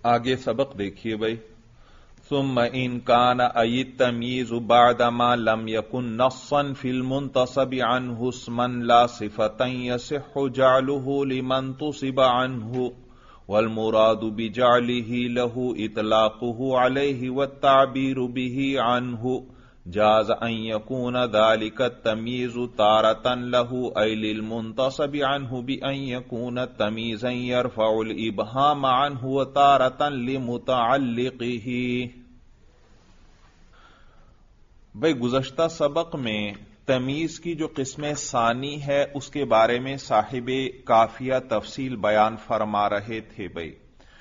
آگے سبق دیکھیے بھائی. ثم ان كان اي التمييز بعدما لم يكن نصا في المنتصب عنه اسما لا صفة يصح جعله لمن تصب عنه والمراد بجعله له اطلاقه عليه والتعبير به عنه جاز ان يكون ذلك التمييز تارة له اي للمنتصب عنه بان يكون تمييزا يرفع الابهام عنه وتارة لمتعلقه. بھئی گزشتہ سبق میں تمیز کی جو قسم ثانی ہے اس کے بارے میں صاحب کافیہ تفصیل بیان فرما رہے تھے. بھئی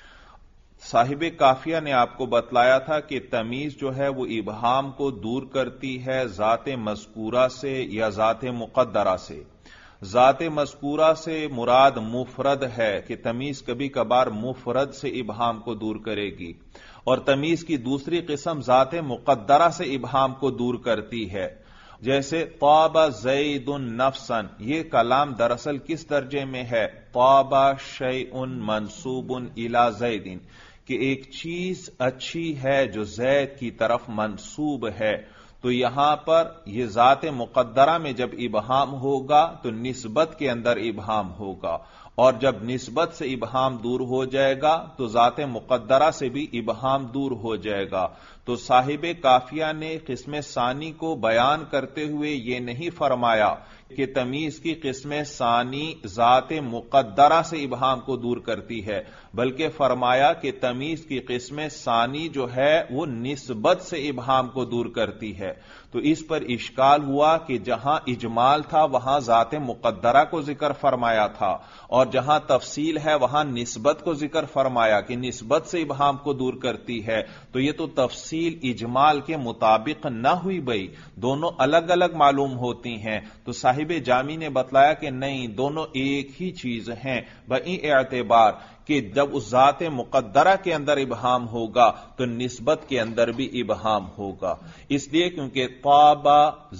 صاحب کافیہ نے آپ کو بتلایا تھا کہ تمیز جو ہے وہ ابہام کو دور کرتی ہے ذات مذکورہ سے یا ذات مقدرہ سے. ذات مذکورہ سے مراد مفرد ہے کہ تمیز کبھی کبھار مفرد سے ابہام کو دور کرے گی، اور تمیز کی دوسری قسم ذات مقدرہ سے ابہام کو دور کرتی ہے. جیسے طاب زید نفسا، یہ کلام دراصل کس درجے میں ہے؟ طاب شیء منسوب الی زید، کہ ایک چیز اچھی ہے جو زید کی طرف منسوب ہے. تو یہاں پر یہ ذات مقدرہ میں جب ابہام ہوگا تو نسبت کے اندر ابہام ہوگا، اور جب نسبت سے ابہام دور ہو جائے گا تو ذات مقدرہ سے بھی ابہام دور ہو جائے گا. تو صاحب کافیہ نے قسم ثانی کو بیان کرتے ہوئے یہ نہیں فرمایا کہ تمیز کی قسم ثانی ذات مقدرہ سے ابہام کو دور کرتی ہے، بلکہ فرمایا کہ تمیز کی قسم ثانی جو ہے وہ نسبت سے ابہام کو دور کرتی ہے. تو اس پر اشکال ہوا کہ جہاں اجمال تھا وہاں ذات مقدرہ کو ذکر فرمایا تھا، اور جہاں تفصیل ہے وہاں نسبت کو ذکر فرمایا کہ نسبت سے ابہام کو دور کرتی ہے. تو یہ تو تفصیل اجمال کے مطابق نہ ہوئی بھئی، دونوں الگ الگ معلوم ہوتی ہیں. تو صاحب جامی نے بتلایا کہ نہیں، دونوں ایک ہی چیز ہیں، بئی اعتبار کہ جب اس ذات مقدرہ کے اندر ابہام ہوگا تو نسبت کے اندر بھی ابہام ہوگا. اس لیے کیونکہ طاب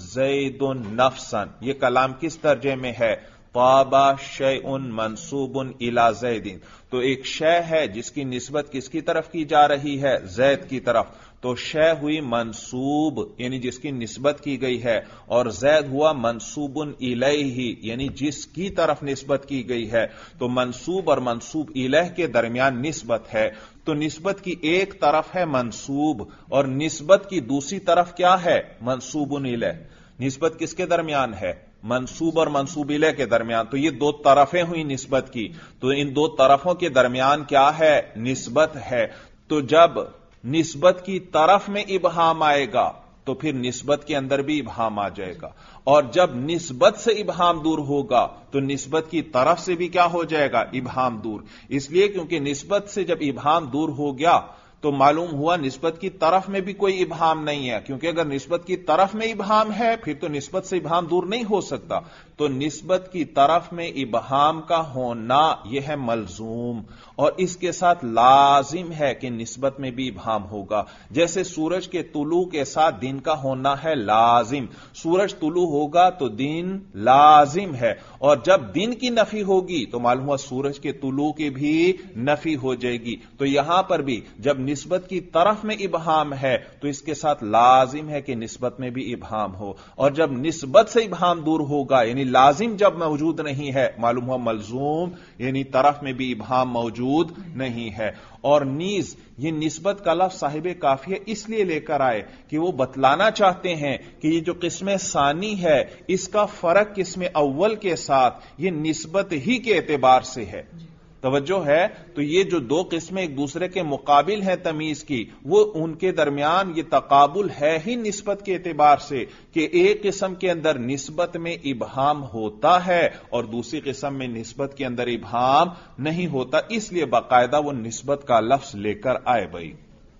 زید نفسا، یہ کلام کس درجے میں ہے؟ طاب شیء منسوب الی زید، تو ایک شے ہے جس کی نسبت کس کی طرف کی جا رہی ہے؟ زید کی طرف. تو شے ہوئی منسوب یعنی جس کی نسبت کی گئی ہے، اور زید ہوا منسوب الیہ یعنی جس کی طرف نسبت کی گئی ہے. تو منسوب اور منسوب الیہ کے درمیان نسبت ہے. تو نسبت کی ایک طرف ہے منسوب، اور نسبت کی دوسری طرف کیا ہے؟ منسوب الیہ. نسبت کس کے درمیان ہے؟ منسوب اور منسوب الیہ کے درمیان. تو یہ دو طرفیں ہوئی نسبت کی، تو ان دو طرفوں کے درمیان کیا ہے؟ نسبت ہے. تو جب نسبت کی طرف میں ابہام آئے گا تو پھر نسبت کے اندر بھی ابہام آ جائے گا، اور جب نسبت سے ابہام دور ہوگا تو نسبت کی طرف سے بھی کیا ہو جائے گا؟ ابہام دور. اس لیے کیونکہ نسبت سے جب ابہام دور ہو گیا تو معلوم ہوا نسبت کی طرف میں بھی کوئی ابہام نہیں ہے، کیونکہ اگر نسبت کی طرف میں ابہام ہے پھر تو نسبت سے ابہام دور نہیں ہو سکتا. تو نسبت کی طرف میں ابہام کا ہونا یہ ہے ملزوم، اور اس کے ساتھ لازم ہے کہ نسبت میں بھی ابہام ہوگا. جیسے سورج کے طلوع کے ساتھ دن کا ہونا ہے لازم، سورج طلوع ہوگا تو دن لازم ہے، اور جب دن کی نفی ہوگی تو معلوم ہوا سورج کے طلوع کی بھی نفی ہو جائے گی. تو یہاں پر بھی جب نسبت کی طرف میں ابہام ہے تو اس کے ساتھ لازم ہے کہ نسبت میں بھی ابہام ہو، اور جب نسبت سے ابہام دور ہوگا یعنی لازم جب موجود نہیں ہے معلوم ہوا ملزوم یعنی طرف میں بھی ابہام موجود نہیں ہے. اور نیز یہ نسبت کا لفظ صاحب کافیہ اس لیے لے کر آئے کہ وہ بتلانا چاہتے ہیں کہ یہ جو قسم ثانی ہے اس کا فرق قسم اول کے ساتھ یہ نسبت ہی کے اعتبار سے ہے. توجہ ہے؟ تو یہ جو دو قسمیں ایک دوسرے کے مقابل ہیں تمیز کی، وہ ان کے درمیان یہ تقابل ہے ہی نسبت کے اعتبار سے کہ ایک قسم کے اندر نسبت میں ابہام ہوتا ہے اور دوسری قسم میں نسبت کے اندر ابہام نہیں ہوتا. اس لیے باقاعدہ وہ نسبت کا لفظ لے کر آئے بھائی.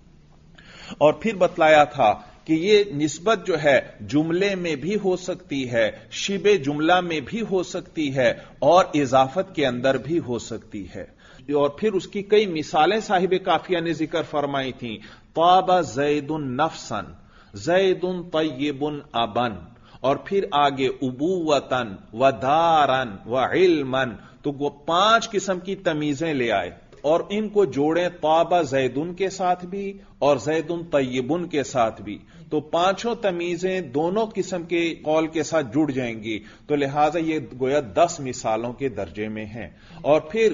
اور پھر بتلایا تھا کہ یہ نسبت جو ہے جملے میں بھی ہو سکتی ہے، شبہ جملہ میں بھی ہو سکتی ہے، اور اضافت کے اندر بھی ہو سکتی ہے. اور پھر اس کی کئی مثالیں صاحب کافیہ نے ذکر فرمائی تھیں. طاب زید نفسا، زید طیب ابن، اور پھر آگے ابوتن و دارن و علمن. تو وہ 5 قسم کی تمیزیں لے آئے. اور ان کو جوڑیں طابہ زیدن کے ساتھ بھی اور زیدن طیبن کے ساتھ بھی، تو پانچوں تمیزیں دونوں قسم کے قول کے ساتھ جڑ جائیں گی، تو لہذا یہ گویا 10 مثالوں کے درجے میں ہیں۔ اور پھر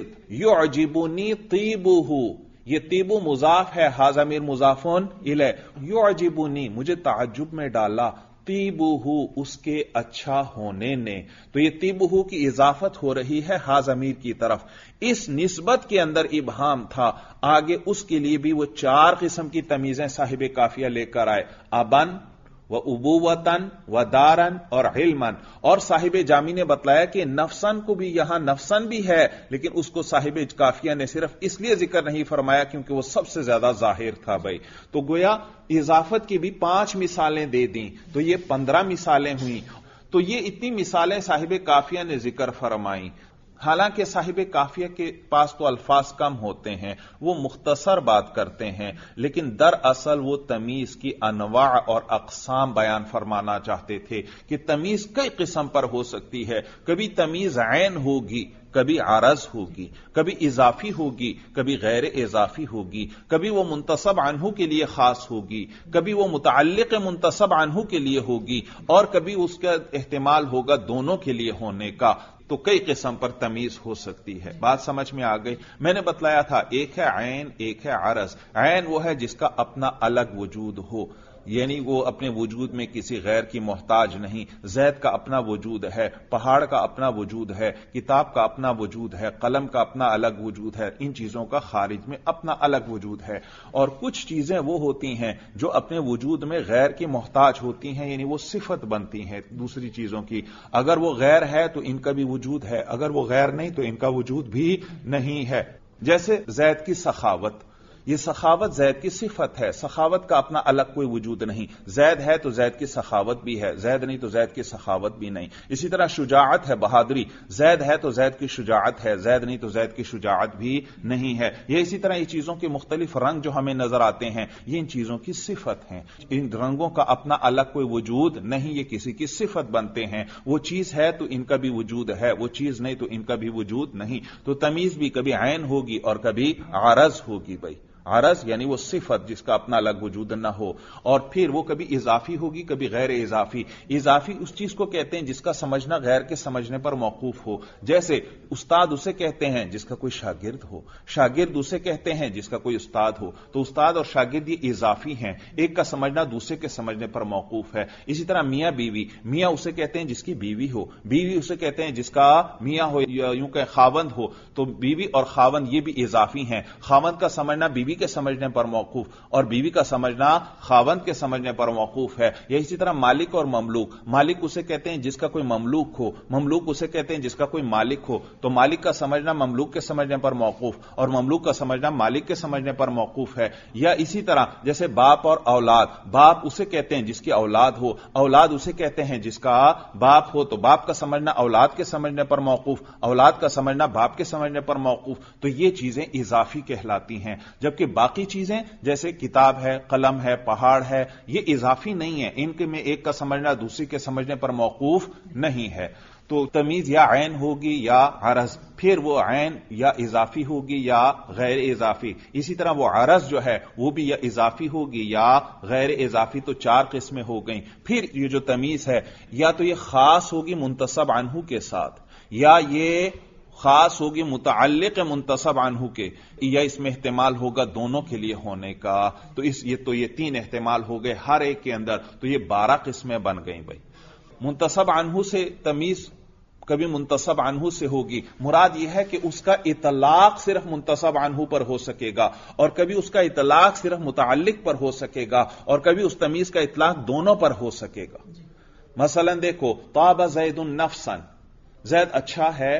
یعجبنی طیبہ، یہ طیبو مضاف ہے، ھذا میر مضافون الیہ، یعجبنی مجھے تعجب میں ڈالا، طیبہ اس کے اچھا ہونے نے، تو یہ طیبہ کی اضافت ہو رہی ہے ھا ضمیر کی طرف، اس نسبت کے اندر ابہام تھا، آگے اس کے لیے بھی وہ 4 قسم کی تمیزیں صاحب کافیہ لے کر آئے، ابن و ابوتن و دارن اور علمن، اور صاحب جامی نے بتلایا کہ نفسن کو بھی یہاں نفسن بھی ہے، لیکن اس کو صاحب کافیہ نے صرف اس لیے ذکر نہیں فرمایا کیونکہ وہ سب سے زیادہ ظاہر تھا بھائی، تو گویا اضافت کی بھی 5 مثالیں دے دیں تو یہ 15 مثالیں ہوئیں، تو یہ اتنی مثالیں صاحب کافیہ نے ذکر فرمائیں۔ حالانکہ صاحب کافیہ کے پاس تو الفاظ کم ہوتے ہیں، وہ مختصر بات کرتے ہیں، لیکن دراصل وہ تمیز کی انواع اور اقسام بیان فرمانا چاہتے تھے کہ تمیز کئی قسم پر ہو سکتی ہے، کبھی تمیز عین ہوگی، کبھی عرض ہوگی، کبھی اضافی ہوگی، کبھی غیر اضافی ہوگی، کبھی وہ منتصب عنہ کے لیے خاص ہوگی، کبھی وہ متعلق منتصب عنہ کے لیے ہوگی، اور کبھی اس کا احتمال ہوگا دونوں کے لیے ہونے کا، تو کئی قسم پر تمیز ہو سکتی ہے۔ بات سمجھ میں آ گئی؟ میں نے بتلایا تھا ایک ہے عین، ایک ہے عرض۔ عین وہ ہے جس کا اپنا الگ وجود ہو، یعنی وہ اپنے وجود میں کسی غیر کی محتاج نہیں، زید کا اپنا وجود ہے، پہاڑ کا اپنا وجود ہے، کتاب کا اپنا وجود ہے، قلم کا اپنا الگ وجود ہے، ان چیزوں کا خارج میں اپنا الگ وجود ہے۔ اور کچھ چیزیں وہ ہوتی ہیں جو اپنے وجود میں غیر کی محتاج ہوتی ہیں، یعنی وہ صفت بنتی ہیں دوسری چیزوں کی، اگر وہ غیر ہے تو ان کا بھی وجود ہے، اگر وہ غیر نہیں تو ان کا وجود بھی نہیں ہے۔ جیسے زید کی سخاوت، یہ سخاوت زید کی صفت ہے، سخاوت کا اپنا الگ کوئی وجود نہیں، زید ہے تو زید کی سخاوت بھی ہے، زید نہیں تو زید کی سخاوت بھی نہیں۔ اسی طرح شجاعت ہے، بہادری، زید ہے تو زید کی شجاعت ہے، زید نہیں تو زید کی شجاعت بھی نہیں ہے۔ یہ اسی طرح یہ چیزوں کے مختلف رنگ جو ہمیں نظر آتے ہیں، یہ ان چیزوں کی صفت ہیں، ان رنگوں کا اپنا الگ کوئی وجود نہیں، یہ کسی کی صفت بنتے ہیں، وہ چیز ہے تو ان کا بھی وجود ہے، وہ چیز نہیں تو ان کا بھی وجود نہیں۔ تو تمیز بھی کبھی عین ہوگی اور کبھی عرض ہوگی بھائی، عرض یعنی وہ صفت جس کا اپنا الگ وجود نہ ہو، اور پھر وہ کبھی اضافی ہوگی کبھی غیر اضافی۔ اضافی اس چیز کو کہتے ہیں جس کا سمجھنا غیر کے سمجھنے پر موقوف ہو، جیسے استاد اسے کہتے ہیں جس کا کوئی شاگرد ہو، شاگرد اسے کہتے ہیں جس کا کوئی استاد ہو، تو استاد اور شاگرد یہ اضافی ہیں، ایک کا سمجھنا دوسرے کے سمجھنے پر موقوف ہے۔ اسی طرح میاں بیوی، میاں اسے کہتے ہیں جس کی بیوی ہو، بیوی اسے کہتے ہیں جس کا میاں ہو، یا یوں کہ خاوند ہو، تو بیوی اور خاوند یہ بھی اضافی ہیں، خاوند کا سمجھنا بیوی کے سمجھنے پر موقوف اور بیوی کا سمجھنا خاوند کے سمجھنے پر موقوف ہے۔ یا اسی طرح مالک اور مملوک، مالک اسے کہتے ہیں جس کا کوئی مملوک ہو، مملوک اسے کہتے ہیں جس کا کوئی مالک ہو، تو مالک کا سمجھنا مملوک کے سمجھنے پر موقوف اور مملوک کا سمجھنا مالک کے سمجھنے پر موقوف ہے۔ یا اسی طرح جیسے باپ اور اولاد، باپ اسے کہتے ہیں جس کی اولاد ہو، اولاد اسے کہتے ہیں جس کا باپ ہو، تو باپ کا سمجھنا اولاد کے سمجھنے پر موقوف، اولاد کا سمجھنا باپ کے سمجھنے پر موقوف، تو یہ چیزیں اضافی کہلاتی ہیں۔ جبکہ باقی چیزیں جیسے کتاب ہے، قلم ہے، پہاڑ ہے، یہ اضافی نہیں ہے، ان کے میں ایک کا سمجھنا دوسری کے سمجھنے پر موقوف نہیں ہے۔ تو تمیز یا عین ہوگی یا عرض، پھر وہ عین یا اضافی ہوگی یا غیر اضافی۔ اسی طرح وہ عرض جو ہے وہ بھی یا اضافی ہوگی یا غیر اضافی، تو 4 قسمیں ہو گئیں۔ پھر یہ جو تمیز ہے یا تو یہ خاص ہوگی منتصب عنہ کے ساتھ، یا یہ خاص ہوگی متعلق منتصب عنہ کے، یا اس میں احتمال ہوگا دونوں کے لیے ہونے کا، تو یہ 3 احتمال ہو گئے ہر ایک کے اندر، تو یہ 12 قسمیں بن گئیں بھائی۔ منتصب عنہ سے تمیز کبھی منتصب عنہ سے ہوگی، مراد یہ ہے کہ اس کا اطلاق صرف منتصب عنہ پر ہو سکے گا، اور کبھی اس کا اطلاق صرف متعلق پر ہو سکے گا، اور کبھی اس تمیز کا اطلاق دونوں پر ہو سکے گا۔ مثلا دیکھو، طاب زید نفسا، زید اچھا ہے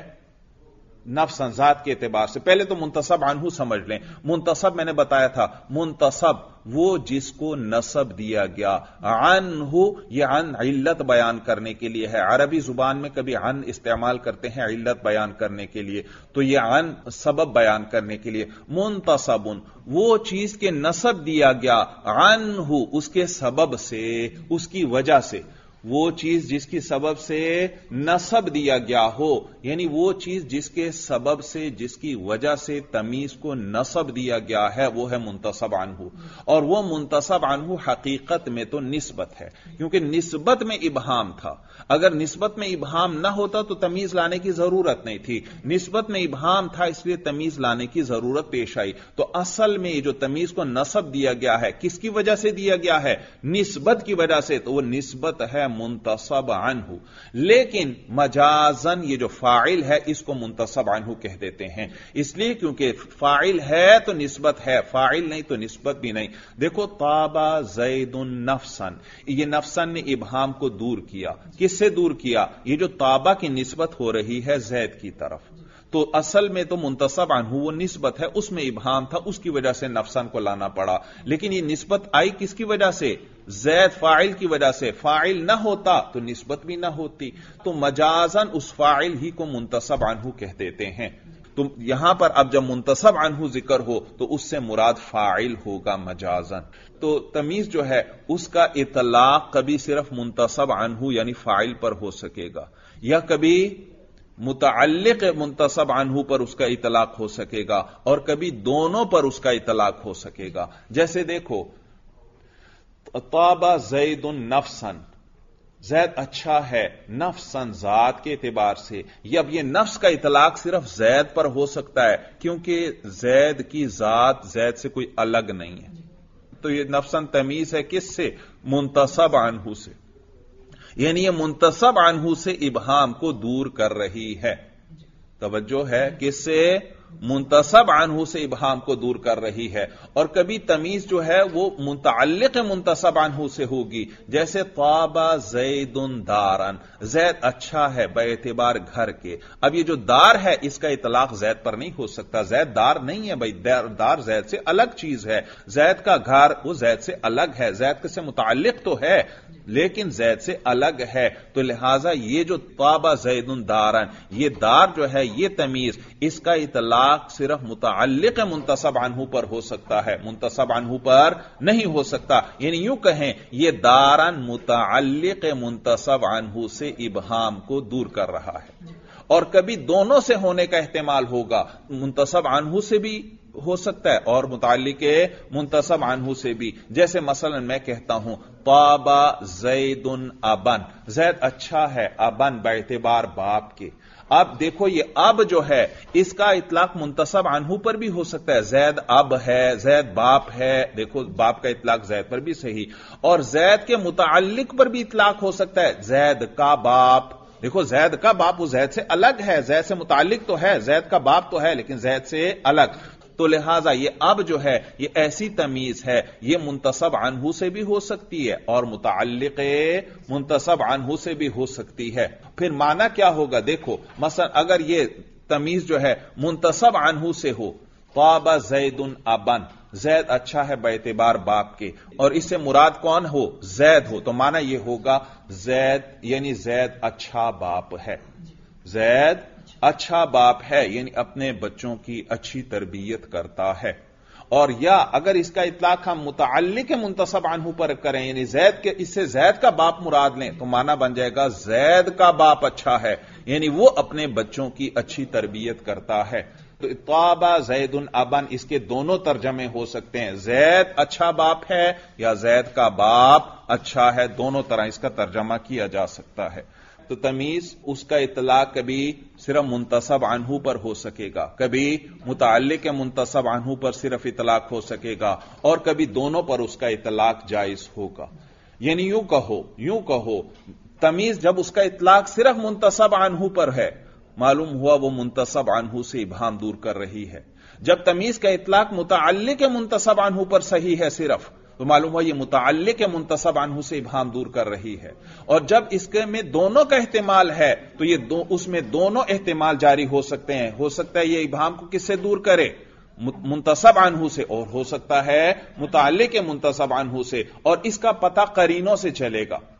نفسن، ذات کے اعتبار سے۔ پہلے تو منتصب عنہ سمجھ لیں، منتصب میں نے بتایا تھا، منتصب وہ جس کو نسب دیا گیا، عنہ یہ عن علت بیان کرنے کے لیے ہے، عربی زبان میں کبھی عن استعمال کرتے ہیں علت بیان کرنے کے لیے، تو یہ عن سبب بیان کرنے کے لیے۔ منتصب وہ چیز کے نسب دیا گیا، عنہ اس کے سبب سے، اس کی وجہ سے، وہ چیز جس کی سبب سے نسب دیا گیا ہو، یعنی وہ چیز جس کے سبب سے، جس کی وجہ سے تمیز کو نسب دیا گیا ہے، وہ ہے منتسب عنہ، اور وہ منتسب عنہ حقیقت میں تو نسبت ہے، کیونکہ نسبت میں ابہام تھا۔ اگر نسبت میں ابہام نہ ہوتا تو تمیز لانے کی ضرورت نہیں تھی، نسبت میں ابہام تھا اس لیے تمیز لانے کی ضرورت پیش آئی۔ تو اصل میں جو تمیز کو نسب دیا گیا ہے کس کی وجہ سے دیا گیا ہے؟ نسبت کی وجہ سے، تو وہ نسبت ہے منتسب عنہ۔ لیکن مجازن یہ جو فاعل ہے اس کو منتسب عنہ کہہ دیتے ہیں، اس لیے کیونکہ فاعل ہے تو نسبت ہے، فاعل نہیں تو نسبت بھی نہیں۔ دیکھو طابا زید نفسا، یہ نفسا نے ابہام کو دور کیا۔ کس سے دور کیا؟ یہ جو طابا کی نسبت ہو رہی ہے زید کی طرف، تو اصل میں تو منتسب عنہ وہ نسبت ہے، اس میں ابہام تھا، اس کی وجہ سے نفسن کو لانا پڑا۔ لیکن یہ نسبت آئی کس کی وجہ سے؟ زید فاعل کی وجہ سے۔ فاعل نہ ہوتا تو نسبت بھی نہ ہوتی، تو مجازن اس فاعل ہی کو منتسب عنہ کہہ دیتے ہیں۔ تو یہاں پر اب جب منتسب عنہ ذکر ہو تو اس سے مراد فاعل ہوگا مجازن۔ تو تمیز جو ہے اس کا اطلاق کبھی صرف منتسب عنہ یعنی فاعل پر ہو سکے گا، یا کبھی متعلق منتسب عنہ پر اس کا اطلاق ہو سکے گا، اور کبھی دونوں پر اس کا اطلاق ہو سکے گا۔ جیسے دیکھو طابا زید نفسا، زید اچھا ہے، نفسن ذات کے اعتبار سے۔ اب یہ نفس کا اطلاق صرف زید پر ہو سکتا ہے کیونکہ زید کی ذات زید سے کوئی الگ نہیں ہے، تو یہ نفسن تمیز ہے کس سے؟ منتسب عنہ سے، یعنی یہ منتسب عنہ سے ابہام کو دور کر رہی ہے۔ توجہ ہے، کس سے؟ منتسب عنہ سے ابہام کو دور کر رہی ہے۔ اور کبھی تمیز جو ہے وہ متعلق منتسب عنہ سے ہوگی، جیسے طابا زید دارن، زید اچھا ہے بے اعتبار گھر کے۔ اب یہ جو دار ہے اس کا اطلاق زید پر نہیں ہو سکتا، زید دار نہیں ہے بھائی، دار زید سے الگ چیز ہے، زید کا گھر وہ زید سے الگ ہے، زید سے متعلق تو ہے لیکن زید سے الگ ہے۔ تو لہذا یہ جو طابا زید دارن، یہ دار جو ہے یہ تمیز، اس کا اطلاق صرف متعلق منتسب عنہ پر ہو سکتا ہے، منتسب عنہ پر نہیں ہو سکتا۔ یعنی یوں کہیں یہ دارن متعلق منتسب عنہ سے ابہام کو دور کر رہا ہے۔ اور کبھی دونوں سے ہونے کا احتمال ہوگا، منتسب عنہ سے بھی ہو سکتا ہے اور متعلق منتسب عنہ سے بھی۔ جیسے مثلا میں کہتا ہوں طابا زید ابن، زید اچھا ہے، ابن باعتبار باپ کے۔ اب دیکھو یہ اب جو ہے اس کا اطلاق منتسب عنہ پر بھی ہو سکتا ہے، زید اب ہے، زید باپ ہے، دیکھو باپ کا اطلاق زید پر بھی صحیح، اور زید کے متعلق پر بھی اطلاق ہو سکتا ہے، زید کا باپ۔ دیکھو زید کا باپ وہ زید سے الگ ہے، زید سے متعلق تو ہے، زید کا باپ تو ہے لیکن زید سے الگ۔ تو لہذا یہ اب جو ہے یہ ایسی تمیز ہے، یہ منتسب عنہ سے بھی ہو سکتی ہے اور متعلق منتسب عنہ سے بھی ہو سکتی ہے۔ پھر معنی کیا ہوگا؟ دیکھو مثلا اگر یہ تمیز جو ہے منتسب عنہ سے ہو، طابا زید ابن، زید اچھا ہے باعتبار باپ کے، اور اس سے مراد کون ہو؟ زید ہو، تو معنی یہ ہوگا زید یعنی زید اچھا باپ ہے، زید اچھا باپ ہے یعنی اپنے بچوں کی اچھی تربیت کرتا ہے۔ اور یا اگر اس کا اطلاق ہم متعلق منتسب عنہ پر کریں یعنی زید کے، اس سے زید کا باپ مراد لیں تو معنی بن جائے گا زید کا باپ اچھا ہے یعنی وہ اپنے بچوں کی اچھی تربیت کرتا ہے۔ تو طابا زید ابن اس کے دونوں ترجمے ہو سکتے ہیں، زید اچھا باپ ہے یا زید کا باپ اچھا ہے، دونوں طرح اس کا ترجمہ کیا جا سکتا ہے۔ تو تمیز اس کا اطلاق کبھی صرف منتسب عنہ پر ہو سکے گا، کبھی متعلق منتسب عنہ پر صرف اطلاق ہو سکے گا، اور کبھی دونوں پر اس کا اطلاق جائز ہوگا۔ یعنی یوں کہو تمیز جب اس کا اطلاق صرف منتسب عنہ پر ہے، معلوم ہوا وہ منتسب عنہ سے ابہام دور کر رہی ہے۔ جب تمیز کا اطلاق متعلق منتسب عنہ پر صحیح ہے صرف، تو معلوم ہوا یہ متعلق منتسب عنہ سے ابہام دور کر رہی ہے۔ اور جب اس کے میں دونوں کا احتمال ہے تو یہ اس میں دونوں احتمال جاری ہو سکتے ہیں، ہو سکتا ہے یہ ابہام کو کس سے دور کرے؟ منتسب عنہ سے، اور ہو سکتا ہے متعلق منتسب عنہ سے، اور اس کا پتہ قرینوں سے چلے گا۔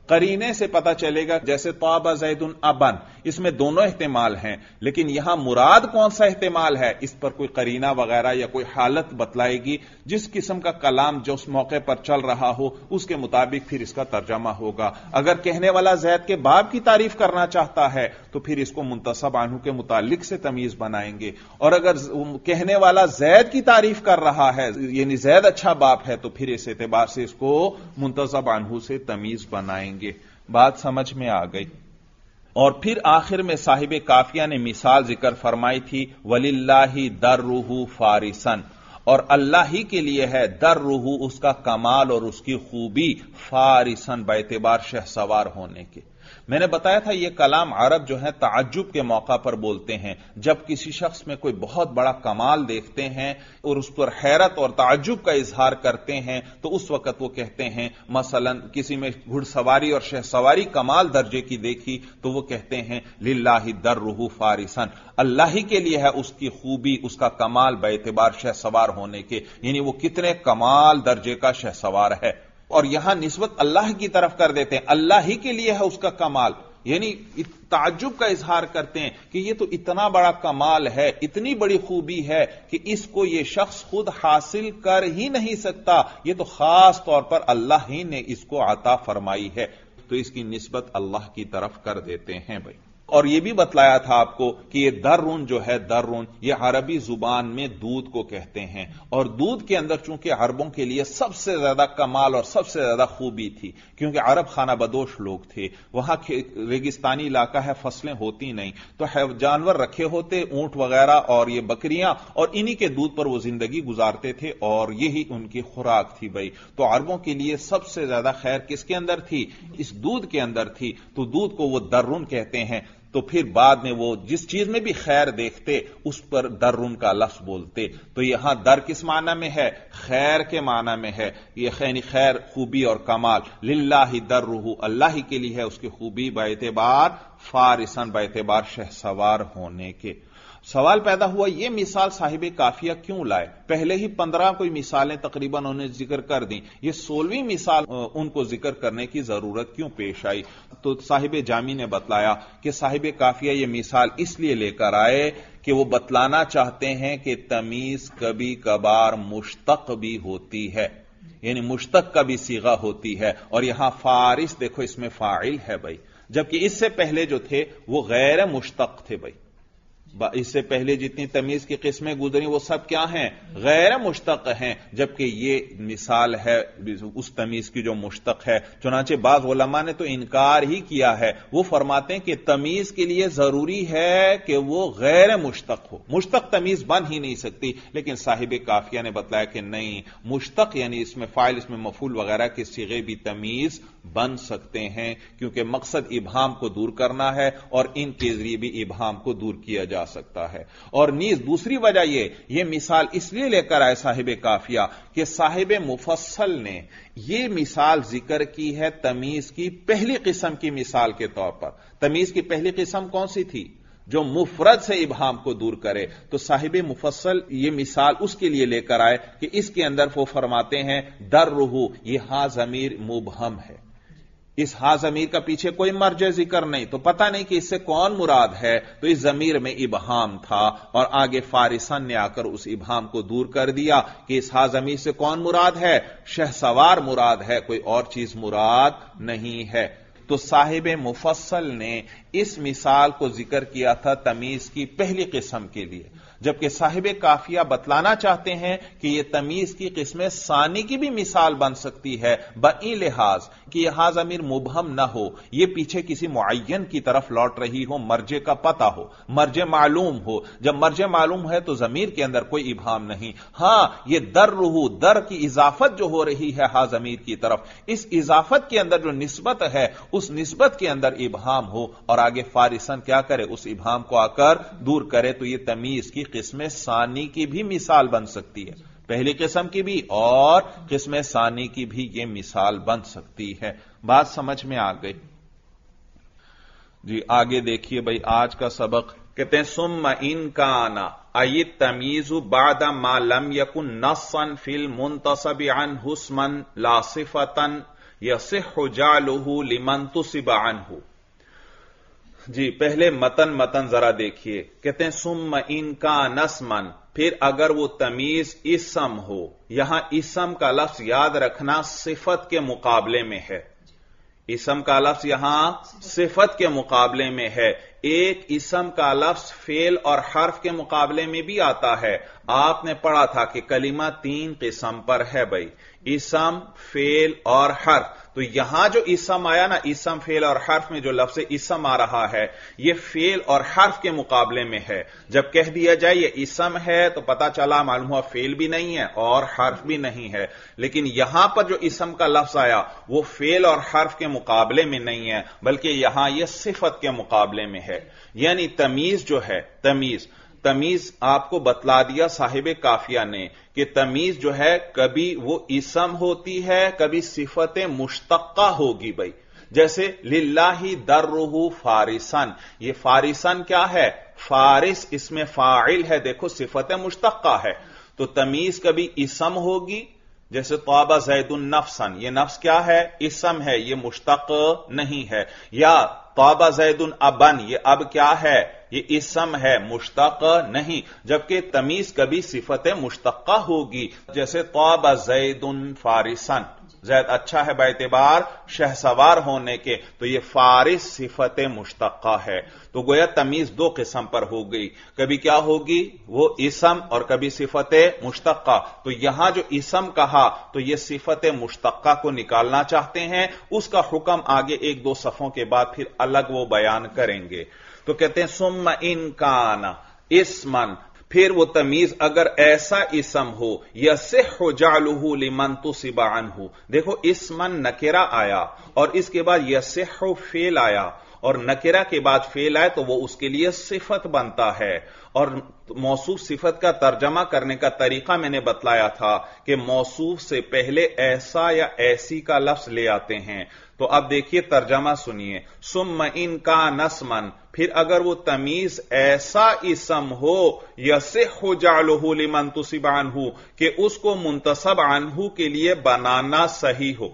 قرینے سے پتہ چلے گا، جیسے طاب زید ابن، اس میں دونوں احتمال ہیں، لیکن یہاں مراد کون سا احتمال ہے اس پر کوئی قرینہ وغیرہ یا کوئی حالت بتلائے گی، جس قسم کا کلام جو اس موقع پر چل رہا ہو اس کے مطابق پھر اس کا ترجمہ ہوگا۔ اگر کہنے والا زید کے باپ کی تعریف کرنا چاہتا ہے تو پھر اس کو منتسب عنہ کے متعلق سے تمیز بنائیں گے، اور اگر کہنے والا زید کی تعریف کر رہا ہے یعنی زید اچھا باپ ہے تو پھر اس اعتبار سے اس کو منتسب عنہ سے تمیز بنائیں گے۔ بات سمجھ میں آ گئی؟ اور پھر آخر میں صاحب کافیہ نے مثال ذکر فرمائی تھی، وَلِلَّهِ دَرُّهُ فَارِسًا، اور اللہ ہی کے لیے ہے دَرُّهُ، اس کا کمال اور اس کی خوبی، فارسن باعتبار شہ سوار ہونے کے۔ میں نے بتایا تھا یہ کلام عرب جو ہے تعجب کے موقع پر بولتے ہیں، جب کسی شخص میں کوئی بہت بڑا کمال دیکھتے ہیں اور اس پر حیرت اور تعجب کا اظہار کرتے ہیں تو اس وقت وہ کہتے ہیں، مثلا کسی میں گھڑ سواری اور شہ سواری کمال درجے کی دیکھی تو وہ کہتے ہیں للہ درہ فارسن، اللہ ہی کے لیے ہے اس کی خوبی، اس کا کمال باعتبار شہ سوار ہونے کے، یعنی وہ کتنے کمال درجے کا شہ سوار ہے۔ اور یہاں نسبت اللہ کی طرف کر دیتے ہیں، اللہ ہی کے لیے ہے اس کا کمال، یعنی تعجب کا اظہار کرتے ہیں کہ یہ تو اتنا بڑا کمال ہے، اتنی بڑی خوبی ہے کہ اس کو یہ شخص خود حاصل کر ہی نہیں سکتا، یہ تو خاص طور پر اللہ ہی نے اس کو عطا فرمائی ہے، تو اس کی نسبت اللہ کی طرف کر دیتے ہیں بھائی۔ اور یہ بھی بتلایا تھا آپ کو کہ یہ درون جو ہے، درون یہ عربی زبان میں دودھ کو کہتے ہیں، اور دودھ کے اندر چونکہ عربوں کے لیے سب سے زیادہ کمال اور سب سے زیادہ خوبی تھی، کیونکہ عرب خانہ بدوش لوگ تھے، وہاں ریگستانی علاقہ ہے، فصلیں ہوتی نہیں، تو جانور رکھے ہوتے، اونٹ وغیرہ اور یہ بکریاں، اور انہی کے دودھ پر وہ زندگی گزارتے تھے اور یہی ان کی خوراک تھی بھائی۔ تو عربوں کے لیے سب سے زیادہ خیر کس کے اندر تھی؟ اس دودھ کے اندر تھی، تو دودھ کو وہ درون کہتے ہیں۔ تو پھر بعد میں وہ جس چیز میں بھی خیر دیکھتے اس پر درون کا لفظ بولتے، تو یہاں در کس معنی میں ہے؟ خیر کے معنی میں ہے، یہ یعنی خیر، خوبی اور کمال، للہ درہ، اللہ ہی کے لیے ہے اس کی خوبی باعتبار فارسن، باعتبار شہ سوار ہونے کے۔ سوال پیدا ہوا یہ مثال صاحب کافیہ کیوں لائے؟ پہلے ہی 15 کوئی مثالیں تقریباً انہوں نے ذکر کر دیں، یہ 16ویں مثال ان کو ذکر کرنے کی ضرورت کیوں پیش آئی؟ تو صاحب جامی نے بتلایا کہ صاحب کافیہ یہ مثال اس لیے لے کر آئے کہ وہ بتلانا چاہتے ہیں کہ تمیز کبھی کبھار مشتق بھی ہوتی ہے، یعنی مشتق کا بھی صیغہ ہوتی ہے، اور یہاں فارس دیکھو اس میں فاعل ہے بھائی، جبکہ اس سے پہلے جو تھے وہ غیر مشتق تھے بھائی، اس سے پہلے جتنی تمیز کی قسمیں گزری وہ سب کیا ہیں؟ غیر مشتق ہیں، جبکہ یہ مثال ہے اس تمیز کی جو مشتق ہے۔ چنانچہ بعض علماء نے تو انکار ہی کیا ہے، وہ فرماتے ہیں کہ تمیز کے لیے ضروری ہے کہ وہ غیر مشتق ہو، مشتق تمیز بن ہی نہیں سکتی، لیکن صاحب کافیہ نے بتلایا کہ نہیں، مشتق یعنی اس میں فاعل، اس میں مفعول وغیرہ کے صیغے بھی تمیز بن سکتے ہیں، کیونکہ مقصد ابہام کو دور کرنا ہے اور ان کے ذریعے بھی ابہام کو دور کیا جا سکتا ہے۔ اور نیز دوسری وجہ یہ مثال اس لیے لے کر آئے صاحب کافیہ کہ صاحب مفصل نے یہ مثال ذکر کی ہے تمیز کی پہلی قسم کی مثال کے طور پر۔ تمیز کی پہلی قسم کون سی تھی؟ جو مفرد سے ابہام کو دور کرے، تو صاحب مفصل یہ مثال اس کے لیے لے کر آئے کہ اس کے اندر وہ فرماتے ہیں درہ، یہ ہاں ضمیر مبہم ہے، اس ہا ضمیر کا پیچھے کوئی مرجع ذکر نہیں، تو پتہ نہیں کہ اس سے کون مراد ہے، تو اس ضمیر میں ابہام تھا، اور آگے فارسن نے آ کر اس ابہام کو دور کر دیا کہ اس ہا ضمیر سے کون مراد ہے؟ شہ سوار مراد ہے، کوئی اور چیز مراد نہیں ہے۔ تو صاحب مفصل نے اس مثال کو ذکر کیا تھا تمیز کی پہلی قسم کے لیے، جبکہ صاحب کافیہ بتلانا چاہتے ہیں کہ یہ تمیز کی قسم ثانی کی بھی مثال بن سکتی ہے، بئی لحاظ کہ یہ ہا ضمیر مبہم نہ ہو، یہ پیچھے کسی معین کی طرف لوٹ رہی ہو، مرجع کا پتہ ہو، مرجع معلوم ہو۔ جب مرجع معلوم ہے تو ضمیر کے اندر کوئی ابہام نہیں۔ ہاں یہ درہ، در کی اضافت جو ہو رہی ہے ہا ضمیر کی طرف، اس اضافت کے اندر جو نسبت ہے اس نسبت کے اندر ابہام ہو، اور آگے فارسن کیا کرے؟ اس ابہام کو آ کر دور کرے، تو یہ تمیز کی قسم ثانی کی بھی مثال بن سکتی ہے، پہلی قسم کی بھی اور قسم ثانی کی بھی یہ مثال بن سکتی ہے۔ بات سمجھ میں آ گئی؟ جی آگے دیکھیے بھائی آج کا سبق، کہتے ہیں ثم ان کان ای التمیز بعد ما لم یکن نصا فی المنتصب عنہ اسما لا صفتا यसिह जालुहु लिमन तुसिब अन्हु। जी पहले मतन जरा देखिए, कहते हैं सुम्म इनका नस्मन, फिर अगर वो तमीज इसम हो। यहां इसम का लफ्ज याद रखना सिफत के मुकाबले में है, इसम का लफ्ज यहां सिफत के मुकाबले में है। एक इसम का लफ्ज फेल और हर्फ के मुकाबले में भी आता है। आपने पढ़ा था कि कलिमा 3 किस्म पर है भाई, इसम, फेल और हर्फ। तो यहां जो इसम आया ना, इसम, फेल और हर्फ में जो लफ्ज इसम आ रहा है, यह फेल और हर्फ के मुकाबले में है। जब कह दिया जाए ये इसम है तो पता चला, मालूम हुआ फेल भी नहीं है और हर्फ भी नहीं है। लेकिन यहां पर जो इसम का लफ्ज आया वो फेल और हर्फ के मुकाबले में नहीं है, बल्कि यहां यह सिफत के मुकाबले में है। यानी तमीज जो है, तमीज आपको बतला दिया साहिब काफिया ने कि तमीज जो है कभी वो इसम होती है, कभी सिफत मुश्तक्का होगी भाई। जैसे लिल्लाही दर्रुहु फारिसन, ये फारिसन क्या है? फारिस इसमें फाइल है, देखो सिफत मुश्तक्का है। तो तमीज कभी इसम होगी, जैसे तौबा ज़ैदुन नफ्सन, ये नफ्स क्या है? इसम है, ये मुश्तक नहीं है। या तौबा ज़ैदुन अबन, ये अब क्या है? ये इसम है, मुश्तक नहीं। जबकि तमीज कभी सिफत मुश्तक्का होगी, जैसे तौबा ज़ैदुन फारिसन, ज़ैद अच्छा है बाएतबार शहसवार होने के, तो ये फारिस सिफत मुश्तक्का है। तो गोया तमीज 2 किस्म पर हो गई, कभी क्या होगी? वो इसम और कभी सिफत मुश्तक्का। तो यहां जो इसम कहा तो ये सिफत मुश्तक्का को निकालना चाहते हैं, उसका हुक्म आगे 1-2 सफ़ों के बाद फिर अलग वो बयान करेंगे। तो कहते हैं सुम्मा इनकाना इस्मन, फिर वो तमीज अगर ऐसा इसम हो, यसिहु जालुहु लिमन तुसिब अन्हु। देखो इस्मन नकेरा आया और इसके बाद यसिहु फेल आया, और नकेरा के बाद फेल आए तो वो उसके लिए सिफत बनता है। और मौसूफ सिफत का तर्जमा करने का तरीका मैंने बतलाया था कि मौसूफ से पहले ऐसा या ऐसी का लफ्ज ले आते हैं। तो अब देखिए तर्जमा सुनिए, सुम्म इनका नस्मन, फिर अगर वो तमीज ऐसा इसम हो, यसिहु जालुहु लिमन तुसिब अन्हु, कि उसको मुंतसब अन्हु के लिए बनाना सही हो,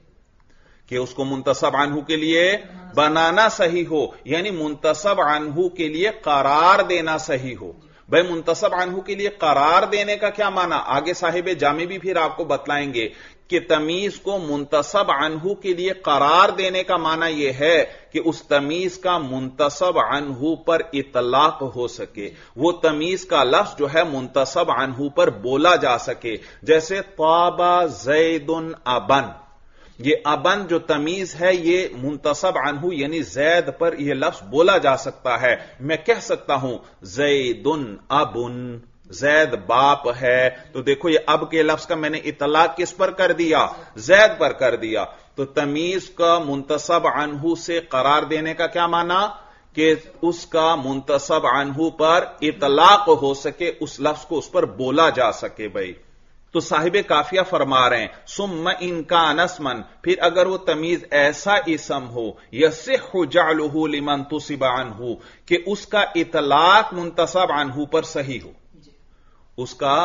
कि उसको मुंतसब अन्हु के लिए बनाना सही हो, यानी मुंतसब अन्हु के लिए करार देना सही हो। भाई मुंतसब अन्हु के लिए करार देने का क्या माना? आगे साहिब जामी भी फिर आपको बतलाएंगे कि तमीज को मुंतसब अन्हु के लिए करार देने का माना यह है कि उस तमीज का मुंतसब अन्हु पर इतलाक हो सके, वो तमीज का लफ्ज जो है मुंतसब अन्हु पर बोला जा सके। जैसे तौबा ज़ैदुन अबन, ये अबन जो तमीज है ये मुंतसब अन्हु यानी जैद पर यह लफ्ज बोला जा सकता है। मैं कह सकता हूं ज़ैदुन अबुन, जैद बाप है। तो देखो ये अब के लफ्ज का मैंने इतलाक किस पर कर दिया? जैद पर कर दिया। तो तमीज का मुंतसब अन्हु से करार देने का क्या माना? कि उसका मुंतसब अन्हु पर इतलाक हो सके, उस लफ्ज को उस पर बोला जा सके भाई। तो साहिब काफिया फरमा रहे हैं सुम्मा इनका नस्मन, फिर अगर वो तमीज ऐसा इसम हो, यसिहु जालुहु लिमन तुसिब अन्हु, कि उसका इतलाक मुंतसब अन्हु पर सही हो, उसका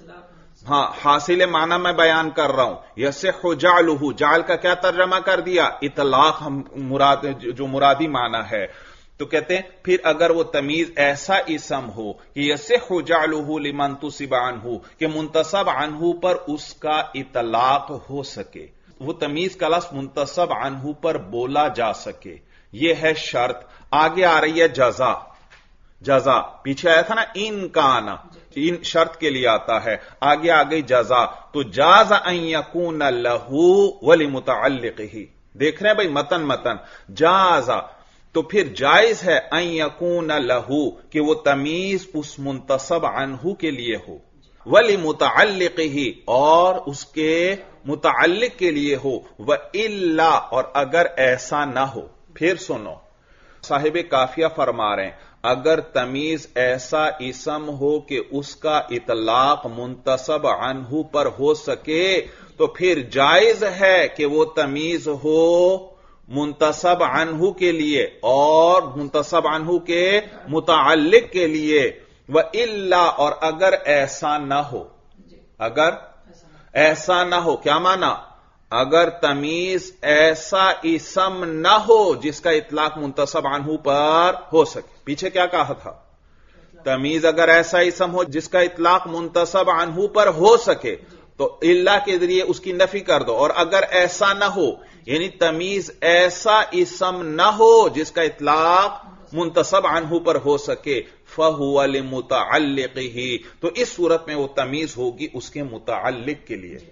हासिल माना मैं बयान कर रहा हूं। यसिहु जालुहु, जाल का क्या तर्जमा कर दिया? इतलाक हम मुराद जो मुरादी माना है। तो कहते हैं फिर अगर वो तमीज ऐसा इसम हो कि यसिहु जालुहु लिमन तुसिब अन्हु, कि मुंतसब अन्हु पर उसका इतलाक हो सके, वो तमीज का लफ्ज मुंतसब अन्हु पर बोला जा सके, ये है शर्त। आगे आ रही है जजा। जजा पीछे आया था ना इनकाना, इन शर्त के लिए आता है, आगे आ गई जजा। तो जाज़ा अन यकून लहू वली मुतअल्लिक़िही, देख रहे हैं भाई मतन जाज़ा, तो फिर जायज है अन यकून लहू, कि वो तमीज उस मुंतसब अन्हु के लिए हो, वली मुतअल्लिक़िही, और उसके मुतअल्लिक़ के लिए हो, व इल्ला, और अगर ऐसा ना हो। फिर सुनो, साहिब काफिया फरमा रहे हैं अगर तमीज ऐसा इसम हो कि उसका इतलाक मुंतसब अन्हु पर हो सके, तो फिर जायज है कि वो तमीज हो मुंतसब अन्हु के लिए और मुंतसब अन्हु के मुतअल्लिक़ के लिए। व इल्ला, और अगर ऐसा ना हो, अगर ऐसा ना हो, क्या माना? اگر تمیز ایسا اسم نہ ہو جس کا اطلاق منتصب عنہ پر ہو سکے. پیچھے کیا کہا تھا؟ تمیز اگر ایسا اسم ہو جس کا اطلاق منتصب عنہ پر ہو سکے تو الا کے ذریعے اس کی نفی کر دو. اور اگر ایسا نہ ہو یعنی تمیز ایسا اسم نہ ہو جس کا اطلاق منتصب عنہ پر ہو سکے فَهُوَ لِمُتَعَلِّقِهِ تو اس صورت میں وہ تمیز ہوگی اس کے متعلق کے لیے.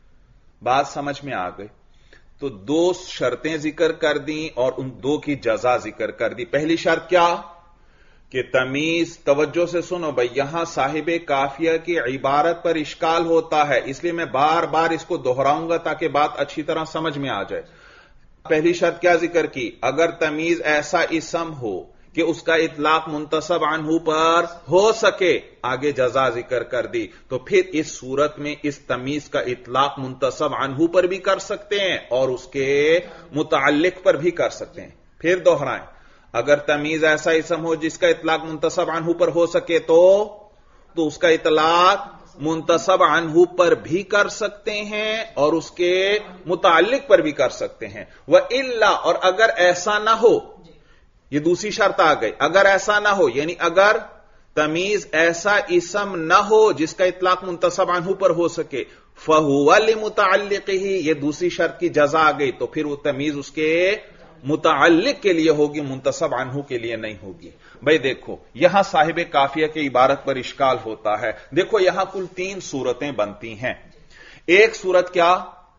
بات سمجھ میں آ گئی؟ تو دو شرطیں ذکر کر دیں اور ان دو کی جزا ذکر کر دی. پہلی شرط کیا کہ تمیز، توجہ سے سنو بھائی، یہاں صاحب کافیہ کی عبارت پر اشکال ہوتا ہے، اس لیے میں بار بار اس کو دہراؤں گا تاکہ بات اچھی طرح سمجھ میں آ جائے. پہلی شرط کیا ذکر کی؟ اگر تمیز ایسا اسم ہو کہ اس کا اطلاق منتصب عنہ پر ہو سکے، آگے جزا ذکر کر دی، تو پھر اس صورت میں اس تمیز کا اطلاق منتصب عنہ پر بھی کر سکتے ہیں اور اس کے متعلق پر بھی کر سکتے ہیں. پھر دوہرائیں، اگر تمیز ایسا اسم ہو جس کا اطلاق منتصب عنہ پر ہو سکے تو اس کا اطلاق منتصب عنہ پر بھی کر سکتے ہیں اور اس کے متعلق پر بھی کر سکتے ہیں. وَإِلَّا اور اگر ایسا نہ ہو، یہ دوسری شرط آ گئی، اگر ایسا نہ ہو یعنی اگر تمیز ایسا اسم نہ ہو جس کا اطلاق منتصب عنہ پر ہو سکے فَهُوَ لِمُتَعَلِّقِهِ یہ دوسری شرط کی جزا آ گئی، تو پھر وہ تمیز اس کے متعلق کے لیے ہوگی، منتصب عنہ کے لیے نہیں ہوگی. بھئی دیکھو یہاں صاحب کافیہ کی عبارت پر اشکال ہوتا ہے. دیکھو یہاں کل 3 صورتیں بنتی ہیں. ایک صورت کیا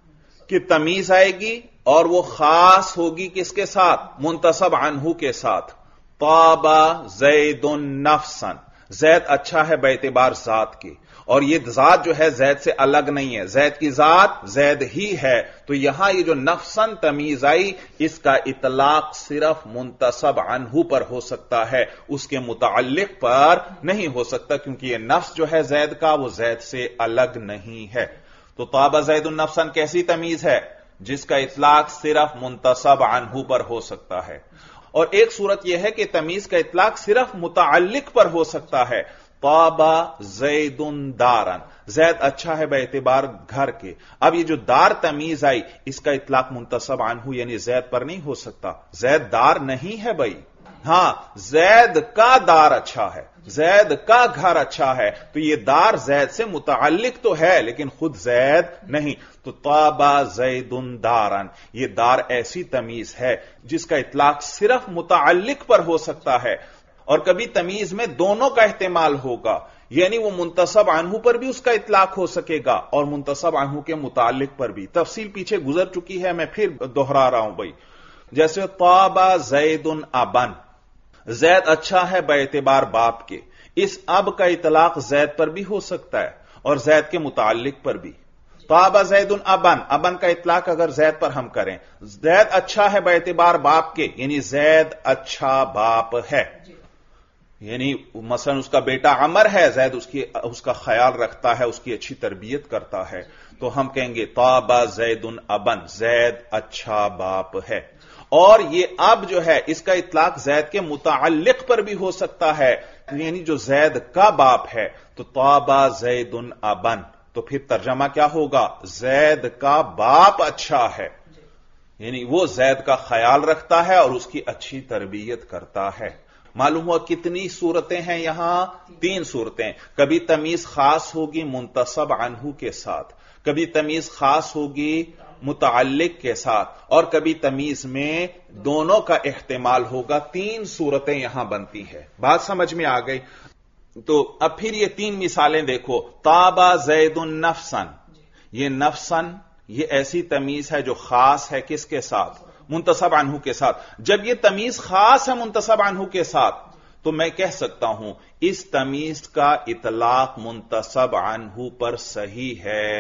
کہ تمیز آئے گی اور وہ خاص ہوگی کس کے ساتھ؟ منتصب عنہ کے ساتھ. طاب زید نفسا، زید اچھا ہے باعتبار ذات کی، اور یہ ذات جو ہے زید سے الگ نہیں ہے، زید کی ذات زید ہی ہے. تو یہاں یہ جو نفسن تمیز آئی اس کا اطلاق صرف منتصب عنہ پر ہو سکتا ہے، اس کے متعلق پر نہیں ہو سکتا، کیونکہ یہ نفس جو ہے زید کا وہ زید سے الگ نہیں ہے. تو طاب زید نفسن کیسی تمیز ہے؟ جس کا اطلاق صرف منتصب عنہ پر ہو سکتا ہے. اور ایک صورت یہ ہے کہ تمیز کا اطلاق صرف متعلق پر ہو سکتا ہے. طاب زید دارن، زید اچھا ہے باعتبار گھر کے. اب یہ جو دار تمیز آئی اس کا اطلاق منتصب عنہ یعنی زید پر نہیں ہو سکتا، زید دار نہیں ہے بھائی. ہاں زید کا دار اچھا ہے، زید کا گھر اچھا ہے، تو یہ دار زید سے متعلق تو ہے لیکن خود زید نہیں. تو طاب زید دارن یہ دار ایسی تمیز ہے جس کا اطلاق صرف متعلق پر ہو سکتا ہے، اور کبھی تمیز میں دونوں کا احتمال ہوگا، یعنی وہ منتصب عنہ پر بھی اس کا اطلاق ہو سکے گا اور منتصب عنہ کے متعلق پر بھی. تفصیل پیچھے گزر چکی ہے، میں پھر دوہرا رہا ہوں بھائی. جیسے طاب زید ابن، زید اچھا ہے باعتبار باپ کے، اس اب کا اطلاق زید پر بھی ہو سکتا ہے اور زید کے متعلق پر بھی. طاب زید ابن، ابن کا اطلاق اگر زید پر ہم کریں، زید اچھا ہے باعتبار باپ کے یعنی زید اچھا باپ ہے، یعنی مثلا اس کا بیٹا عمر ہے، زید اس کا خیال رکھتا ہے، اس کی اچھی تربیت کرتا ہے، تو ہم کہیں گے طاب زید ابن، زید اچھا باپ ہے. اور یہ اب جو ہے اس کا اطلاق زید کے متعلق پر بھی ہو سکتا ہے، یعنی جو زید کا باپ ہے. تو طاب زید ابن، تو پھر ترجمہ کیا ہوگا؟ زید کا باپ اچھا ہے، یعنی وہ زید کا خیال رکھتا ہے اور اس کی اچھی تربیت کرتا ہے. معلوم ہوا کتنی صورتیں ہیں یہاں؟ 3 صورتیں. کبھی تمیز خاص ہوگی منتصب عنہ کے ساتھ، کبھی تمیز خاص ہوگی متعلق کے ساتھ، اور کبھی تمیز میں دونوں کا احتمال ہوگا. 3 صورتیں یہاں بنتی ہیں. بات سمجھ میں آ گئی؟ تو اب پھر یہ 3 مثالیں دیکھو. طاب زید نفسن، یہ نفسن یہ ایسی تمیز ہے جو خاص ہے کس کے ساتھ؟ منتصب عنہ کے ساتھ. جب یہ تمیز خاص ہے منتصب عنہ کے ساتھ تو میں کہہ سکتا ہوں اس تمیز کا اطلاق منتصب عنہ پر صحیح ہے.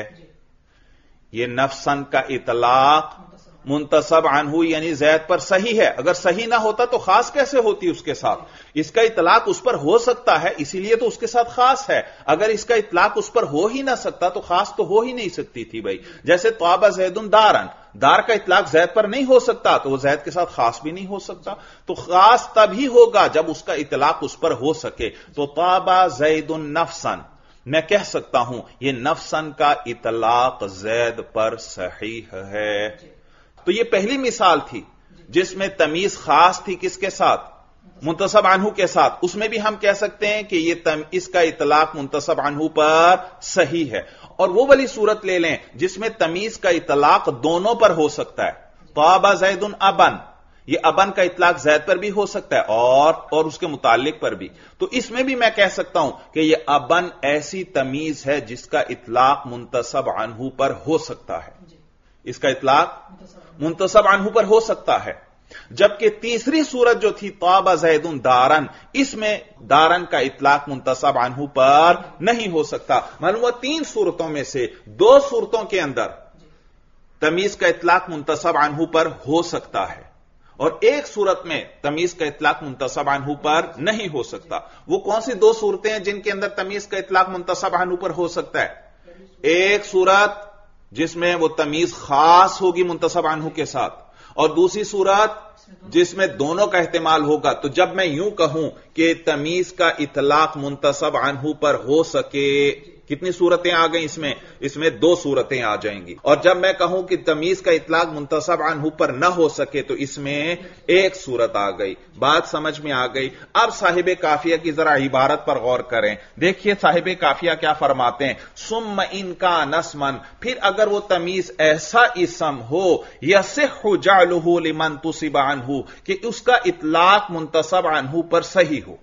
یہ نفسن کا اطلاق منتصب عنہ یعنی زید پر صحیح ہے. اگر صحیح نہ ہوتا تو خاص کیسے ہوتی اس کے ساتھ؟ اس کا اطلاق اس پر ہو سکتا ہے اسی لیے تو اس کے ساتھ خاص ہے. اگر اس کا اطلاق اس پر ہو ہی نہ سکتا تو خاص تو ہو ہی نہیں سکتی تھی بھائی. جیسے طاب زید دارن، دار کا اطلاق زید پر نہیں ہو سکتا تو وہ زید کے ساتھ خاص بھی نہیں ہو سکتا. تو خاص تب ہی ہوگا جب اس کا اطلاق اس پر ہو سکے. تو طاب زید نفسن، میں کہہ سکتا ہوں یہ نفسن کا اطلاق زید پر صحیح ہے. تو یہ پہلی مثال تھی جس میں تمیز خاص تھی کس کے ساتھ؟ منتصب عنہ کے ساتھ. اس میں بھی ہم کہہ سکتے ہیں کہ یہ اس کا اطلاق منتصب عنہ پر صحیح ہے. اور وہ والی صورت لے لیں جس میں تمیز کا اطلاق دونوں پر ہو سکتا ہے. طاب زید ابن، یہ ابن کا اطلاق زید پر بھی ہو سکتا ہے اور اس کے متعلق پر بھی. تو اس میں بھی میں کہہ سکتا ہوں کہ یہ ابن ایسی تمیز ہے جس کا اطلاق منتصب عنہ پر ہو سکتا ہے. اس کا اطلاق منتصب عنہ پر ہو سکتا ہے. جبکہ تیسری صورت جو تھی طاب زید دارن، اس میں دارن کا اطلاق منتصب عنہ پر نہیں ہو سکتا. معلوم ہوا 3 صورتوں میں سے 2 صورتوں کے اندر تمیز کا اطلاق منتصب عنہ پر ہو سکتا ہے اور ایک صورت میں تمیز کا اطلاق منتصب عنہ پر نہیں ہو سکتا. وہ کون سی 2 صورتیں ہیں جن کے اندر تمیز کا اطلاق منتصب عنہ پر ہو سکتا ہے؟ ایک صورت جس میں وہ تمیز خاص ہوگی منتصب عنہ کے ساتھ، اور دوسری صورت جس میں دونوں کا احتمال ہوگا. تو جب میں یوں کہوں کہ تمیز کا اطلاق منتصب عنہ پر ہو سکے، کتنی صورتیں آ گئیں اس میں 2 صورتیں آ جائیں گی. اور جب میں کہوں کہ تمیز کا اطلاق منتصب عنہ پر نہ ہو سکے تو اس میں 1 صورت آ گئی. بات سمجھ میں آ گئی. اب صاحب قافیہ کی ذرا عبارت پر غور کریں. دیکھیے صاحب قافیہ کیا فرماتے ہیں، ثم ان کا نسمن، پھر اگر وہ تمیز ایسا اسم ہو یصح جعلہ لمن تصب عنہ، کہ اس کا اطلاق منتصب عنہ پر صحیح ہو.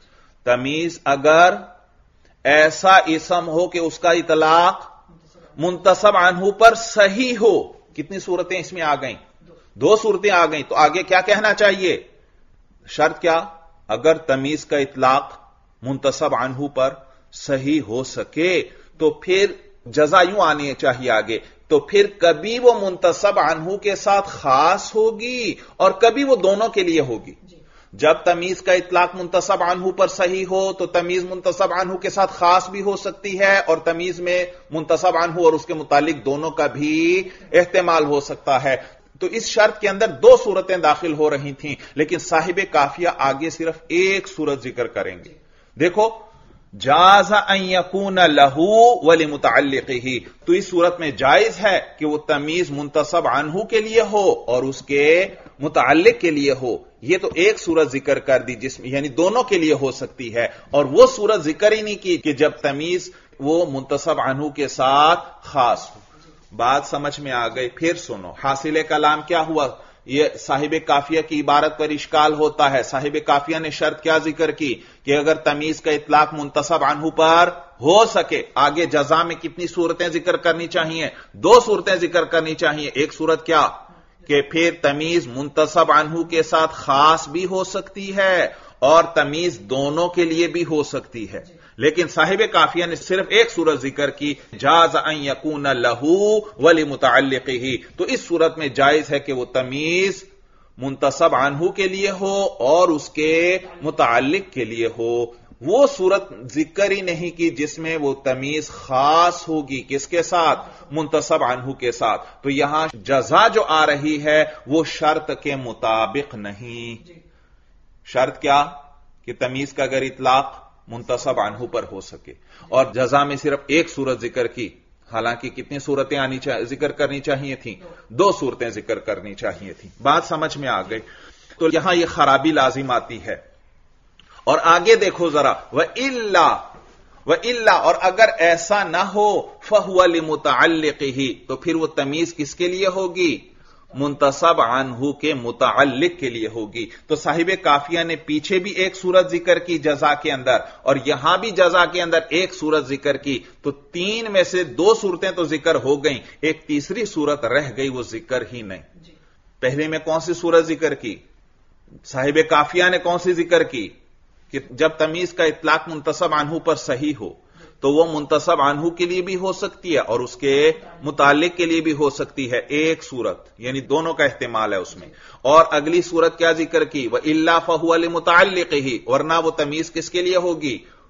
تمیز اگر ایسا اسم ہو کہ اس کا اطلاق منتصب عنہ پر صحیح ہو. کتنی صورتیں اس میں آ گئیں؟ 2 صورتیں آ گئیں. تو آگے کیا کہنا چاہیے؟ شرط کیا؟ اگر تمیز کا اطلاق منتصب عنہ پر صحیح ہو سکے تو پھر جزا یوں آنی چاہیے آگے. تو پھر کبھی وہ منتصب عنہ کے ساتھ خاص ہوگی اور کبھی وہ دونوں کے لیے ہوگی. جب تمیز کا اطلاق منتصب عنہ پر صحیح ہو تو تمیز منتصب عنہ کے ساتھ خاص بھی ہو سکتی ہے اور تمیز میں منتصب عنہ اور اس کے متعلق دونوں کا بھی احتمال ہو سکتا ہے. تو اس شرط کے اندر 2 صورتیں داخل ہو رہی تھیں، لیکن صاحب قافیہ آگے صرف 1 صورت ذکر کریں گے. دیکھو، جاز ان یکون لہ ولمتعلقہ، تو اس صورت میں جائز ہے کہ وہ تمیز منتصب عنہ کے لیے ہو اور اس کے متعلق کے لیے ہو. یہ تو 1 صورت ذکر کر دی جس میں یعنی دونوں کے لیے ہو سکتی ہے، اور وہ صورت ذکر ہی نہیں کی کہ جب تمیز وہ منتصب عنہ کے ساتھ خاص ہو. بات سمجھ میں آ گئی. پھر سنو، حاصل کلام کیا ہوا؟ یہ صاحب قافیہ کی عبارت پر اشکال ہوتا ہے. صاحب قافیہ نے شرط کیا ذکر کی کہ اگر تمیز کا اطلاق منتصب عنہ پر ہو سکے. آگے جزا میں کتنی صورتیں ذکر کرنی چاہیے؟ 2 صورتیں ذکر کرنی چاہیے. ایک صورت کیا کہ پھر تمیز منتصب عنہ کے ساتھ خاص بھی ہو سکتی ہے اور تمیز دونوں کے لیے بھی ہو سکتی ہے. لیکن صاحب قافیہ نے صرف 1 صورت ذکر کی، جاز ان یکون لہ ولمتعلقہ. تو اس صورت میں جائز ہے کہ وہ تمیز منتصب عنہ کے لیے ہو اور اس کے متعلق کے لیے ہو. وہ صورت ذکر ہی نہیں کی جس میں وہ تمیز خاص ہوگی. کس کے ساتھ؟ منتصب عنہ کے ساتھ. تو یہاں جزا جو آ رہی ہے وہ شرط کے مطابق نہیں. شرط کیا؟ کہ تمیز کا اگر اطلاق منتصب عنہ پر ہو سکے. اور جزا میں صرف 1 صورت ذکر کی، حالانکہ کتنی صورتیں ذکر کرنی چاہیے تھیں؟ 2 صورتیں ذکر کرنی چاہیے تھیں. بات سمجھ میں آ گئی. تو یہاں یہ خرابی لازم آتی ہے. اور آگے دیکھو ذرا، وَإِلَّا، اور اگر ایسا نہ ہو فَهُوَ لِمُتَعَلِّقِهِ، تو پھر وہ تمیز کس کے لیے ہوگی؟ منتصب عنہ کے متعلق کے لیے ہوگی. تو صاحب قافیہ نے پیچھے بھی 1 صورت ذکر کی جزا کے اندر اور یہاں بھی جزا کے اندر 1 صورت ذکر کی. تو 3 میں سے 2 صورتیں تو ذکر ہو گئیں، ایک تیسری صورت رہ گئی، وہ ذکر ہی نہیں. پہلے میں کون سی صورت ذکر کی؟ صاحب قافیہ نے کون سی ذکر کی؟ کہ جب تمیز کا اطلاق منتصب عنہ پر صحیح ہو تو وہ منتصب عنہ کے لیے بھی ہو سکتی ہے اور اس کے متعلق کے لیے بھی ہو سکتی ہے. 1 صورت یعنی دونوں کا احتمال ہے اس میں. اور اگلی صورت کیا ذکر کی؟ وَإِلَّا فَهُوَ لِمُتَعَلِّقِهِ، ورنہ وہ تمیز کس کے لیے ہوگی؟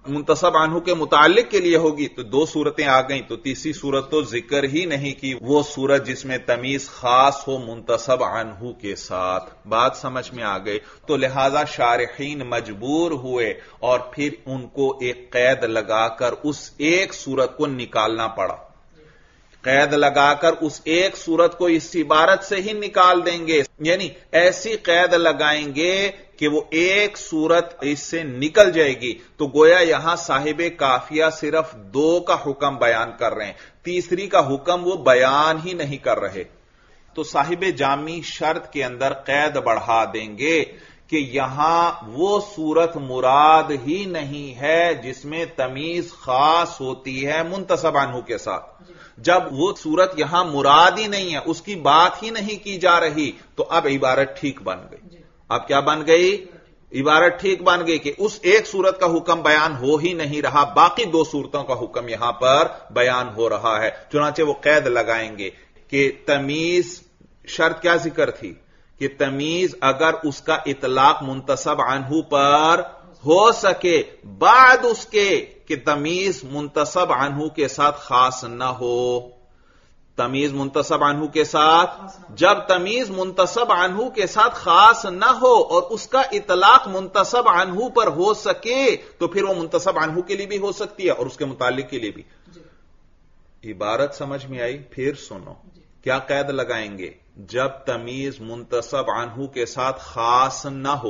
منتصب عنہ کے متعلق کے لیے ہوگی تو دو صورتیں آ گئیں، تو تیسری صورت تو ذکر ہی نہیں کی، وہ صورت جس میں تمیز خاص ہو منتصب عنہ کے ساتھ۔ بات سمجھ میں آ گئی؟ تو لہذا شارحین مجبور ہوئے اور پھر ان کو ایک قید لگا کر اس ایک صورت کو نکالنا پڑا، قید لگا کر اس ایک صورت کو اس عبارت سے ہی نکال دیں گے، یعنی ایسی قید لگائیں گے کہ وہ ایک صورت اس سے نکل جائے گی۔ تو گویا یہاں صاحب کافیہ صرف دو کا حکم بیان کر رہے ہیں، تیسری کا حکم وہ بیان ہی نہیں کر رہے۔ تو صاحب جامی شرط کے اندر قید بڑھا دیں گے کہ یہاں وہ صورت مراد ہی نہیں ہے جس میں تمیز خاص ہوتی ہے منتصب عنہ کے ساتھ۔ جب وہ صورت یہاں مراد ہی نہیں ہے، اس کی بات ہی نہیں کی جا رہی، تو اب عبارت ٹھیک بن گئی۔ اب کیا بن گئی؟ عبارت ٹھیک بن گئی کہ اس ایک صورت کا حکم بیان ہو ہی نہیں رہا، باقی دو صورتوں کا حکم یہاں پر بیان ہو رہا ہے۔ چنانچہ وہ قید لگائیں گے کہ تمیز، شرط کیا ذکر تھی کہ تمیز اگر اس کا اطلاق منتصب عنہ پر ہو سکے بعد اس کے کہ تمیز منتصب عنہ کے ساتھ خاص نہ ہو۔ تمیز منتصب عنہ کے ساتھ، جب تمیز منتصب عنہ کے ساتھ خاص نہ ہو اور اس کا اطلاق منتصب عنہ پر ہو سکے تو پھر وہ منتصب عنہ کے لیے بھی ہو سکتی ہے اور اس کے متعلق کے لیے بھی۔ عبارت سمجھ میں آئی؟ پھر سنو کیا قید لگائیں گے؟ جب تمیز منتصب عنہ کے ساتھ خاص نہ ہو،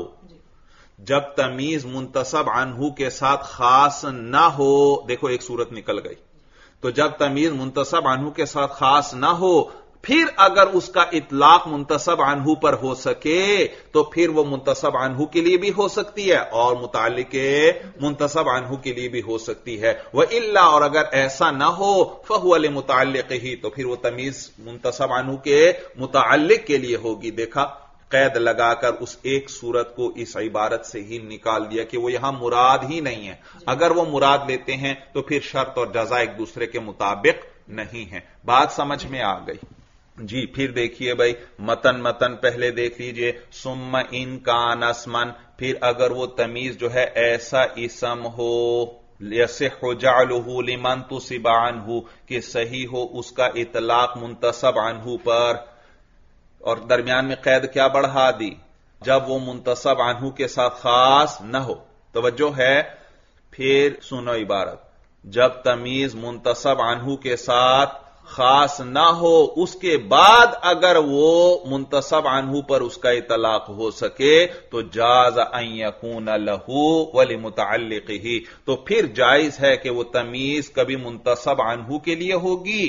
جب تمیز منتصب عنہ کے ساتھ خاص نہ ہو، دیکھو ایک صورت نکل گئی، تو جب تمیز منتصب عنہ کے ساتھ خاص نہ ہو، پھر اگر اس کا اطلاق منتصب عنہ پر ہو سکے تو پھر وہ منتصب عنہ کے لیے بھی ہو سکتی ہے اور متعلق منتصب عنہ کے لیے بھی ہو سکتی ہے۔ وَإِلَّا، اور اگر ایسا نہ ہو فَهُوَ لِمُتَعَلِّقِهِ، تو پھر وہ تمیز منتصب عنہ کے متعلق کے لیے ہوگی۔ دیکھا، قید لگا کر اس ایک صورت کو اس عبارت سے ہی نکال دیا کہ وہ یہاں مراد ہی نہیں ہے۔ اگر وہ مراد لیتے ہیں تو پھر شرط اور جزا ایک دوسرے کے مطابق نہیں ہے۔ بات سمجھ میں آ گئی؟ جی پھر دیکھیے بھائی، متن پہلے دیکھ لیجئے۔ ثم ان کان اسمن، پھر اگر وہ تمیز جو ہے ایسا اسم ہو، یصح جعلہ لمن تصب عنہ، کہ صحیح ہو اس کا اطلاق منتصب عنہ پر، اور درمیان میں قید کیا بڑھا دی؟ جب وہ منتصب عنہ کے ساتھ خاص نہ ہو۔ توجہ ہے؟ پھر سنو عبارت، جب تمیز منتصب عنہ کے ساتھ خاص نہ ہو، اس کے بعد اگر وہ منتصب عنہ پر اس کا اطلاق ہو سکے تو جاز ان یکون لہ ولمتعلقہ، تو پھر جائز ہے کہ وہ تمیز کبھی منتصب عنہ کے لیے ہوگی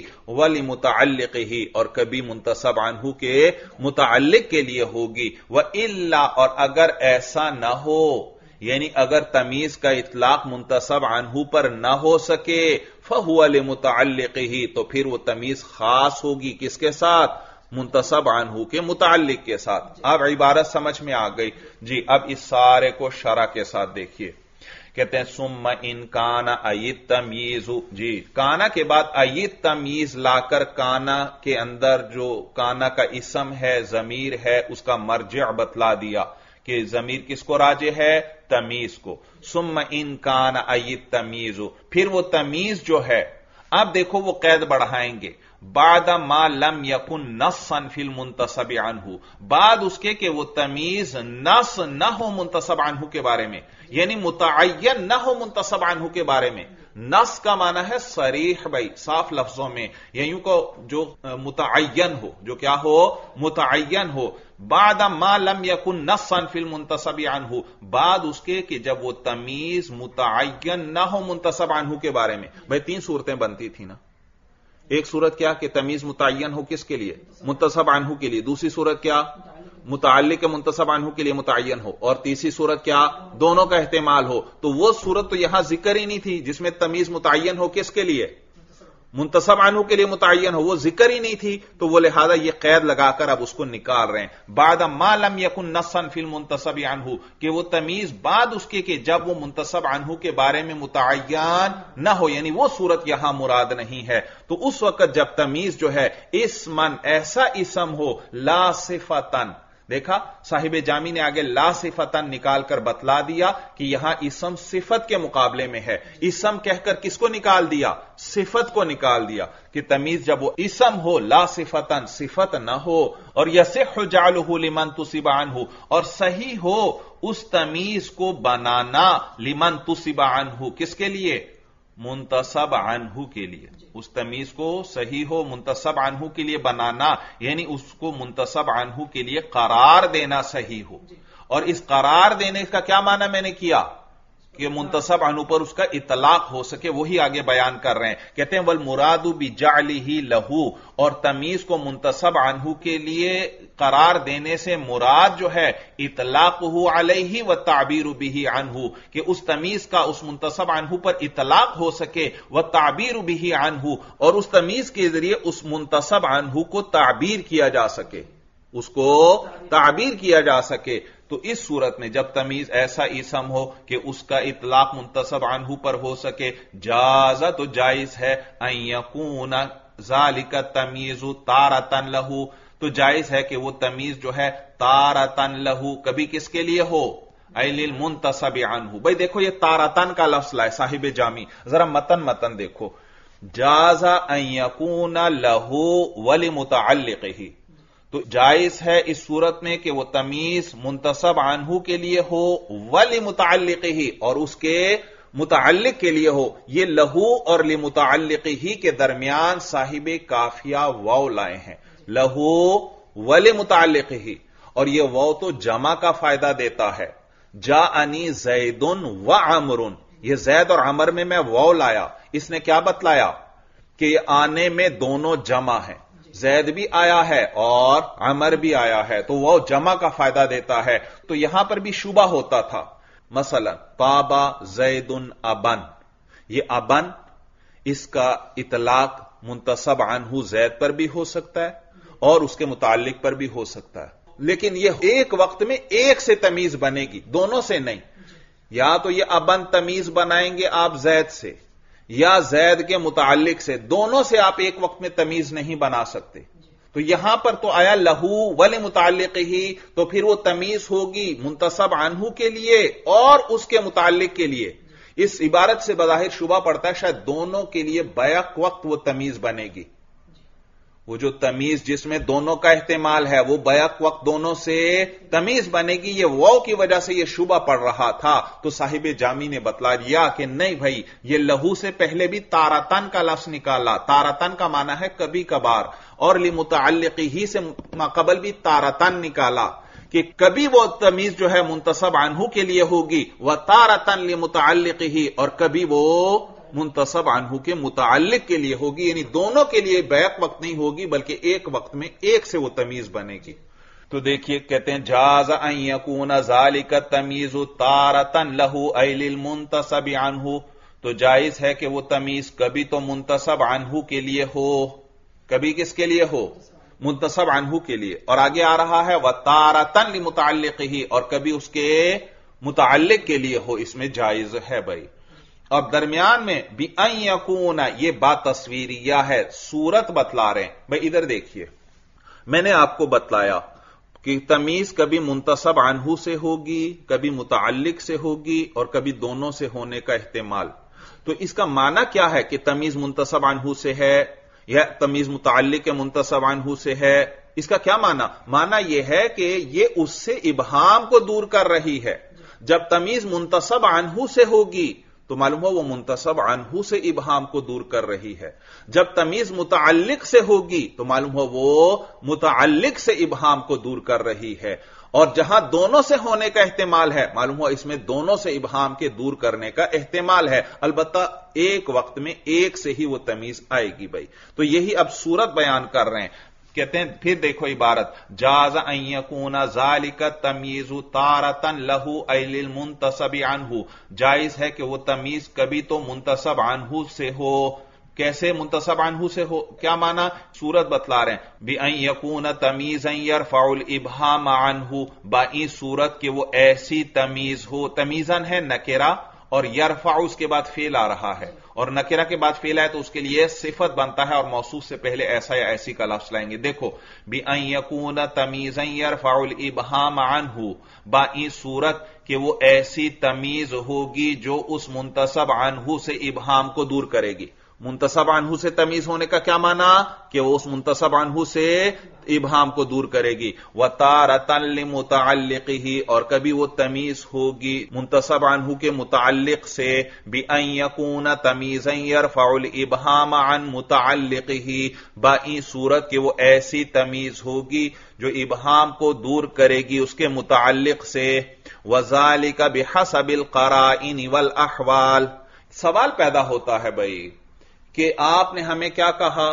ولمتعلقہ، اور کبھی منتصب عنہ کے متعلق کے لیے ہوگی۔ وَإِلَّا، اور اگر ایسا نہ ہو، یعنی اگر تمیز کا اطلاق منتصب عنہ پر نہ ہو سکے فَهُوَ لِمُتَعَلِّقِهِ، تو پھر وہ تمیز خاص ہوگی کس کے ساتھ؟ منتصب عنہ کے متعلق کے ساتھ۔ اب عبارت سمجھ میں آ گئی؟ جی اب اس سارے کو شرح کے ساتھ دیکھیے۔ کہتے ہیں ثم ان کان ایت تمیز، جی کانا کے بعد ایت تمیز لا کر کانا کے اندر جو کانا کا اسم ہے، ضمیر ہے، اس کا مرجع بتلا دیا کہ ضمیر کس کو راجع ہے؟ تمیز کو۔ ثم ان کان ایت تمیز، پھر وہ تمیز جو ہے، اب دیکھو وہ قید بڑھائیں گے، بعد ما لم یکن نصا فی المنتصب عنہ، بعد اس کے کہ وہ تمیز نص نہ ہو منتصب عنہ کے بارے میں، یعنی متعین نہ ہو منتصب عنہ کے بارے میں۔ نص کا معنی ہے صریح، بھائی صاف لفظوں میں، یا یوں کو جو متعین ہو، جو کیا ہو؟ متعین ہو۔ بعد ما لم یکن نصا فی المنتصب عنہ، بعد اس کے کہ جب وہ تمیز متعین نہ ہو منتصب عنہ کے بارے میں۔ بھائی تین صورتیں بنتی تھی نا، ایک صورت کیا کہ تمیز متعین ہو کس کے لیے؟ منتصب عنہ کے لیے، دوسری صورت کیا؟ متعلق منتصب عنہ کے لیے متعین ہو، اور تیسری صورت کیا؟ دونوں کا احتمال ہو۔ تو وہ صورت تو یہاں ذکر ہی نہیں تھی جس میں تمیز متعین ہو کس کے لیے؟ منتصب عنہ کے لیے متعین ہو، وہ ذکر ہی نہیں تھی، تو وہ لہذا یہ قید لگا کر اب اس کو نکال رہے ہیں۔ بعد ما لم یکن نصا فی المنتصب عنہ، کہ وہ تمیز بعد اس کے کہ جب وہ منتصب عنہ کے بارے میں متعین نہ ہو، یعنی وہ صورت یہاں مراد نہیں ہے۔ تو اس وقت جب تمیز جو ہے اسمن، ایسا اسم ہو، لا صفتن، دیکھا صاحب جامی نے آگے لا صفتن نکال کر بتلا دیا کہ یہاں اسم صفت کے مقابلے میں ہے. اسم کہہ کر کس کو نکال دیا؟ صفت کو نکال دیا کہ تمیز جب وہ اسم ہو لا صفتن صفت نہ ہو اور یصح جعلہ لمن تصب عنہ اور صحیح ہو اس تمیز کو بنانا لمن تصب عنہ کس کے لیے؟ منتصب عنہ کے لیے. اس تمیز کو صحیح ہو منتصب عنہ کے لیے بنانا یعنی اس کو منتصب عنہ کے لیے قرار دینا صحیح ہو. اور اس قرار دینے کا کیا معنی میں نے کیا کہ منتصب عنہ پر اس کا اطلاق ہو سکے، وہی آگے بیان کر رہے ہیں. کہتے ہیں والمراد بجعلہ لہو اور تمیز کو منتصب عنہ کے لیے قرار دینے سے مراد جو ہے اطلاقہ علیہ والتعبیر بہ عنہ کہ اس تمیز کا اس منتصب عنہ پر اطلاق ہو سکے والتعبیر بہ عنہ اور اس تمیز کے ذریعے اس منتصب عنہ کو تعبیر کیا جا سکے، اس کو تعبیر کیا جا سکے. تو اس صورت میں جب تمیز ایسا اسم ہو کہ اس کا اطلاق منتصب عنہ پر ہو سکے جاز تو جائز ہے ان یکون ذالک التمیز تارۃ لہ تو جائز ہے کہ وہ تمیز جو ہے تارۃ لہ کبھی کس کے لیے ہو ای للمنتصب عنہ. بھئی دیکھو یہ تارۃ کا لفظ لائے صاحب جامی، ذرا متن دیکھو. جاز ان یکون لہ ولمتعلقہ تو جائز ہے اس صورت میں کہ وہ تمیز منتصب عنہ کے لیے ہو ولمتعلقہ اور اس کے متعلق کے لیے ہو. یہ لہو اور لمتعلقہ کے درمیان صاحب کافیہ واو لائے ہیں لہو ولمتعلقہ اور یہ واو تو جمع کا فائدہ دیتا ہے. جاءنی زید و عمر یہ زید اور عمر میں واو لایا، اس نے کیا بتلایا کہ یہ آنے میں دونوں جمع ہیں، زید بھی آیا ہے اور عمر بھی آیا ہے تو وہ جمع کا فائدہ دیتا ہے. تو یہاں پر بھی شبہ ہوتا تھا مثلا طابا زید ابن یہ ابن اس کا اطلاق منتصب عنہ زید پر بھی ہو سکتا ہے اور اس کے متعلق پر بھی ہو سکتا ہے، لیکن یہ ایک وقت میں ایک سے تمیز بنے گی دونوں سے نہیں. یا تو یہ ابن تمیز بنائیں گے آپ زید سے یا زید کے متعلق سے، دونوں سے آپ ایک وقت میں تمیز نہیں بنا سکتے. تو یہاں پر تو آیا لہو ولمتعلقہ تو پھر وہ تمیز ہوگی منتصب عنہ کے لیے اور اس کے متعلق کے لیے. اس عبارت سے بظاہر شبہ پڑتا ہے شاید دونوں کے لیے بیک وقت وہ تمیز بنے گی. وہ جو تمیز جس میں دونوں کا احتمال ہے وہ بیک وقت دونوں سے تمیز بنے گی. یہ واو کی وجہ سے یہ شبہ پڑ رہا تھا تو صاحب جامی نے بتلا دیا کہ نہیں بھائی یہ لہو سے پہلے بھی تارتن کا لفظ نکالا. تارتن کا معنی ہے کبھی کبھار اور لمتعلقہ ہی سے قبل بھی تارتن نکالا کہ کبھی وہ تمیز جو ہے منتصب عنہ کے لیے ہوگی وتارتن لمتعلقہ اور کبھی وہ منتصب عنہ کے متعلق کے لیے ہوگی، یعنی دونوں کے لیے بیک وقت نہیں ہوگی بلکہ ایک وقت میں ایک سے وہ تمیز بنے گی. تو دیکھیے کہتے ہیں جاز ان یکون ذالک التمیز تارۃ لہ ای للمنتصب عنہ تو جائز ہے کہ وہ تمیز کبھی تو منتصب عنہ کے لیے ہو، کبھی کس کے لیے ہو؟ منتصب عنہ کے لیے. اور آگے آ رہا ہے وتارۃ لمتعلقہ اور کبھی اس کے متعلق کے لیے ہو، اس میں جائز ہے بھائی. اب درمیان میں بِأَن يَكُونَ یہ بات تصویریہ ہے، صورت بتلا رہے ہیں. بھائی ادھر دیکھیے میں نے آپ کو بتلایا کہ تمیز کبھی منتصب عنہ سے ہوگی کبھی متعلق سے ہوگی اور کبھی دونوں سے ہونے کا احتمال. تو اس کا معنی کیا ہے کہ تمیز منتصب عنہ سے ہے یا تمیز متعلق کے منتصب عنہ سے ہے؟ اس کا کیا معنی؟ معنی یہ ہے کہ یہ اس سے ابہام کو دور کر رہی ہے. جب تمیز منتصب عنہ سے ہوگی تو معلوم ہو وہ منتصب عنہ سے ابہام کو دور کر رہی ہے. جب تمیز متعلق سے ہوگی تو معلوم ہو وہ متعلق سے ابہام کو دور کر رہی ہے. اور جہاں دونوں سے ہونے کا احتمال ہے معلوم ہو اس میں دونوں سے ابہام کے دور کرنے کا احتمال ہے، البتہ ایک وقت میں ایک سے ہی وہ تمیز آئے گی بھائی. تو یہی اب صورت بیان کر رہے ہیں. کہتے ہیں پھر دیکھو عبارت جاز ان یکون ذالک التمیز تارۃ لہ ای للمنتصب عنہ جائز ہے کہ وہ تمیز کبھی تو منتصب عنہ سے ہو. کیسے منتصب عنہ سے ہو؟ کیا معنی؟ صورت بتلا رہے ہیں بِأَن یکون تمیزا یرفع الابہام عنہ با این صورت کہ وہ ایسی تمیز ہو، تمیزن ہے نکرہ اور یرفع اس کے بعد فعل آ رہا ہے اور نکرہ کے بعد فعل ہے تو اس کے لیے صفت بنتا ہے اور موصوف سے پہلے ایسا یا ایسی کا لفظ لائیں گے. دیکھو بِأَن يَكُونَ تَمِيزًا يَرْفَعُ الْإِبْهَامَ عَنْهُ، بائی صورت کہ وہ ایسی تمیز ہوگی جو اس منتسب عنہ سے ابہام کو دور کرے گی. منتسب عنہ سے تمیز ہونے کا کیا معنی کہ وہ اس منتسب عنہ سے ابہام کو دور کرے گی. وَتَارَةً لِمُتَعَلِّقِهِ، اور کبھی وہ تمیز ہوگی منتسب عنہ کے متعلق سے. بِأَن يَكُونَ تَمِيزًا يَرْفَعُ الْإِبْهَامَ عَن مُتَعَلِّقِهِ، بائی صورت کہ وہ ایسی تمیز ہوگی جو ابہام کو دور کرے گی اس کے متعلق سے. وَذَلِكَ بِحَسَبِ الْقَرَائِنِ وَالْأَحْوَالِ. سوال پیدا ہوتا ہے بھائی کہ آپ نے ہمیں کیا کہا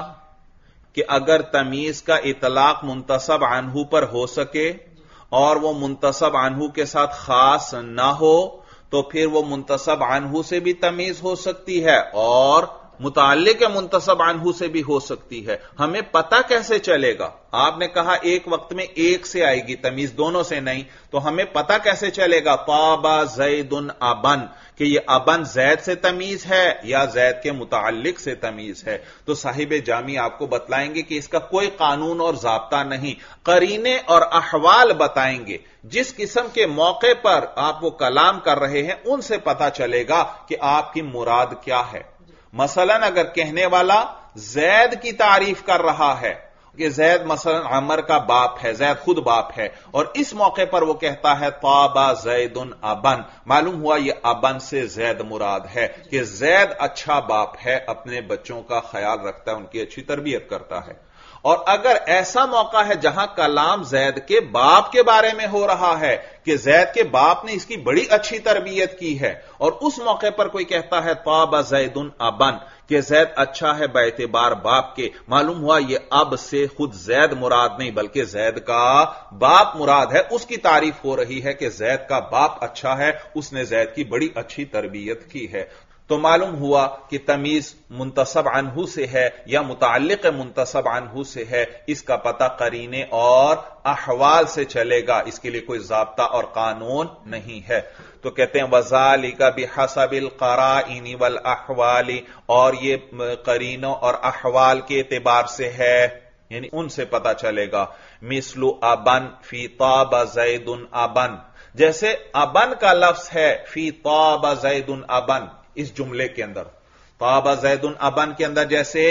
کہ اگر تمیز کا اطلاق منتسب عنہ پر ہو سکے اور وہ منتسب عنہ کے ساتھ خاص نہ ہو تو پھر وہ منتسب عنہ سے بھی تمیز ہو سکتی ہے اور متعلق منتسب عنہ سے بھی ہو سکتی ہے. ہمیں پتہ کیسے چلے گا؟ آپ نے کہا ایک وقت میں ایک سے آئے گی تمیز، دونوں سے نہیں، تو ہمیں پتہ کیسے چلے گا؟ طاب زید ابن، کہ یہ ابن زید سے تمیز ہے یا زید کے متعلق سے تمیز ہے. تو صاحب جامی آپ کو بتلائیں گے کہ اس کا کوئی قانون اور ضابطہ نہیں، قرینے اور احوال بتائیں گے. جس قسم کے موقع پر آپ وہ کلام کر رہے ہیں ان سے پتہ چلے گا کہ آپ کی مراد کیا ہے. مثلا اگر کہنے والا زید کی تعریف کر رہا ہے کہ زید مثلا عمر کا باپ ہے، زید خود باپ ہے، اور اس موقع پر وہ کہتا ہے طاب زید ابن، معلوم ہوا یہ ابن سے زید مراد ہے کہ زید اچھا باپ ہے، اپنے بچوں کا خیال رکھتا ہے، ان کی اچھی تربیت کرتا ہے. اور اگر ایسا موقع ہے جہاں کلام زید کے باپ کے بارے میں ہو رہا ہے کہ زید کے باپ نے اس کی بڑی اچھی تربیت کی ہے، اور اس موقع پر کوئی کہتا ہے طاب زید ابن کہ زید اچھا ہے باعتبار باپ کے، معلوم ہوا یہ اب سے خود زید مراد نہیں بلکہ زید کا باپ مراد ہے. اس کی تعریف ہو رہی ہے کہ زید کا باپ اچھا ہے، اس نے زید کی بڑی اچھی تربیت کی ہے. تو معلوم ہوا کہ تمیز منتسب عنہ سے ہے یا متعلق منتسب عنہ سے ہے، اس کا پتہ قرینے اور احوال سے چلے گا، اس کے لیے کوئی ضابطہ اور قانون نہیں ہے. تو کہتے ہیں وَذَلِكَ بِحَسَبِ الْقَرَائِنِ وَالْأَحْوَالِ، اور یہ قرینوں اور احوال کے اعتبار سے ہے، یعنی ان سے پتہ چلے گا. مثل ابن فی طاب زید ابن، جیسے ابن کا لفظ ہے فی طاب زید ابن، اس جملے کے اندر طاب زید ابن کے اندر جیسے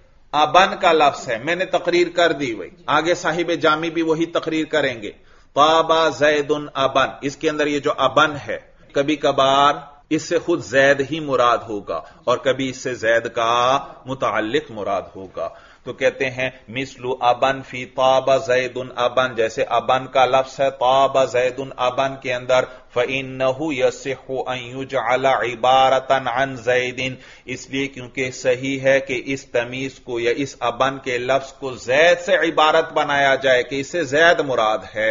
ابن کا لفظ ہے، میں نے تقریر کر دی ہوئی، آگے صاحب جامی بھی وہی تقریر کریں گے. طاب زید ابن، اس کے اندر یہ جو ابن ہے کبھی کبھار اس سے خود زید ہی مراد ہوگا اور کبھی اس سے زید کا متعلق مراد ہوگا. تو کہتے ہیں مثل ابن فی طاب زید ابن، جیسے ابن کا لفظ ہے طاب زید ابن کے اندر فَإِنَّهُ يَصِحُّ أَن يُجْعَلَ عِبَارَةً عَن زَيْدٍ، اس لیے کیونکہ صحیح ہے کہ اس تمیز کو یا اس ابن کے لفظ کو زید سے عبارت بنایا جائے کہ اس سے زید مراد ہے.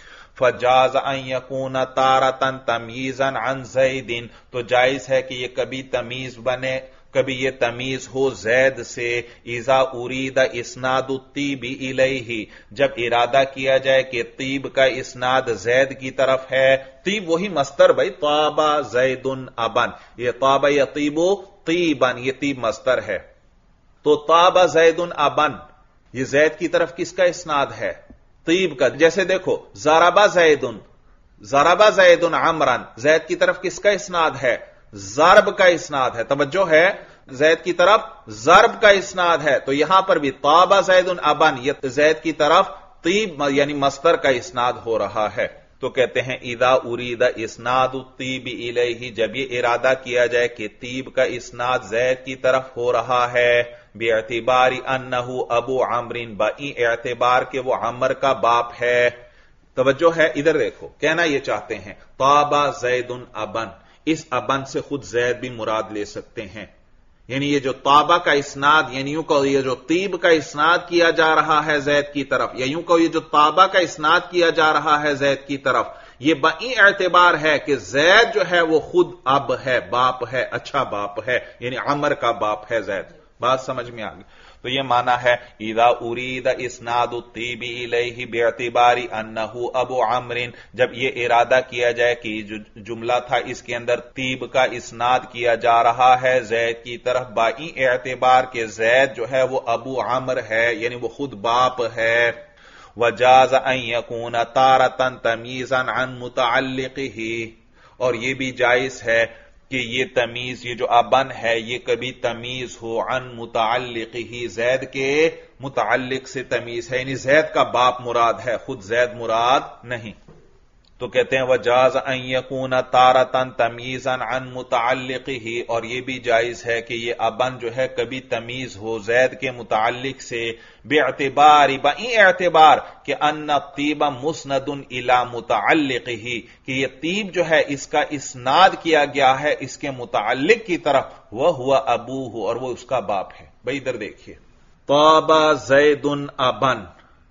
فَجَازَ أَن يَكُونَ تَارَةً تَمْيِيزًا عَن زَيْدٍ، تو جائز ہے کہ یہ کبھی تمیز بنے، کبھی یہ تمیز ہو زید سے. اذا ارید اسناد الطیب الیہ، جب ارادہ کیا جائے کہ طیب کا اسناد زید کی طرف ہے. طیب وہی مصدر بھائی، طاب زید ابن، یہ طاب یطیب طیبا، یہ طیب مصدر ہے. تو طاب زید ابن یہ زید کی طرف کس کا اسناد ہے؟ طیب کا. جیسے دیکھو ضرب زید عمرا، زید کی طرف کس کا اسناد ہے؟ ضرب کا اسناد ہے. توجہ ہے، زید کی طرف ضرب کا اسناد ہے. تو یہاں پر بھی طاب زید ابن، یہ زید کی طرف طیب یعنی مصدر کا اسناد ہو رہا ہے. تو کہتے ہیں اذا ارید اسناد الطیب الیہ، جب یہ ارادہ کیا جائے کہ طیب کا اسناد زید کی طرف ہو رہا ہے، باعتبار انہ ابو عمرو، بائی اعتبار کہ وہ عمر کا باپ ہے. توجہ ہے، ادھر دیکھو، کہنا یہ چاہتے ہیں طاب زید ابن، اس ابن سے خود زید بھی مراد لے سکتے ہیں. یعنی یہ جو طابہ کا اسناد، یعنی یوں کہ یہ جو طیب کا اسناد کیا جا رہا ہے زید کی طرف، یا یوں کہ یہ جو طابہ کا اسناد کیا جا رہا ہے زید کی طرف، یہ بائی اعتبار ہے کہ زید جو ہے وہ خود اب ہے، باپ ہے، اچھا باپ ہے، یعنی عمر کا باپ ہے زید. بات سمجھ میں آ گئی؟ تو یہ معنی ہے اذا ارید اسناد الطیب الیہ باعتبار انہ ابو عمرو، جب یہ ارادہ کیا جائے کہ جو جملہ تھا اس کے اندر طیب کا اسناد کیا جا رہا ہے زید کی طرف بائی اعتبار کہ زید جو ہے وہ ابو عمرو ہے، یعنی وہ خود باپ ہے. وجاز ان یکون تارۃ تمییزا عن متعلقہ، اور یہ بھی جائز ہے کہ یہ تمیز، یہ جو ابن ہے یہ کبھی تمیز ہو عن متعلقہ، زید کے متعلق سے تمیز ہے، یعنی زید کا باپ مراد ہے، خود زید مراد نہیں. تو کہتے ہیں وجاز ان یکون تارۃ تمییزا عن متعلقہ، اور یہ بھی جائز ہے کہ یہ ابن جو ہے کبھی تمیز ہو زید کے متعلق سے، باعتبار بئی اعتبار کہ ان الطیب مسند الی متعلقہ، کہ یہ طیب جو ہے اس کا اسناد کیا گیا ہے اس کے متعلق کی طرف، وہو ابوہ، اور وہ اس کا باپ ہے. بھائی ادھر دیکھیے، طاب زید ابن،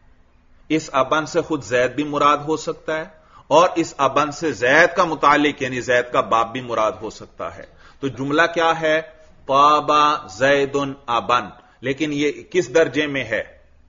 اس ابن سے خود زید بھی مراد ہو سکتا ہے، اور اس ابن سے زید کا متعلق یعنی زید کا باپ بھی مراد ہو سکتا ہے. تو جملہ کیا ہے؟ طابا زید ابن، لیکن یہ کس درجے میں ہے؟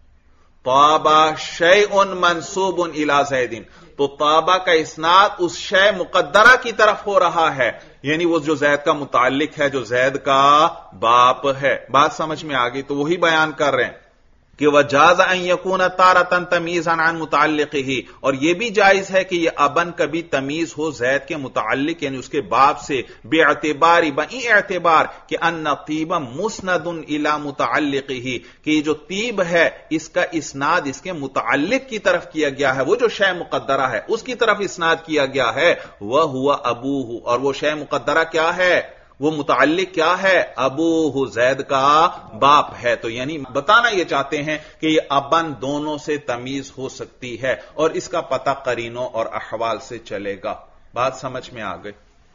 طابا شیء منسوب الی زید، تو طابا کا اسناد اس شیء مقدرہ کی طرف ہو رہا ہے، یعنی وہ جو زید کا متعلق ہے، جو زید کا باپ ہے. بات سمجھ میں آ گئی؟ تو وہی بیان کر رہے ہیں کہ وجاز ان یکون تارۃ تمییزا عن متعلقہ، اور یہ بھی جائز ہے کہ یہ ابن کبھی تمیز ہو زید کے متعلق یعنی اس کے باپ سے، باعتبار بئی اعتبار کہ ان طیب مسند الی متعلقہ، کہ یہ جو طیب ہے اس کا اسناد اس کے متعلق کی طرف کیا گیا ہے، وہ جو شیء مقدرہ ہے اس کی طرف اسناد کیا گیا ہے، وہو ابوہ، اور وہ شیء مقدرہ کیا ہے؟ وہ متعلق کیا ہے؟ ابوہ، زید کا باپ ہے. تو یعنی بتانا یہ چاہتے ہیں کہ یہ ابن دونوں سے تمیز ہو سکتی ہے، اور اس کا پتہ قرینوں اور احوال سے چلے گا. بات سمجھ میں آ گئی؟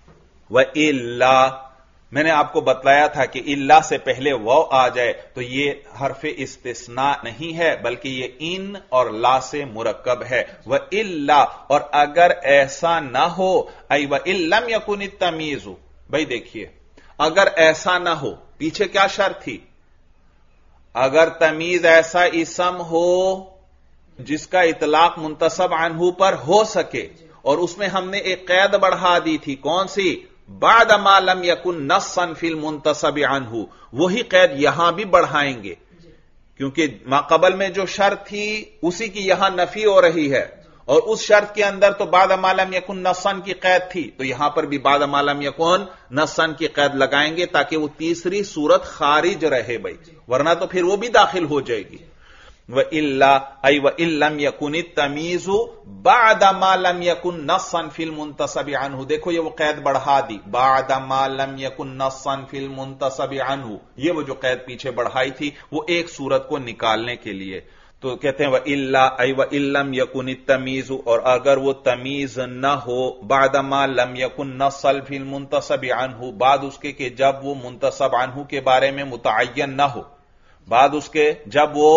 وَإِلَّا، میں نے آپ کو بتلایا تھا کہ اللہ سے پہلے وہ آ جائے تو یہ حرف استثناء نہیں ہے بلکہ یہ ان اور لا سے مرکب ہے. وَإِلَّا، اور اگر ایسا نہ ہو، اَيْ وَإِن لَمْ يَكُنِ التَّمِيزُ، بھائی دیکھیے اگر ایسا نہ ہو، پیچھے کیا شرط تھی؟ اگر تمیز ایسا اسم ہو جس کا اطلاق منتسب عنہ پر ہو سکے، اور اس میں ہم نے ایک قید بڑھا دی تھی، کون سی؟ بعد ما لم يكن نصا فی المنتسب عنہ، وہی قید یہاں بھی بڑھائیں گے، کیونکہ ما قبل میں جو شرط تھی اسی کی یہاں نفی ہو رہی ہے، اور اس شرط کے اندر تو بعد ما لم یکن نصا کی قید تھی، تو یہاں پر بھی بعد ما لم یکن نصا کی قید لگائیں گے تاکہ وہ تیسری صورت خارج رہے بھائی، ورنہ تو پھر وہ بھی داخل ہو جائے گی. وَإِلَّا أَيْ وَإِن لَمْ يَكُنِ التَّمِيزُ بَعْدَ مَا لَمْ يَكُن نَصًّا فِي الْمُنْتَسَبِ عَنْهُ، دیکھو یہ وہ قید بڑھا دی، بَعْدَ مَا لَمْ يَكُن نَصًّا فِي الْمُنْتَسَبِ عَنْهُ، یہ وہ جو قید پیچھے بڑھائی تھی وہ ایک صورت کو نکالنے کے لیے. تو کہتے ہیں وَإِلَّا أَيْ وَإِن لَمْ يَكُنِ التَّمِيزُ، اور اگر وہ تمیز نہ ہو، بَعْدَ مَا لَمْ يَكُن نَصًّا فِي الْمُنْتَسَبِ عَنْهُ، بعد اس کے کہ جب وہ منتسب عنہ کے بارے میں متعین نہ ہو، بعد اس کے جب وہ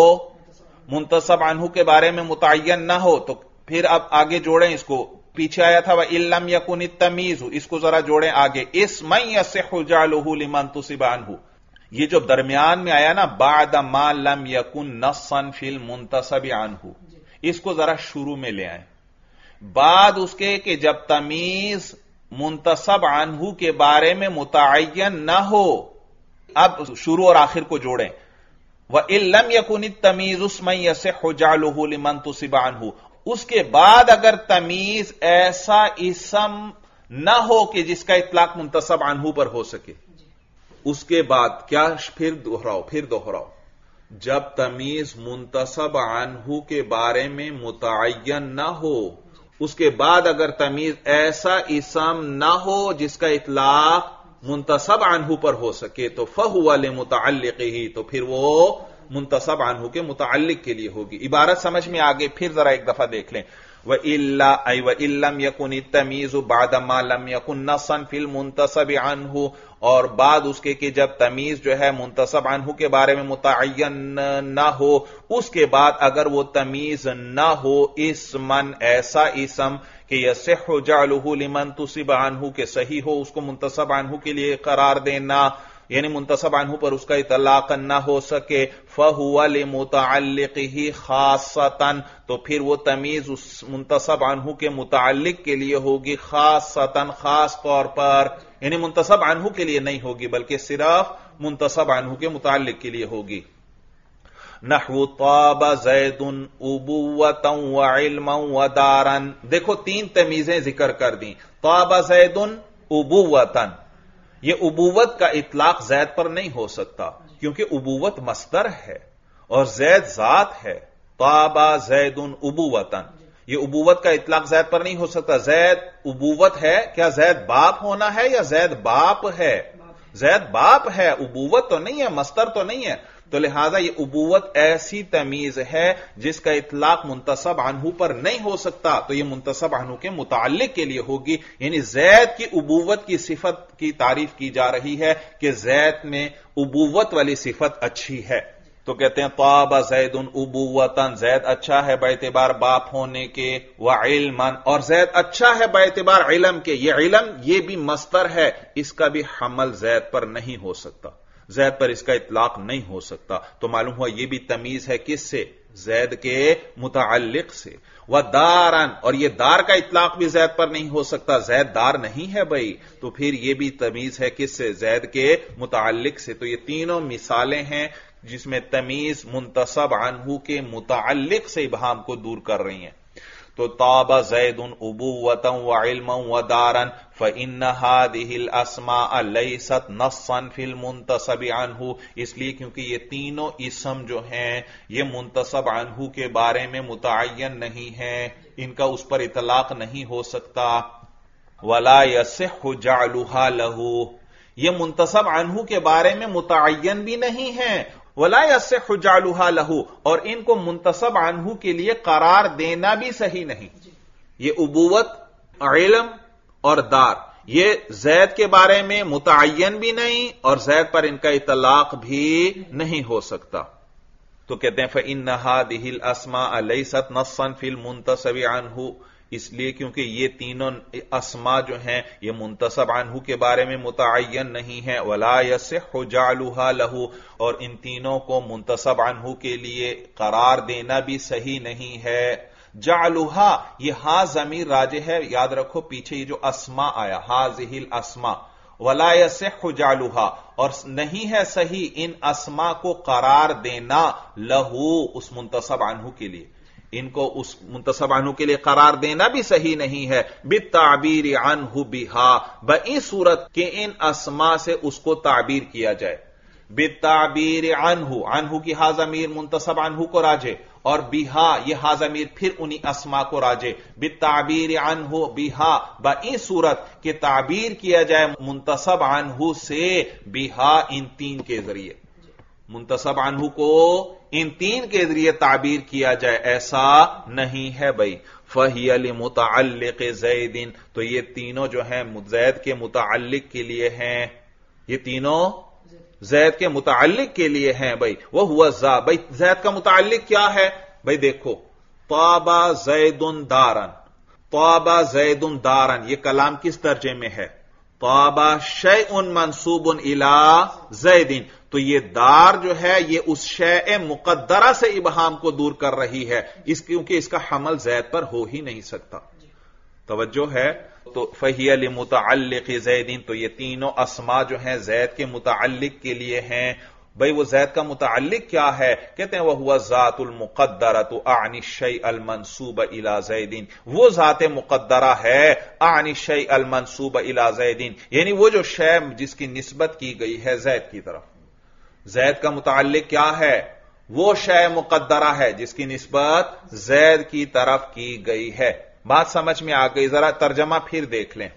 منتسب عنہ کے بارے میں متعین نہ ہو. تو پھر اب آگے جوڑیں اس کو، پیچھے آیا تھا وَإِن لَمْ يَكُنِ التَّمِيزُ، اس کو ذرا جوڑیں آگے، اسْمًا يَصِحُّ جَعْلُهُ لِمَن تُصِبَ عَنْهُ، یہ جو درمیان میں آیا نا بعد ما لم يكن نصا فی المنتسب عنہ، اس کو ذرا شروع میں لے آئیں، بعد اس کے کہ جب تمیز منتسب عنہ کے بارے میں متعین نہ ہو. اب شروع اور آخر کو جوڑیں، وَإِن لَمْ يَكُنِ التَّمِيزُ اسْمًا يَصِحُّ جَعْلُهُ لِمَن تُصِبَ عَنْهُ، اس کے بعد اگر تمیز ایسا اسم نہ ہو کہ جس کا اطلاق منتسب عنہ پر ہو سکے، اس کے بعد کیا؟ پھر دوہراؤ، جب تمیز منتسب عنہ کے بارے میں متعین نہ ہو، اس کے بعد اگر تمیز ایسا اسم نہ ہو جس کا اطلاق منتسب عنہ پر ہو سکے، تو فَهُوَ لِمُتَعَلِّقِهِ، تو پھر وہ منتسب عنہ کے متعلق کے لیے ہوگی. عبارت سمجھ میں آگے پھر ذرا ایک دفعہ دیکھ لیں. وَإِلَّا أَيْ وَإِن لَمْ يَكُنِ التَّمِيزُ بَعْدَ مَا لَمْ يَكُن نَصًّا فِي الْمُنْتَسَبِ عَنْهُ، اور بعد اس کے کہ جب تمیز جو ہے منتسب عنہ کے بارے میں متعین نہ ہو، اس کے بعد اگر وہ تمیز نہ ہو اسمن ایسا اسم کہ یصح جعلہ لمن تصب عنہ، کہ صحیح ہو اس کو منتسب عنہ کے لیے قرار دینا، یعنی منتسب عنہ پر اس کا اطلاق نہ ہو سکے، فَهُوَ لِمُتَعَلِّقِهِ خَاصَّةً، تو پھر وہ تمیز اس منتسب عنہ کے متعلق کے لیے ہوگی، خاصتاً خاص طور پر، یعنی منتسب عنہ کے لیے نہیں ہوگی بلکہ صرف منتسب عنہ کے متعلق کے لیے ہوگی۔ نحو طاب زید ابوۃ وعلما ودارا، دیکھو تین تمیزیں ذکر کر دیں۔ طاب زید ابوۃ، یہ ابوت کا اطلاق زید پر نہیں ہو سکتا کیونکہ ابوت مصدر ہے اور زید ذات ہے۔ طاب زید ابوۃ، یہ ابوت کا اطلاق زید پر نہیں ہو سکتا۔ زید ابوت ہے، کیا زید باپ ہونا ہے یا زید باپ ہے؟ زید باپ ہے، ابوت تو نہیں ہے، مصدر تو نہیں ہے، تو لہذا یہ ابوت ایسی تمیز ہے جس کا اطلاق منتسب عنہ پر نہیں ہو سکتا، تو یہ منتسب عنہ کے متعلق کے لیے ہوگی۔ یعنی زید کی ابوت کی صفت کی تعریف کی جا رہی ہے کہ زید میں ابوت والی صفت اچھی ہے، تو کہتے ہیں طاب زید ابوۃً، زید اچھا ہے باعتبار باپ ہونے کے، وعلما، اور زید اچھا ہے باعتبار علم کے۔ یہ علم یہ بھی مصدر ہے، اس کا بھی حمل زید پر نہیں ہو سکتا، زید پر اس کا اطلاق نہیں ہو سکتا، تو معلوم ہوا یہ بھی تمیز ہے کس سے؟ زید کے متعلق سے۔ ودارا، اور یہ دار کا اطلاق بھی زید پر نہیں ہو سکتا، زید دار نہیں ہے بھائی، تو پھر یہ بھی تمیز ہے کس سے؟ زید کے متعلق سے۔ تو یہ تینوں مثالیں ہیں جس میں تمیز منتسب عنہ کے متعلق سے ابہام کو دور کر رہی ہیں۔ تو طاب زید ابوۃً وعلما ودارا فإن هذه الاسماء ليست نصا في المنتسب عنہ، اس لیے کیونکہ یہ تینوں اسم جو ہیں یہ منتسب عنہ کے بارے میں متعین نہیں ہیں، ان کا اس پر اطلاق نہیں ہو سکتا۔ ولا يصح جعلها له، یہ منتسب عنہ کے بارے میں متعین بھی نہیں ہیں، ولا يصح جعلها له، اور ان کو منتسب عنہ کے لیے قرار دینا بھی صحیح نہیں۔ یہ ابوت، علم اور دار یہ زید کے بارے میں متعین بھی نہیں اور زید پر ان کا اطلاق بھی نہیں ہو سکتا، تو کہتے ہیں فإن هذه الاسماء ليست نصا في المنتسب عنہ، اس لیے کیونکہ یہ تینوں اسماء جو ہیں یہ منتسب عنہ کے بارے میں متعین نہیں ہیں، ولا يصح جعلها له، اور ان تینوں کو منتسب عنہ کے لیے قرار دینا بھی صحیح نہیں ہے۔ جعلها، یہ ہا ضمیر راجع ہے، یاد رکھو پیچھے یہ جو اسماء آیا هذه الاسماء، ولا يصح جعلها، اور نہیں ہے صحیح ان اسماء کو قرار دینا لہو، اس منتسب عنہ کے لیے، ان کو اس منتسب عنہ کے لیے قرار دینا بھی صحیح نہیں ہے، بالتعبیر عنہ بها، بئی صورت کہ ان اسماء سے اس کو تعبیر کیا جائے، بالتعبیر عنہ کی ہا ضمیر منتسب عنہ کو راجع، اور بہا یہ ہا ضمیر پھر انہی اسماء کو راجع، بالتعبیر عنہ بہا، بئی صورت کہ تعبیر کیا جائے منتسب عنہ سے، بہا ان تین کے ذریعے، منتسب عنہ کو ان تین کے ذریعے تعبیر کیا جائے، ایسا نہیں ہے بھائی۔ فَهِيَ لِمُتَعَلِّقِ زَيْدٍ، تو یہ تینوں جو ہیں زید کے متعلق کے لیے ہیں، یہ تینوں زید کے متعلق کے لیے ہیں بھائی۔ وَهُوَ ذا، بھائی زید کا متعلق کیا ہے؟ بھائی دیکھو، طاب زید دارا، طاب زید دارا، یہ کلام کس درجے میں ہے؟ طاب شیء منصوب الی زید، تو یہ دار جو ہے یہ اس شیء مقدرہ سے ابہام کو دور کر رہی ہے، کیونکہ اس کا حمل زید پر ہو ہی نہیں سکتا، توجہ ہے۔ تو فَهِيَ لِمُتَعَلِّقِ زَيْدٍ، تو یہ تینوں اسماء جو ہیں زید کے متعلق کے لیے ہیں۔ بھئی وہ زید کا متعلق کیا ہے؟ کہتے ہیں وَهُوَ الذَّاتُ الْمُقَدَّرَةُ أَعْنِ الشَّيْءَ الْمَنْسُوبَ إِلَى زَيْدٍ، وہ ذات مقدرہ ہے أَعْنِ الشَّيْءَ الْمَنْسُوبَ إِلَى زَيْدٍ، یعنی وہ جو شے جس کی نسبت کی گئی ہے زید کی طرف۔ زید کا متعلق کیا ہے؟ وہ شے مقدرہ ہے جس کی نسبت زید کی طرف کی گئی ہے۔ بات سمجھ میں آ گئی؟ ذرا ترجمہ پھر دیکھ لیں۔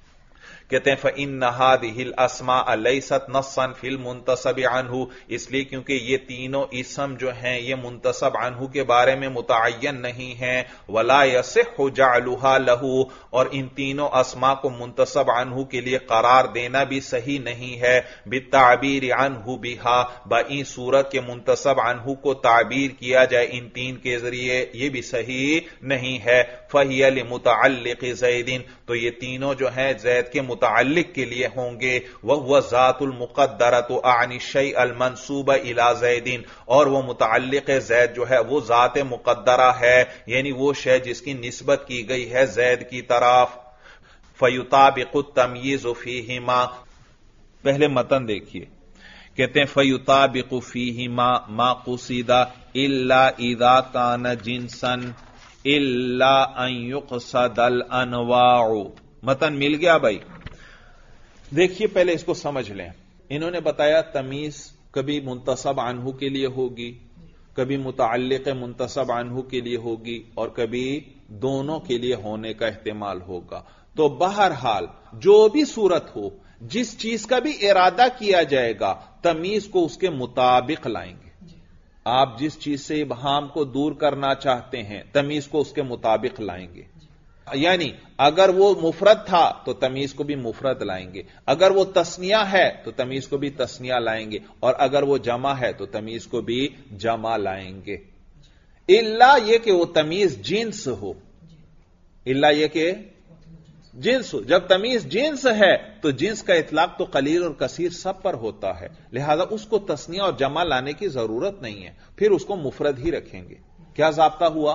کہتے ہیں فَإِنَّ هَذِهِ الْأَسْمَاءَ لَيْسَتْ نَصًّا فِي الْمُنْتَسَبِ عَنْهُ، اس لیے کیونکہ یہ تینوں اسم جو ہیں یہ منتسب عنہ کے بارے میں متعین نہیں ہیں، وَلَا يَصِحُّ جَعْلُهَا لَهُ، اور ان تینوں اسماء کو منتسب عنہ کے لیے قرار دینا بھی صحیح نہیں ہے، بِالتَّعْبِيرِ عَنْهُ بِهَا، بئی صورت کے منتسب عنہ کو تعبیر کیا جائے ان تین کے ذریعے، یہ بھی صحیح نہیں ہے۔ فَهِيَ لِمُتَعَلِّقِ زَيْدٍ، تو یہ تینوں جو ہیں زید کے متعلق کے لیے ہوں گے. وَهُوَ ذَاتُ الْمُقَدَّرَةُ عَنِ الشَّيْءِ الْمَنْسُوبَ إِلَى زَيْدٍ، اور وہ متعلق زید جو ہے وہ ذات مقدرہ ہے، یعنی وہ شے جس کی نسبت کی گئی ہے زید کی طرف. فَيُطَابِقُ التَّمْيِيزُ فِيهِمَا، پہلے متن دیکھیے، کہتے ہیں فَيُطَابِقُ فِيهِمَا مَا قُصِدَ إِلَّا إِذَا كَانَ جِنسًا إِلَّا أَن يُقْصَدَ الْأَنْوَاعُ. متن مل گیا بھائی؟ دیکھیے پہلے اس کو سمجھ لیں. انہوں نے بتایا تمیز کبھی منتسب عنہ کے لیے ہوگی، کبھی متعلق منتسب عنہ کے لیے ہوگی، اور کبھی دونوں کے لیے ہونے کا احتمال ہوگا. تو بہرحال جو بھی صورت ہو، جس چیز کا بھی ارادہ کیا جائے گا تمیز کو اس کے مطابق لائیں گے. آپ جس چیز سے ابہام کو دور کرنا چاہتے ہیں تمیز کو اس کے مطابق لائیں گے. یعنی اگر وہ مفرد تھا تو تمیز کو بھی مفرد لائیں گے، اگر وہ تثنیہ ہے تو تمیز کو بھی تثنیہ لائیں گے، اور اگر وہ جمع ہے تو تمیز کو بھی جمع لائیں گے. الا یہ کہ وہ تمیز جنس ہو، الا یہ کہ جنس ہو. جب تمیز جنس ہے تو جنس کا اطلاق تو قلیل اور کثیر سب پر ہوتا ہے، لہذا اس کو تثنیہ اور جمع لانے کی ضرورت نہیں ہے، پھر اس کو مفرد ہی رکھیں گے. کیا ضابطہ ہوا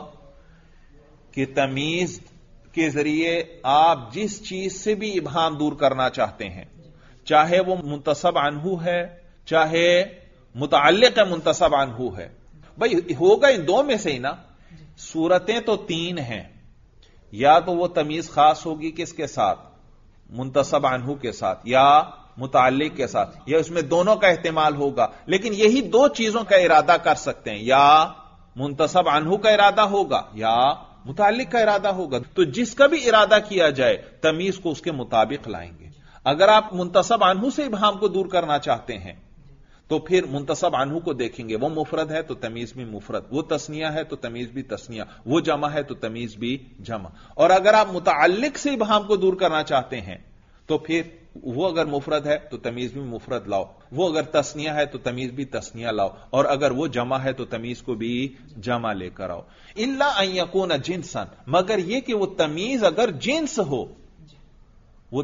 کہ تمیز کے ذریعے آپ جس چیز سے بھی ابہام دور کرنا چاہتے ہیں، چاہے وہ منتسب عنہ ہے چاہے متعلق منتسب عنہ ہے، بھئی ہوگا ان دو میں سے ہی نا. صورتیں تو تین ہیں، یا تو وہ تمیز خاص ہوگی کس کے ساتھ؟ منتسب عنہ کے ساتھ، یا متعلق کے ساتھ، یا اس میں دونوں کا احتمال ہوگا. لیکن یہی دو چیزوں کا ارادہ کر سکتے ہیں، یا منتسب عنہ کا ارادہ ہوگا یا متعلق کا ارادہ ہوگا. تو جس کا بھی ارادہ کیا جائے تمیز کو اس کے مطابق لائیں گے. اگر آپ منتسب عنہ سے ابہام کو دور کرنا چاہتے ہیں تو پھر منتسب عنہ کو دیکھیں گے، وہ مفرد ہے تو تمیز بھی مفرد، وہ تثنیہ ہے تو تمیز بھی تثنیہ، وہ جمع ہے تو تمیز بھی جمع. اور اگر آپ متعلق سے ابہام کو دور کرنا چاہتے ہیں تو پھر وہ اگر مفرد ہے تو تمیز بھی مفرد لاؤ، وہ اگر تثنیہ ہے تو تمیز بھی تثنیہ لاؤ، اور اگر وہ جمع ہے تو تمیز کو بھی جمع لے کر آؤ. الا ان یکون جنسا، مگر یہ کہ وہ تمیز اگر جنس ہو، وہ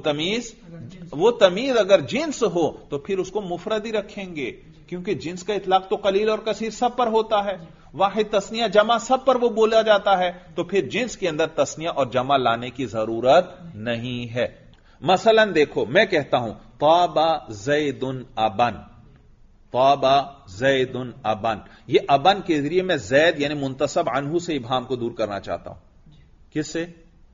تمیز اگر جنس ہو تو پھر اس کو مفرد ہی رکھیں گے، کیونکہ جنس کا اطلاق تو قلیل اور کثیر سب پر ہوتا ہے، واحد تثنیہ جمع سب پر وہ بولا جاتا ہے، تو پھر جنس کے اندر تثنیہ اور جمع لانے کی ضرورت نہیں ہے. مثلا دیکھو میں کہتا ہوں طاب زید ابن، طاب زید ابن، یہ ابن کے ذریعے میں زید یعنی منتسب عنہ سے ابہام کو دور کرنا چاہتا ہوں. کس سے؟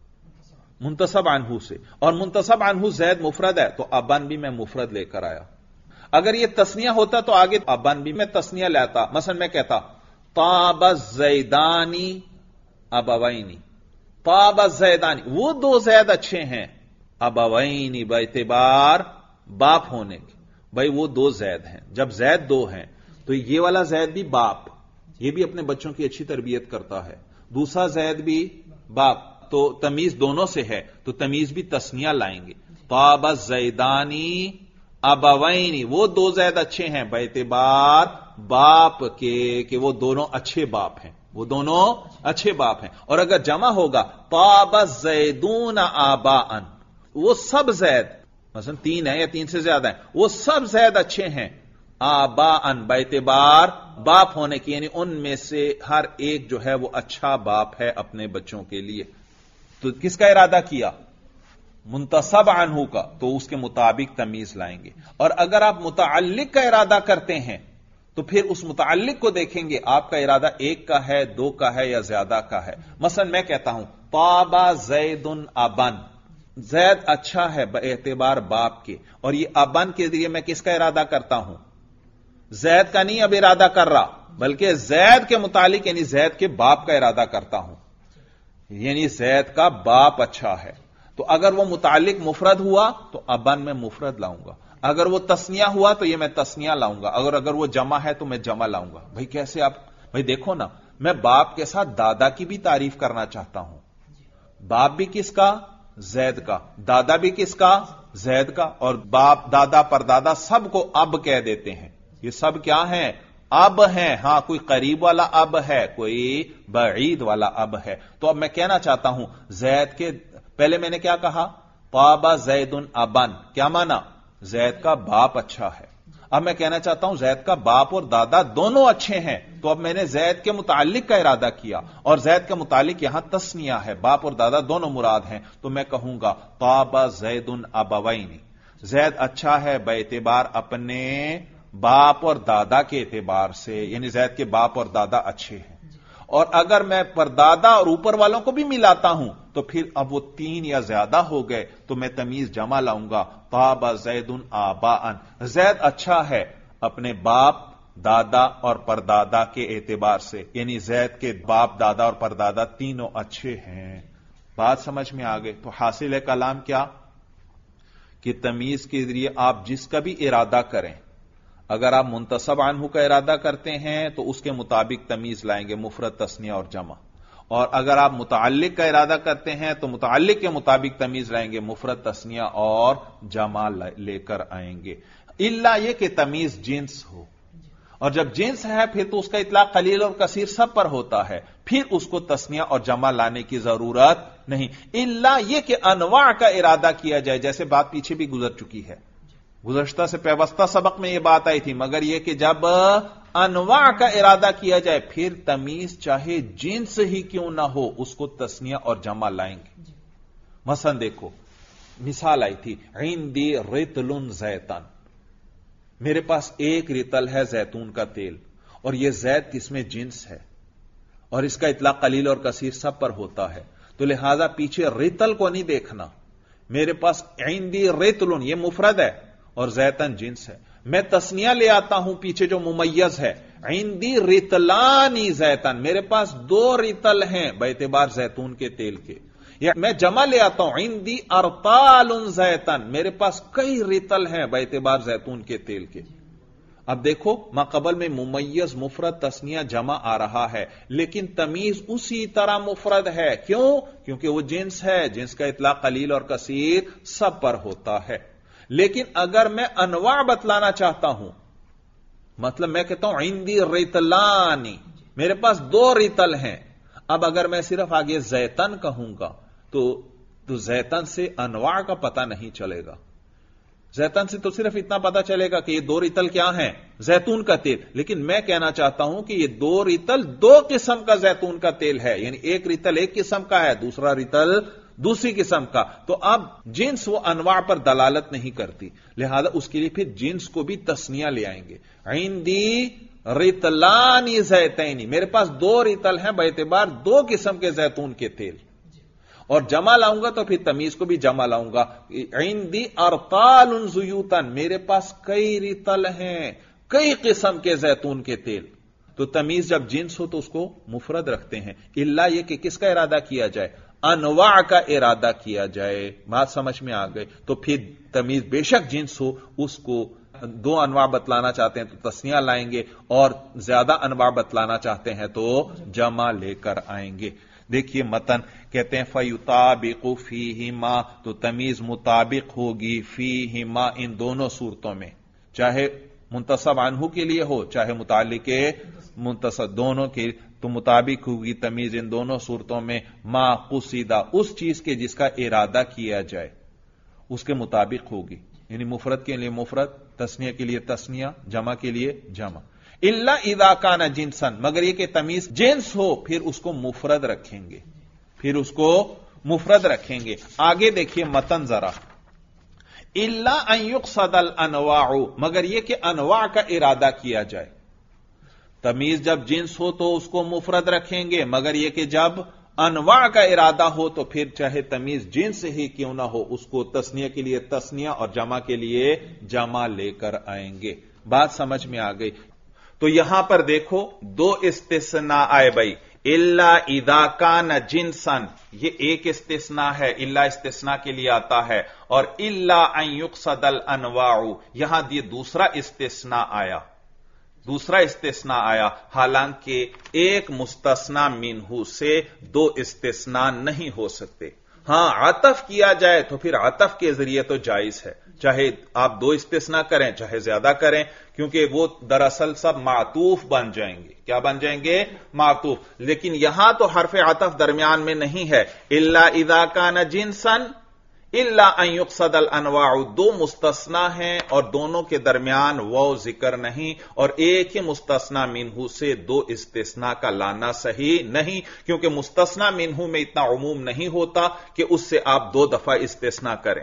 منتسب عنہ سے. اور منتسب عنہ زید مفرد ہے تو ابن بھی میں مفرد لے کر آیا. اگر یہ تثنیہ ہوتا تو آگے ابن بھی میں تثنیہ لیتا. مثلا میں کہتا طاب الزیدانی ابوینی، طاب الزیدانی، وہ دو زید اچھے ہیں، ابوینی باعتبار باپ ہونے کے. بھائی وہ دو زید ہیں، جب زید دو ہیں تو یہ والا زید بھی باپ، یہ بھی اپنے بچوں کی اچھی تربیت کرتا ہے، دوسرا زید بھی باپ، تو تمیز دونوں سے ہے تو تمیز بھی تثنیہ لائیں گے. طاب الزیدانی ابوینی، وہ دو زید اچھے ہیں باعتبار باپ کے کہ وہ دونوں اچھے باپ ہیں، وہ دونوں اچھے باپ ہیں. اور اگر جمع ہوگا طاب الزیدون آباء، وہ سب زید، مثلا تین ہیں یا تین سے زیادہ ہیں، وہ سب زید اچھے ہیں، آباء باعتبار باپ ہونے کی، یعنی ان میں سے ہر ایک جو ہے وہ اچھا باپ ہے اپنے بچوں کے لیے. تو کس کا ارادہ کیا؟ منتسب عنہ کا، تو اس کے مطابق تمیز لائیں گے. اور اگر آپ متعلق کا ارادہ کرتے ہیں تو پھر اس متعلق کو دیکھیں گے آپ کا ارادہ ایک کا ہے، دو کا ہے یا زیادہ کا ہے. مثلا میں کہتا ہوں طاب زید ابن، زید اچھا ہے باعتبار باپ کے، اور یہ ابن کے ذریعے میں کس کا ارادہ کرتا ہوں؟ زید کا نہیں اب ارادہ کر رہا، بلکہ زید کے متعلق یعنی زید کے باپ کا ارادہ کرتا ہوں، یعنی زید کا باپ اچھا ہے. تو اگر وہ متعلق مفرد ہوا تو ابن میں مفرد لاؤں گا، اگر وہ تثنیہ ہوا تو یہ میں تثنیہ لاؤں گا، اگر وہ جمع ہے تو میں جمع لاؤں گا. بھائی کیسے آپ؟ بھائی دیکھو نا، میں باپ کے ساتھ دادا کی بھی تعریف کرنا چاہتا ہوں. باپ بھی کس کا؟ زید کا. دادا بھی کس کا؟ زید کا. اور باپ، دادا، پردادا سب کو اب کہہ دیتے ہیں. یہ سب کیا ہیں؟ اب ہیں. ہاں کوئی قریب والا اب ہے، کوئی بعید والا اب ہے. تو اب میں کہنا چاہتا ہوں زید کے، پہلے میں نے کیا کہا؟ ताबा ज़ैदुन अबन, क्या माना? जैद का बाप अच्छा है। अब मैं कहना चाहता हूं जैद का बाप और दादा दोनों अच्छे हैं, तो अब मैंने जैद के मुतालिक का इरादा किया, और जैद के मुतालिक यहां तस्निया है, बाप और दादा दोनों मुराद हैं, तो मैं कहूंगा ताबा ज़ैदुन अबवैनी, जैद अच्छा है बेएतिबार अपने बाप और दादा के एतबार से, यानी जैद के बाप और दादा अच्छे हैं। और अगर मैं परदादा और ऊपर वालों को भी मिलाता हूं तो फिर अब वो 3 या ज्यादा हो गए, तो मैं तमीज जमा लाऊंगा, ताबा ज़ैदुन आबाअन, जैद अच्छा है अपने बाप, दादा और परदादा के एतबार से, यानी जैद के बाप, दादा और परदादा तीनों अच्छे हैं। बात समझ में आ गई? तो हासिल है कलाम क्या कि तमीज के जरिए आप जिसका भी इरादा करें, अगर आप मुंतसब अन्हु का इरादा करते हैं तो उसके मुताबिक तमीज लाएंगे, मुफरद, तस्निया और जमा, और अगर आप मुताल्लिक का इरादा करते हैं तो मुताल्लिक के मुताबिक तमीज लाएंगे, मुफरद, तस्निया और जमा लेकर आएंगे। इल्ला यह कि तमीज जिन्स हो, और जब जिन्स है फिर तो उसका इतलाक कलील और कसीर सब पर होता है, फिर उसको तस्निया और जमा लाने की जरूरत नहीं। इल्ला यह कि अनवा का इरादा किया जाए, जैसे बात पीछे भी गुजर चुकी है, गुज़श्ता से पैवस्ता सबक में यह बात आई थी, मगर यह कि जब अनवा का इरादा किया जाए फिर तमीज चाहे जिन्स ही क्यों ना हो उसको तस्निया और जमा लाएंगे। मसलन देखो, मिसाल आई थी, इंदी रितलुन ज़ैतन, मेरे पास एक रितल है जैतून का तेल, और यह जैत इसमें जिन्स है और इसका इतलाक कलील और कसीर सब पर होता है, तो लिहाजा पीछे रितल को नहीं देखना, मेरे पास इंदी रितलुन यह मुफरद है और जैतन जिन्स है, मैं तस्निया ले आता हूं पीछे जो मुमय्यज है, इंदी रितलानी जैतन, मेरे पास 2 रितल हैं बेएतिबार जैतून के तेल के, या मैं जमा ले आता हूं इंदी अरतालुन जैतन, मेरे पास कई रितल हैं बेएतिबार जैतून के तेल के। अब देखो माकबल में मुमय्यज, मुफरद, तस्निया, जमा आ रहा है, लेकिन तमीज उसी तरह मुफरद है, क्यों? क्योंकि वो जिन्स है, जिन्स का इतलाक कलील और कसीर सब पर होता है। लेकिन अगर मैं अनवा बतलाना चाहता हूं, मतलब मैं कहता हूं इंदी रितलानी, मेरे पास 2 रितल हैं, अब अगर मैं सिर्फ आगे जैतन कहूंगा तो जैतन से अनवा का पता नहीं चलेगा, जैतन से तो सिर्फ इतना पता चलेगा कि ये 2 रितल क्या हैं, जैतून का तेल, लेकिन मैं कहना चाहता हूं कि ये 2 रितल 2 किस्म का जैतून का तेल है, यानी एक रितल एक किस्म का है, दूसरा रितल दूसरी किस्म का, तो अब जिन्स वो अनवा पर दलालत नहीं करती, लिहाजा उसके लिए फिर जिन्स को भी तस्निया ले आएंगे, इंदी रितलानी जैतैनी, मेरे पास 2 रितल हैं बेएतिबार 2 किस्म के जैतून के तेल, और जमा लाऊंगा तो फिर तमीज को भी जमा लाऊंगा, इंदी अरतालुन ज़ुयूतन, मेरे पास कई रितल हैं, कई किस्म के जैतून के तेल, तो तमीज जब जिन्स हो तो उसको मुफरद रखते हैं, इल्ला यह कि किसका इरादा किया जाए, अनवा का इरादा किया जाए। बात समझ में आ गई? तो फिर तमीज बेशक जिन्स हो, उसको 2 अनवा बतलाना चाहते हैं तो तस्निया लाएंगे, और ज्यादा अनवा बतलाना चाहते हैं तो जमा लेकर आएंगे। देखिए मतन कहते हैं फयुताबिकु फीहिमा, तो तमीज मुताबिक होगी फीहिमा, इन दोनों सूरतों में, चाहे मुंतसब अन्हु के लिए हो चाहे मुतालिके मुंतसब, दोनों के तो मुताबिक होगी तमीज इन दोनों सूरतों में, मा कुसीदा, उस चीज के जिसका इरादा किया जाए उसके मुताबिक होगी, यानी मुफरद के लिए मुफरद, तस्निया के लिए तस्निया, जमा के लिए जमा। इल्ला इदा काना जिन्सन, मगर यह कि तमीज जिन्स हो फिर उसको मुफरद रखेंगे, फिर उसको मुफरद रखेंगे। आगे देखिए मतन जरा, इल्ला अन युक़सदल अनवाउ, मगर यह कि अनवा का इरादा किया जाए, तमीज जब जिन्स हो तो उसको मुफरद रखेंगे, मगर यह कि जब अनवा का इरादा हो तो फिर चाहे तमीज जिन्स ही क्यों ना हो उसको तस्निया के लिए तस्निया और जमा के लिए जमा लेकर आएंगे। बात समझ में आ गई? तो यहां पर देखो 2 इस्तिस्ना आए भाई, इल्ला इदा कान जिन्सन, ये एक इस्तिस्ना है, इल्ला इस्तिस्ना के लिए आता है, और इल्ला अन युक़सदल अनवाउ, यहां ये दूसरा इस्तिस्ना आया, दूसरा इस्तिस्ना आया, हालांकि एक मुस्तस्ना मिन्हु से 2 इस्तिस्ना नहीं हो सकते। हां, आतफ किया जाए तो फिर आतफ के जरिए तो जायज है, चाहे आप 2 इस्तिस्ना करें चाहे ज्यादा करें, क्योंकि वो दरअसल सब मातूफ बन जाएंगे। क्या बन जाएंगे? मातूफ। लेकिन यहां तो हरफ आतफ दरमियान में नहीं है, इल्ला इदा कान जिन्सन, الا ان یقصد الانواع، دو مستثنا ہیں اور دونوں کے درمیان وہ ذکر نہیں، اور ایک ہی مستثنا منہ سے دو استثناء کا لانا صحیح نہیں، کیونکہ مستثنا منہ میں اتنا عموم نہیں ہوتا کہ اس سے آپ دو دفعہ استثناء کریں۔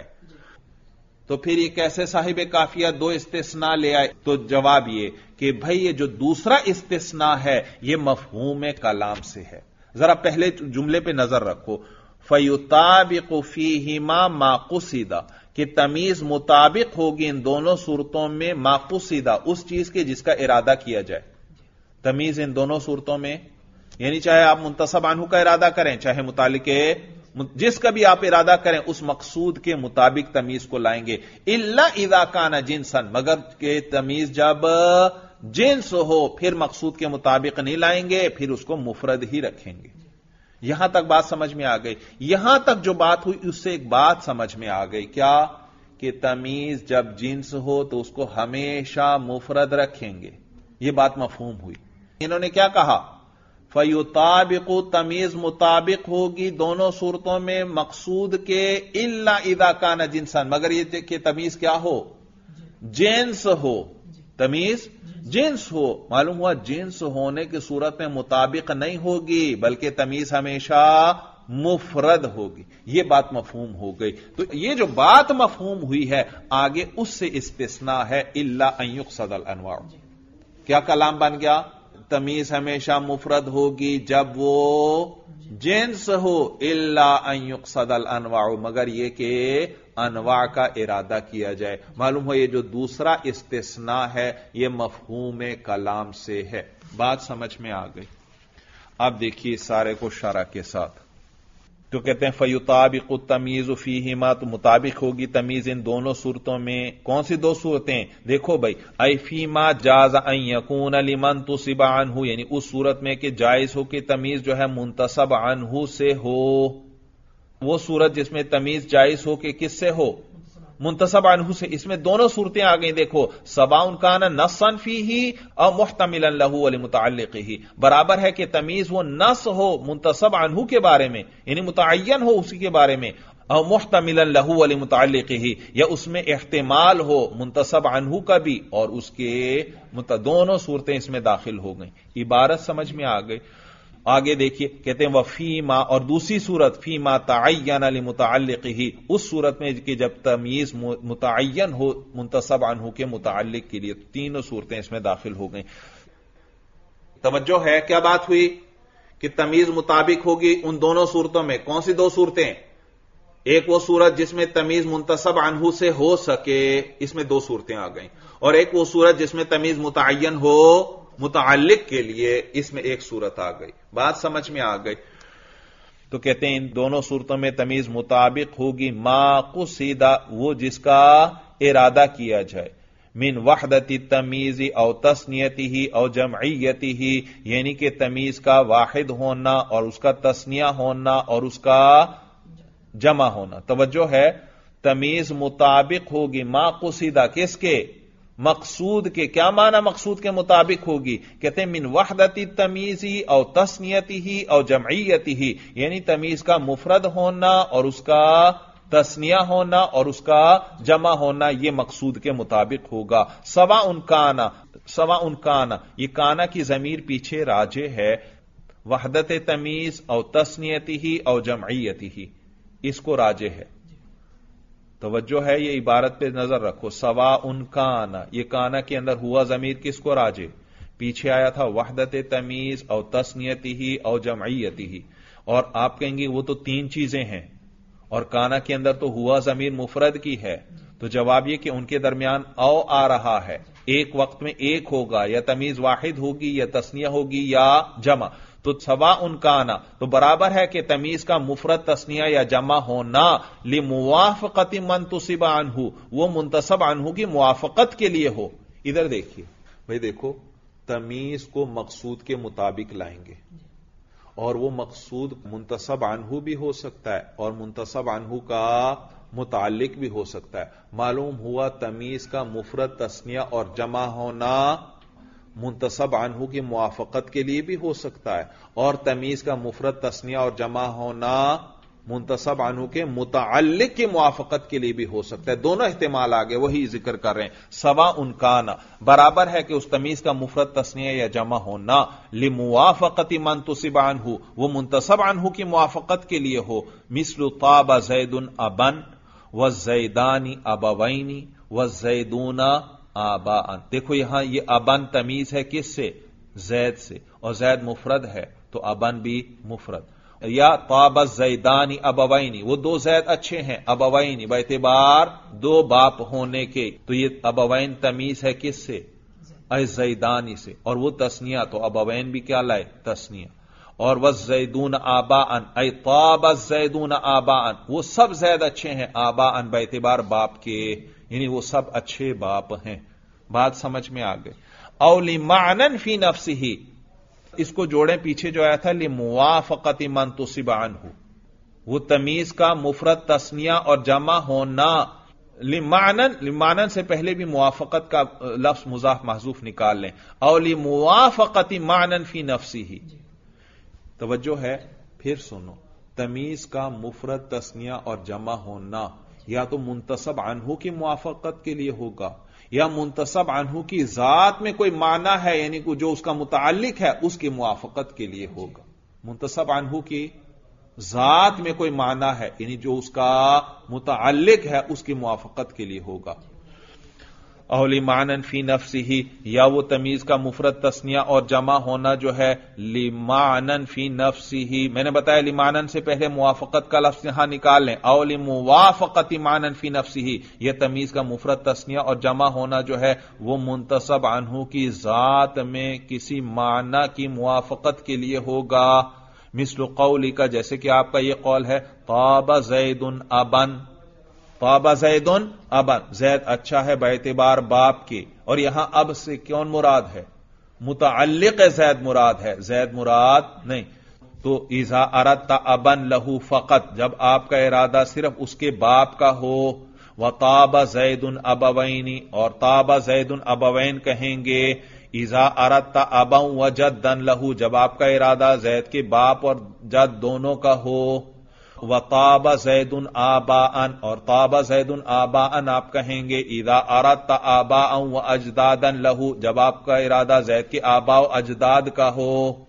تو پھر یہ کیسے صاحب کافیہ دو استثناء لے آئے؟ تو جواب یہ کہ بھئی یہ جو دوسرا استثناء ہے یہ مفہوم کلام سے ہے۔ ذرا پہلے جملے پہ نظر رکھو، فَيُطَابِقُ فِيهِمَا مَا قُصِدَ، کہ تمیز مطابق ہوگی ان دونوں صورتوں میں ما قصدہ، اس چیز کے جس کا ارادہ کیا جائے۔ تمیز ان دونوں صورتوں میں، یعنی چاہے آپ منتصب عنہ کا ارادہ کریں، چاہے متعلق جس کا بھی آپ ارادہ کریں اس مقصود کے مطابق تمیز کو لائیں گے۔ الا اذا کان جنسا، مگر کہ تمیز جب جنس ہو پھر مقصود کے مطابق نہیں لائیں گے، پھر اس کو مفرد ہی رکھیں گے۔ یہاں تک بات سمجھ میں آ گئی؟ یہاں تک جو بات ہوئی اس سے ایک بات سمجھ میں آ گئی، کیا کہ تمیز جب جنس ہو تو اس کو ہمیشہ مفرد رکھیں گے، یہ بات مفہوم ہوئی۔ انہوں نے کیا کہا؟ فَيُطَابِقُ، تمیز مطابق ہوگی دونوں صورتوں میں مقصود کے، الا اذا کان جنسا، مگر یہ کہ تمیز کیا ہو؟ جنس ہو، تمیز جنس ہو۔ معلوم ہوا جنس ہونے کی صورت میں مطابق نہیں ہوگی بلکہ تمیز ہمیشہ مفرد ہوگی، یہ بات مفہوم ہو گئی۔ تو یہ جو بات مفہوم ہوئی ہے آگے اس سے استثناء ہے الا ان یقصد الانواع۔ کیا کلام بن گیا؟ تمیز ہمیشہ مفرد ہوگی جب وہ جنس ہو، الا ان یقصد الانواع، مگر یہ کہ انواع کا ارادہ کیا جائے۔ معلوم ہو یہ جو دوسرا استثناء ہے یہ مفہوم کلام سے ہے۔ بات سمجھ میں آ گئی؟ اب دیکھیے سارے کو شرح کے ساتھ، تو کہتے ہیں فَيُطَابِقُ التَّمِيزُ فِيهِمَا، تو مطابق ہوگی تمیز ان دونوں صورتوں میں۔ کون سی دو صورتیں؟ دیکھو بھائی، اَيْ فِيمَا جَازَ أَن يَكُونَ لِمَن تُصِبَ عَنْهُ، یعنی اس صورت میں کہ جائز ہو کہ تمیز جو ہے منتصب عنہ سے ہو۔ وہ صورت جس میں تمیز جائز ہو کہ کس سے ہو؟ منتصب عنہ سے۔ اس میں دونوں صورتیں آ گئی، دیکھو، سواء کان نصا فیہ او محتملا لہ ولمتعلقہ، برابر ہے کہ تمیز وہ نص ہو منتصب عنہ کے بارے میں، یعنی متعین ہو اسی کے بارے میں، او محتملا لہ ولمتعلقہ، یا اس میں احتمال ہو منتصب عنہ کا بھی اور اس کے دونوں صورتیں اس میں داخل ہو گئیں۔ عبارت سمجھ میں آ گئی؟ آگے دیکھیے، کہتے ہیں وفیما، اور دوسری صورت فیما تعین لمتعلقہ، اس صورت میں کہ جب تمیز متعین ہو منتصب عنہ کے متعلق کے لیے، تینوں صورتیں اس میں داخل ہو گئیں۔ توجہ ہے کیا بات ہوئی؟ کہ تمیز مطابق ہوگی ان دونوں صورتوں میں۔ کون سی دو صورتیں؟ ایک وہ صورت جس میں تمیز منتصب عنہ سے ہو سکے، اس میں دو صورتیں آ گئیں، اور ایک وہ صورت جس میں تمیز متعین ہو متعلق کے لیے، اس میں ایک صورت آ گئی۔ بات سمجھ میں آ گئی؟ تو کہتے ہیں ان دونوں صورتوں میں تمیز مطابق ہوگی ما قصد، وہ جس کا ارادہ کیا جائے، من وحدت التمیز او تثنیتہ او جمعیتہ، یعنی کہ تمیز کا واحد ہونا اور اس کا تثنیہ ہونا اور اس کا جمع ہونا۔ توجہ ہے، تمیز مطابق ہوگی ما قصد، کس کے؟ مقصود کے۔ کیا معنی مقصود کے مطابق ہوگی؟ کہتے ہیں من وحدت التمیز او تثنیتہ او جمعیتہ، یعنی تمیز کا مفرد ہونا اور اس کا تثنیہ ہونا اور اس کا جمع ہونا، یہ مقصود کے مطابق ہوگا۔ سواء کانا، یہ کانا کی ضمیر پیچھے راجع ہے، وحدت تمیز او تثنیتہ او جمعیتہ، اس کو راجع ہے۔ توجہ ہے، یہ عبارت پہ نظر رکھو، سواء کانا، یہ کانا کے اندر ہوا ضمیر کس کو راجع؟ پیچھے آیا تھا وحدت تمیز او تثنیتہ او جمعیتہ، اور آپ کہیں گے وہ تو تین چیزیں ہیں اور کانا کے اندر تو ہوا ضمیر مفرد کی ہے، تو جواب یہ کہ ان کے درمیان او آ رہا ہے، ایک وقت میں ایک ہوگا، یا تمیز واحد ہوگی یا تثنیہ ہوگی یا جمع۔ تو سواء کانا، تو برابر ہے کہ تمیز کا مفرد تثنیہ یا جمع ہونا، لموافقت من تصب عنہ، وہ منتصب عنہ کی موافقت کے لیے ہو۔ ادھر دیکھیے بھئی، دیکھو، تمیز کو مقصود کے مطابق لائیں گے، اور وہ مقصود منتصب عنہ بھی ہو سکتا ہے اور منتصب عنہ کا متعلق بھی ہو سکتا ہے۔ معلوم ہوا تمیز کا مفرد تثنیہ اور جمع ہونا منتصب عنہ کی موافقت کے لیے بھی ہو سکتا ہے، اور تمیز کا مفرد تثنیہ اور جمع ہونا منتصب عنہ کے متعلق کی موافقت کے لیے بھی ہو سکتا ہے. دونوں احتمال آگے وہی ذکر کر رہے ہیں. سواء کان برابر ہے کہ اس تمیز کا مفرد تثنیہ یا جمع ہونا لموافقت من تنصب عنہ وہ منتصب عنہ کی موافقت کے لیے ہو. مثل طاب زید ابن والزیدان ابوین والزیدون آباء. دیکھو یہاں یہ ابن تمیز ہے کس سے؟ زید سے، اور زید مفرد ہے تو ابن بھی مفرد. یا طاب الزیدان ابوین وہ دو زید اچھے ہیں، ابوین باعتبار دو باپ ہونے کے، تو یہ ابوین تمیز ہے کس سے؟ الزیدانی سے، اور وہ تثنیہ تو ابوین بھی کیا لائے؟ تثنیہ. اور والزیدون آباء ای طاب الزیدون آباء وہ سب زید اچھے ہیں، آباء باعتبار باپ کے، یعنی وہ سب اچھے باپ ہیں. بات سمجھ میں آ گئی. او لمعنى فی نفسہ اس کو جوڑیں پیچھے جو آیا تھا لموافقت من تنصب عنہ وہ تمیز کا مفرد تثنیہ اور جمع ہونا. لمعنى سے پہلے بھی موافقت کا لفظ مضاف محذوف نکال لیں. او لموافقت معنى فی نفسہ توجہ ہے. پھر سنو، تمیز کا مفرد تثنیہ اور جمع ہونا یا تو منتصب عنہ کی موافقت کے لیے ہوگا یا منتصب عنہ کی ذات میں کوئی معنی ہے یعنی جو اس کا متعلق ہے اس کی موافقت کے لیے ہوگا. منتصب عنہ کی ذات میں کوئی معنی ہے یعنی جو اس کا متعلق ہے اس کی موافقت کے لیے ہوگا. او لمعنى فی نفسہ یا وہ تمیز کا مفرد تثنیہ اور جمع ہونا جو ہے لمعنى فی نفسہ. میں نے بتایا لمعنى سے پہلے موافقت کا لفظ یہاں نکال لیں. او لموافقت معنى فی نفسہ یہ تمیز کا مفرد تثنیہ اور جمع ہونا جو ہے وہ منتصب عنہ کی ذات میں کسی معنی کی موافقت کے لیے ہوگا. مثل قولی کا جیسے کہ آپ کا یہ قول ہے طاب زید ابن طاب زید ابن زید اچھا ہے باعتبار باپ کے، اور یہاں اب سے کون مراد ہے؟ متعلق زید مراد ہے، زید مراد نہیں. تو اذا اردت ابن لہو فقط جب آپ کا ارادہ صرف اس کے باپ کا ہو. وطاب زید ابوین اور طاب زید ابوین کہیں گے. اذا اردت ابا وجدا لہو جب آپ کا ارادہ زید کے باپ اور جد دونوں کا ہو. وطاب زید آباء اور طاب زید آباء آپ کہیں گے. اذا اردت آباء و اجدادا لہو جب آپ کا ارادہ زید کے آباء و اجداد کا ہو.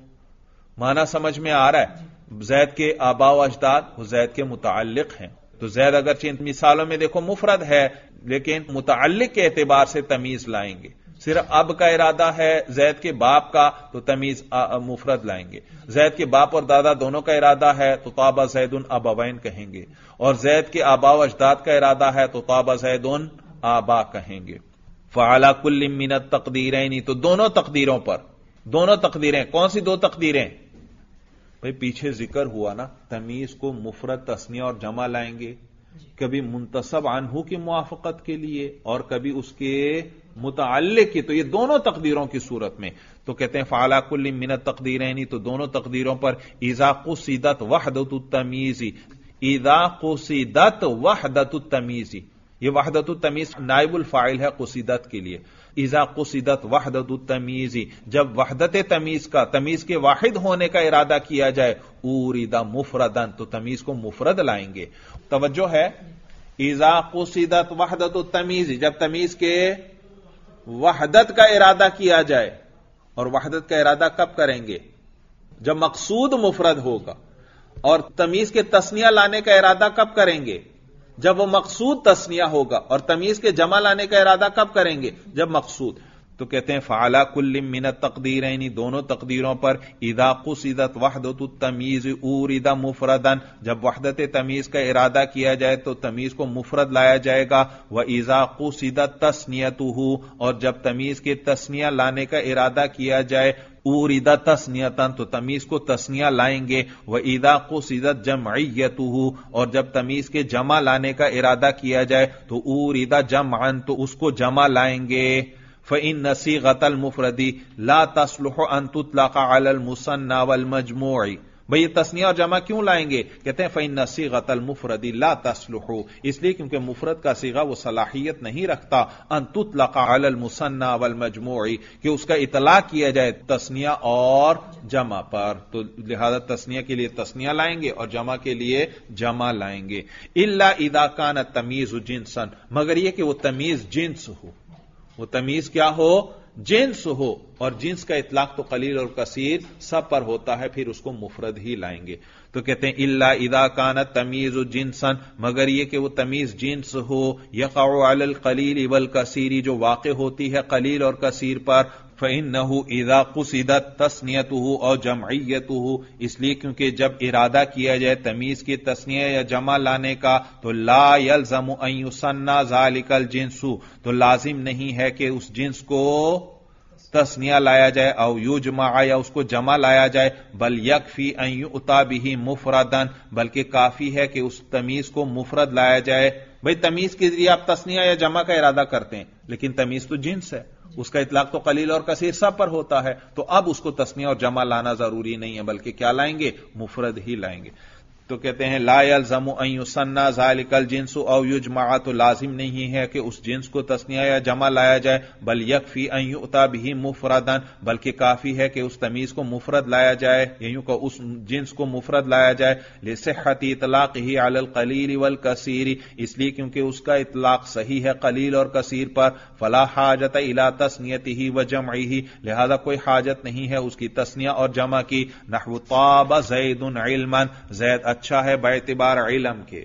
معنی سمجھ میں آ رہا ہے؟ زید کے آباء و اجداد وہ زید کے متعلق ہیں. تو زید اگرچہ ان مثالوں میں دیکھو مفرد ہے لیکن متعلق کے اعتبار سے تمیز لائیں گے. صرف اب کا ارادہ ہے زید کے باپ کا تو تمیز مفرد لائیں گے. زید کے باپ اور دادا دونوں کا ارادہ ہے تو طاب زید ابوین کہیں گے. اور زید کے آباء و اجداد کا ارادہ ہے تو طاب زید آبا کہیں گے. فعلی کل من التقدیرین تو دونوں تقدیروں پر، دونوں تقدیریں کون سی دو تقدیریں؟ بھئی پیچھے ذکر ہوا نا تمیز کو مفرد تثنیہ اور جمع لائیں گے، کبھی منتصب عنہ کی موافقت کے لیے اور کبھی اس کے متعلق کی. تو یہ دونوں تقدیروں کی صورت میں تو کہتے ہیں فعلی کل من التقدیرین تو دونوں تقدیروں پر اذا قصدت وحدۃ التمیز اذا قصدت وحدۃ التمیز یہ وحدۃ التمیز نائب الفاعل ہے قصدت کے لیے. اذا قصدت وحدۃ التمیز جب وحدت تمیز کا تمیز کے واحد ہونے کا ارادہ کیا جائے اورد مفردن تو تمیز کو مفرد لائیں گے. توجہ ہے، اذا قصدت وحدۃ التمیز جب تمیز کے وحدت کا ارادہ کیا جائے، اور وحدت کا ارادہ کب کریں گے؟ جب مقصود مفرد ہوگا. اور تمیز کے تثنیہ لانے کا ارادہ کب کریں گے؟ جب وہ مقصود تثنیہ ہوگا. اور تمیز کے جمع لانے کا ارادہ کب کریں گے؟ جب مقصود. تو کہتے ہیں فعلی کل من التقدیرین دونوں تقدیروں پر اذا قصدت وحدۃ التمیز اورد مفردا جب وحدت تمیز کا ارادہ کیا جائے تو تمیز کو مفرد لایا جائے گا. واذا قصدت تثنیتہ اور جب تمیز کے تثنیہ لانے کا ارادہ کیا جائے اورد تثنیۃ تو تمیز کو تثنیہ لائیں گے. واذا قصدت جمعیتہ اور جب تمیز کے جمع لانے کا ارادہ کیا جائے تو اورد جمعا تو اس کو جمع لائیں گے. فإن صيغة المفرد لا تصلح أن تطلق على المثنى والمجموع بھئی یہ تسنیہ اور جمع کیوں لائیں گے؟ کہتے ہیں فإن صيغة المفرد لا تصلح، اس لیے کیونکہ مفرد کا صیغہ وہ صلاحیت نہیں رکھتا ان تطلق على المثنى والمجموع، کہ اس کا اطلاق کیا جائے تسنیہ اور جمع پر، تو لہذا تسنیہ کے لیے تسنیہ لائیں گے اور جمع کے لیے جمع لائیں گے. الا اذا كان التمييز جنسا، مگر یہ کہ وہ تمیز جنس ہو، وہ تمیز کیا ہو؟ جنس ہو، اور جنس کا اطلاق تو قلیل اور کثیر سب پر ہوتا ہے، پھر اس کو مفرد ہی لائیں گے. تو کہتے ہیں الا اذا كان التمييز جنسا، مگر یہ کہ وہ تمیز جنس ہو، يقع على القليل والكثير، جو واقع ہوتی ہے قلیل اور کثیر پر. فإنه إذا قصدت تثنيته أو جمعيته، اس لیے کیونکہ جب ارادہ کیا جائے تمیز کی تثنیہ یا جمع لانے کا تو لا يلزم ان يثنى ذلك الجنس، تو لازم نہیں ہے کہ اس جنس کو تثنیہ لایا جائے او یجمع، یا اس کو جمع لایا جائے، بل یکفی ان یؤتی بہ مفردا، بلکہ کافی ہے کہ اس تمیز کو مفرد لایا جائے. بھئی تمیز کے ذریعے آپ تثنیہ یا جمع کا ارادہ کرتے ہیں، لیکن تمیز تو جنس ہے، اس کا اطلاق تو قلیل اور کثیر سب پر ہوتا ہے، تو اب اس کو تثنیہ اور جمع لانا ضروری نہیں ہے، بلکہ کیا لائیں گے؟ مفرد ہی لائیں گے. تو کہتے ہیں لا يلزم ان يثنى ذلك الجنس او يجمع، تو لازم نہیں ہے کہ اس جنس کو تثنیہ یا جمع لایا جائے، بل يكفي ان يؤتى به مفردا، بلکہ کافی ہے کہ اس تمیز کو مفرد لایا جائے، یوں کہ اس جنس کو مفرد لایا جائے. لصحت اطلاقه على القليل والكثير، اس لیے کیونکہ اس کا اطلاق صحیح ہے قلیل اور کثیر پر. فلا حاجت الى تثنیته وجمعه، لہذا کوئی حاجت نہیں ہے اس کی تثنیہ اور جمع کی. نحو طاب زید علما، زید اچھا ہے باعتبار علم کے،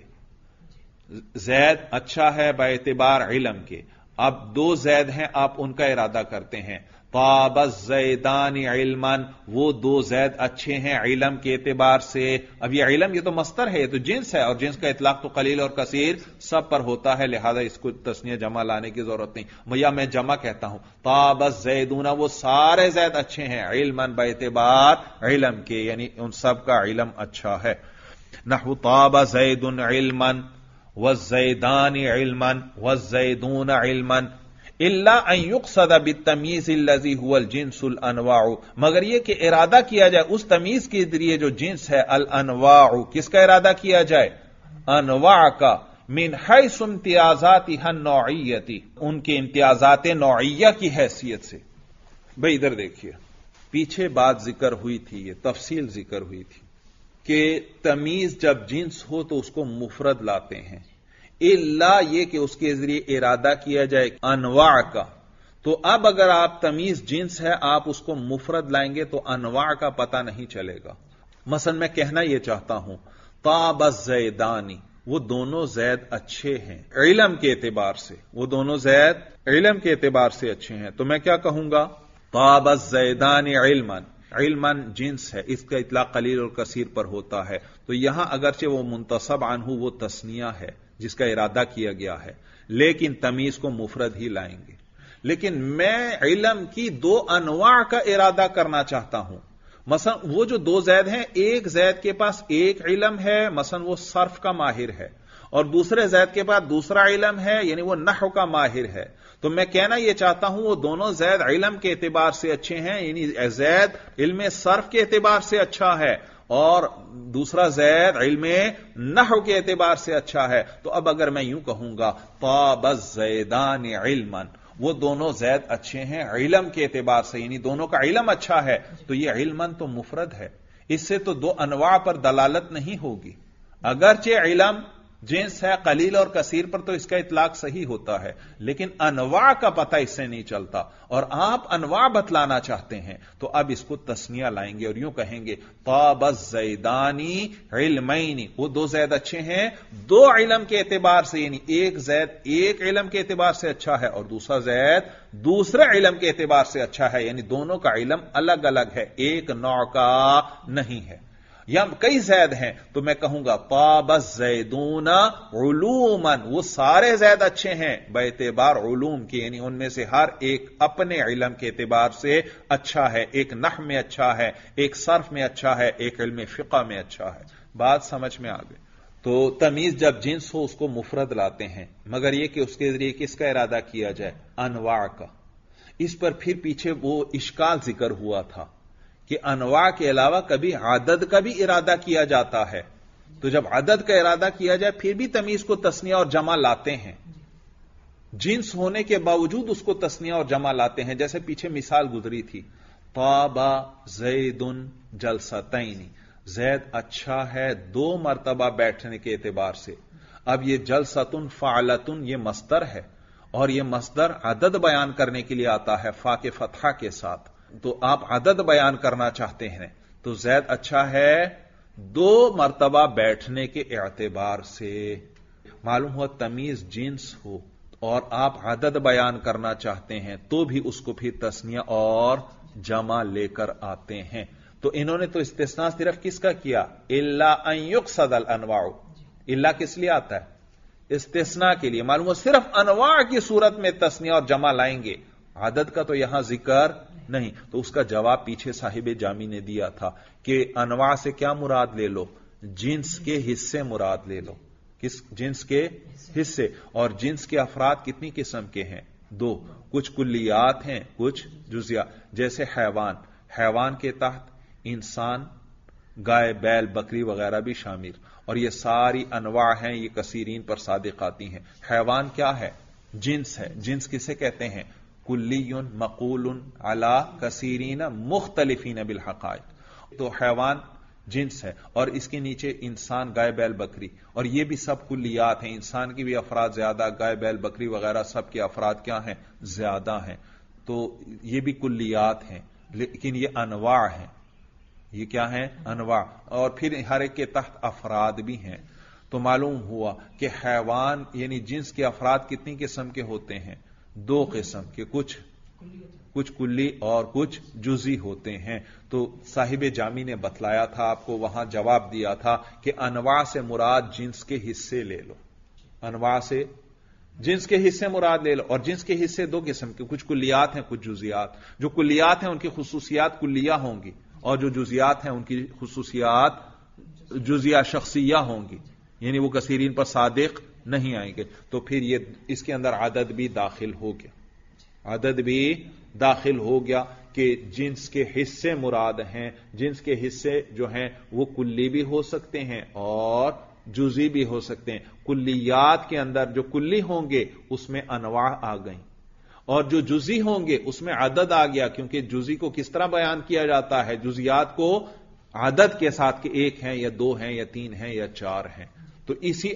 زید اچھا ہے باعتبار علم کے. اب دو زید ہیں، آپ ان کا ارادہ کرتے ہیں. طاب الزیدان علما، وہ دو زید اچھے ہیں علم کے اعتبار سے. اب یہ علم یہ تو مصدر ہے، یہ تو جنس ہے، اور جنس کا اطلاق تو قلیل اور کثیر سب پر ہوتا ہے، لہذا اس کو تثنیہ جمع لانے کی ضرورت نہیں. بھیا میں جمع کہتا ہوں طاب الزیدون، وہ سارے زید اچھے ہیں علما باعتبار علم کے، یعنی ان سب کا علم اچھا ہے. نحو طاب زید علما والزیدان علما والزیدون علما الا ان يقصد بالتمییز الذي هو الجنس الانواع، مگر یہ کہ ارادہ کیا جائے اس تمیز کے ذریعے جو جنس ہے الانواع، کس کا ارادہ کیا جائے؟ انواع کا. من حیث امتیازاتها النوعیتی، ان کے امتیازات نوعیہ کی حیثیت سے. بھئی ادھر دیکھیے، پیچھے بات ذکر ہوئی تھی، یہ تفصیل ذکر ہوئی تھی کہ تمیز جب جنس ہو تو اس کو مفرد لاتے ہیں، الا یہ کہ اس کے ذریعے ارادہ کیا جائے انواع کا. تو اب اگر آپ تمیز جنس ہے آپ اس کو مفرد لائیں گے تو انواع کا پتہ نہیں چلے گا. مثلا میں کہنا یہ چاہتا ہوں طاب الزیدانی، وہ دونوں زید اچھے ہیں علم کے اعتبار سے، وہ دونوں زید علم کے اعتبار سے اچھے ہیں. تو میں کیا کہوں گا؟ طاب الزیدان علما، علما جنس ہے، اس کا اطلاق قلیل اور کثیر پر ہوتا ہے. تو یہاں اگرچہ وہ منتصب عنہ وہ تثنیہ ہے جس کا ارادہ کیا گیا ہے، لیکن تمیز کو مفرد ہی لائیں گے. لیکن میں علم کی دو انواع کا ارادہ کرنا چاہتا ہوں. مثلا وہ جو دو زید ہیں، ایک زید کے پاس ایک علم ہے، مثلا وہ صرف کا ماہر ہے، اور دوسرے زید کے پاس دوسرا علم ہے، یعنی وہ نحو کا ماہر ہے. تو میں کہنا یہ چاہتا ہوں وہ دونوں زید علم کے اعتبار سے اچھے ہیں، یعنی زید علم صرف کے اعتبار سے اچھا ہے اور دوسرا زید علم نحو کے اعتبار سے اچھا ہے. تو اب اگر میں یوں کہوں گا طاب الزیدان علما، وہ دونوں زید اچھے ہیں علم کے اعتبار سے، یعنی دونوں کا علم اچھا ہے، تو یہ علما تو مفرد ہے، اس سے تو دو انواع پر دلالت نہیں ہوگی. اگرچہ علم جنس ہے قلیل اور کثیر پر تو اس کا اطلاق صحیح ہوتا ہے، لیکن انواع کا پتہ اس سے نہیں چلتا، اور آپ انواع بتلانا چاہتے ہیں تو اب اس کو تثنیہ لائیں گے اور یوں کہیں گے طاب الزیدانی علمین، وہ دو زید اچھے ہیں دو علم کے اعتبار سے، یعنی ایک زید ایک علم کے اعتبار سے اچھا ہے اور دوسرا زید دوسرے علم کے اعتبار سے اچھا ہے، یعنی دونوں کا علم الگ الگ ہے، ایک نوع کا نہیں ہے. یا کئی زید ہیں تو میں کہوں گا طاب الزیدون علوما، وہ سارے زید اچھے ہیں باعتبار علوم کے، یعنی ان میں سے ہر ایک اپنے علم کے اعتبار سے اچھا ہے، ایک نحو میں اچھا ہے، ایک صرف میں اچھا ہے، ایک علم فقہ میں اچھا ہے. بات سمجھ میں آ گئی؟ تو تمیز جب جنس ہو اس کو مفرد لاتے ہیں، مگر یہ کہ اس کے ذریعے کس کا ارادہ کیا جائے؟ انواع کا. اس پر پھر پیچھے وہ اشکال ذکر ہوا تھا کہ انواع کے علاوہ کبھی عدد کا بھی ارادہ کیا جاتا ہے، تو جب عدد کا ارادہ کیا جائے پھر بھی تمیز کو تثنیہ اور جمع لاتے ہیں، جنس ہونے کے باوجود اس کو تثنیہ اور جمع لاتے ہیں. جیسے پیچھے مثال گزری تھی، طاب زید جلستین، زید اچھا ہے 2 مرتبہ بیٹھنے کے اعتبار سے. اب یہ جلستن فعلتن یہ مصدر ہے، اور یہ مصدر عدد بیان کرنے کے لیے آتا ہے فا کے فتحہ کے ساتھ. تو آپ عدد بیان کرنا چاہتے ہیں تو زید اچھا ہے 2 مرتبہ بیٹھنے کے اعتبار سے. معلوم ہوا تمیز جنس ہو اور آپ عدد بیان کرنا چاہتے ہیں تو بھی اس کو پھر تثنیہ اور جمع لے کر آتے ہیں. تو انہوں نے تو استثناء صرف کس کا کیا؟ الا ان یقصد الانواع. الا کس لیے آتا ہے؟ استثناء کے لیے. معلوم ہو صرف انواع کی صورت میں تثنیہ اور جمع لائیں گے، عدد کا تو یہاں ذکر نہیں. تو اس کا جواب پیچھے صاحب جامی نے دیا تھا کہ انواع سے کیا مراد لے لو؟ جنس کے حصے مراد لے لو. کس جنس کے حصے؟ اور جنس کے افراد کتنی قسم کے ہیں؟ 2. کچھ کلیات ہیں، کچھ جزیات. جیسے حیوان، حیوان کے تحت انسان، گائے، بیل، بکری وغیرہ بھی شامل، اور یہ ساری انواع ہیں، یہ کثیرین پر صادق آتی ہیں. حیوان کیا ہے؟ جنس ہے. جنس کسے کہتے ہیں؟ کلی مقول علی کثیرین مختلفین بالحقائق. تو حیوان جنس ہے، اور اس کے نیچے انسان، گائے، بیل، بکری، اور یہ بھی سب کلیات ہیں. انسان کی بھی افراد زیادہ، گائے، بیل، بکری وغیرہ سب کے افراد کیا ہیں؟ زیادہ ہیں. تو یہ بھی کلیات ہیں، لیکن یہ انواع ہیں. یہ کیا ہیں؟ انواع. اور پھر ہر ایک کے تحت افراد بھی ہیں. تو معلوم ہوا کہ حیوان یعنی جنس کے افراد کتنی قسم کے ہوتے ہیں؟ 2 قسم کے، کچھ کلی اور کچھ جزی ہوتے ہیں. تو صاحب جامی نے بتلایا تھا آپ کو، وہاں جواب دیا تھا کہ انواع سے مراد جنس کے حصے لے لو. انواع سے جنس کے حصے مراد لے لو. اور جنس کے حصے 2 قسم کے، کچھ کلیات ہیں، کچھ جزیات. جو کلیات ہیں ان کی خصوصیات کلیہ ہوں گی، اور جو جزیات ہیں ان کی خصوصیات جزیہ شخصیہ ہوں گی، یعنی وہ کثیرین پر صادق نہیں آئیں گے. تو پھر یہ اس کے اندر عدد بھی داخل ہو گیا. عدد بھی داخل ہو گیا کہ جنس کے حصے مراد ہیں. جنس کے حصے جو ہیں وہ کلی بھی ہو سکتے ہیں اور جزی بھی ہو سکتے ہیں. کلیات کے اندر جو کلی ہوں گے اس میں انواع آ گئیں، اور جو جزی ہوں گے اس میں عدد آ گیا. کیونکہ جزی کو کس طرح بیان کیا جاتا ہے؟ جزیات کو عدد کے ساتھ کہ 1 ہیں یا 2 ہیں یا 3 ہیں یا 4 ہیں. تو اسی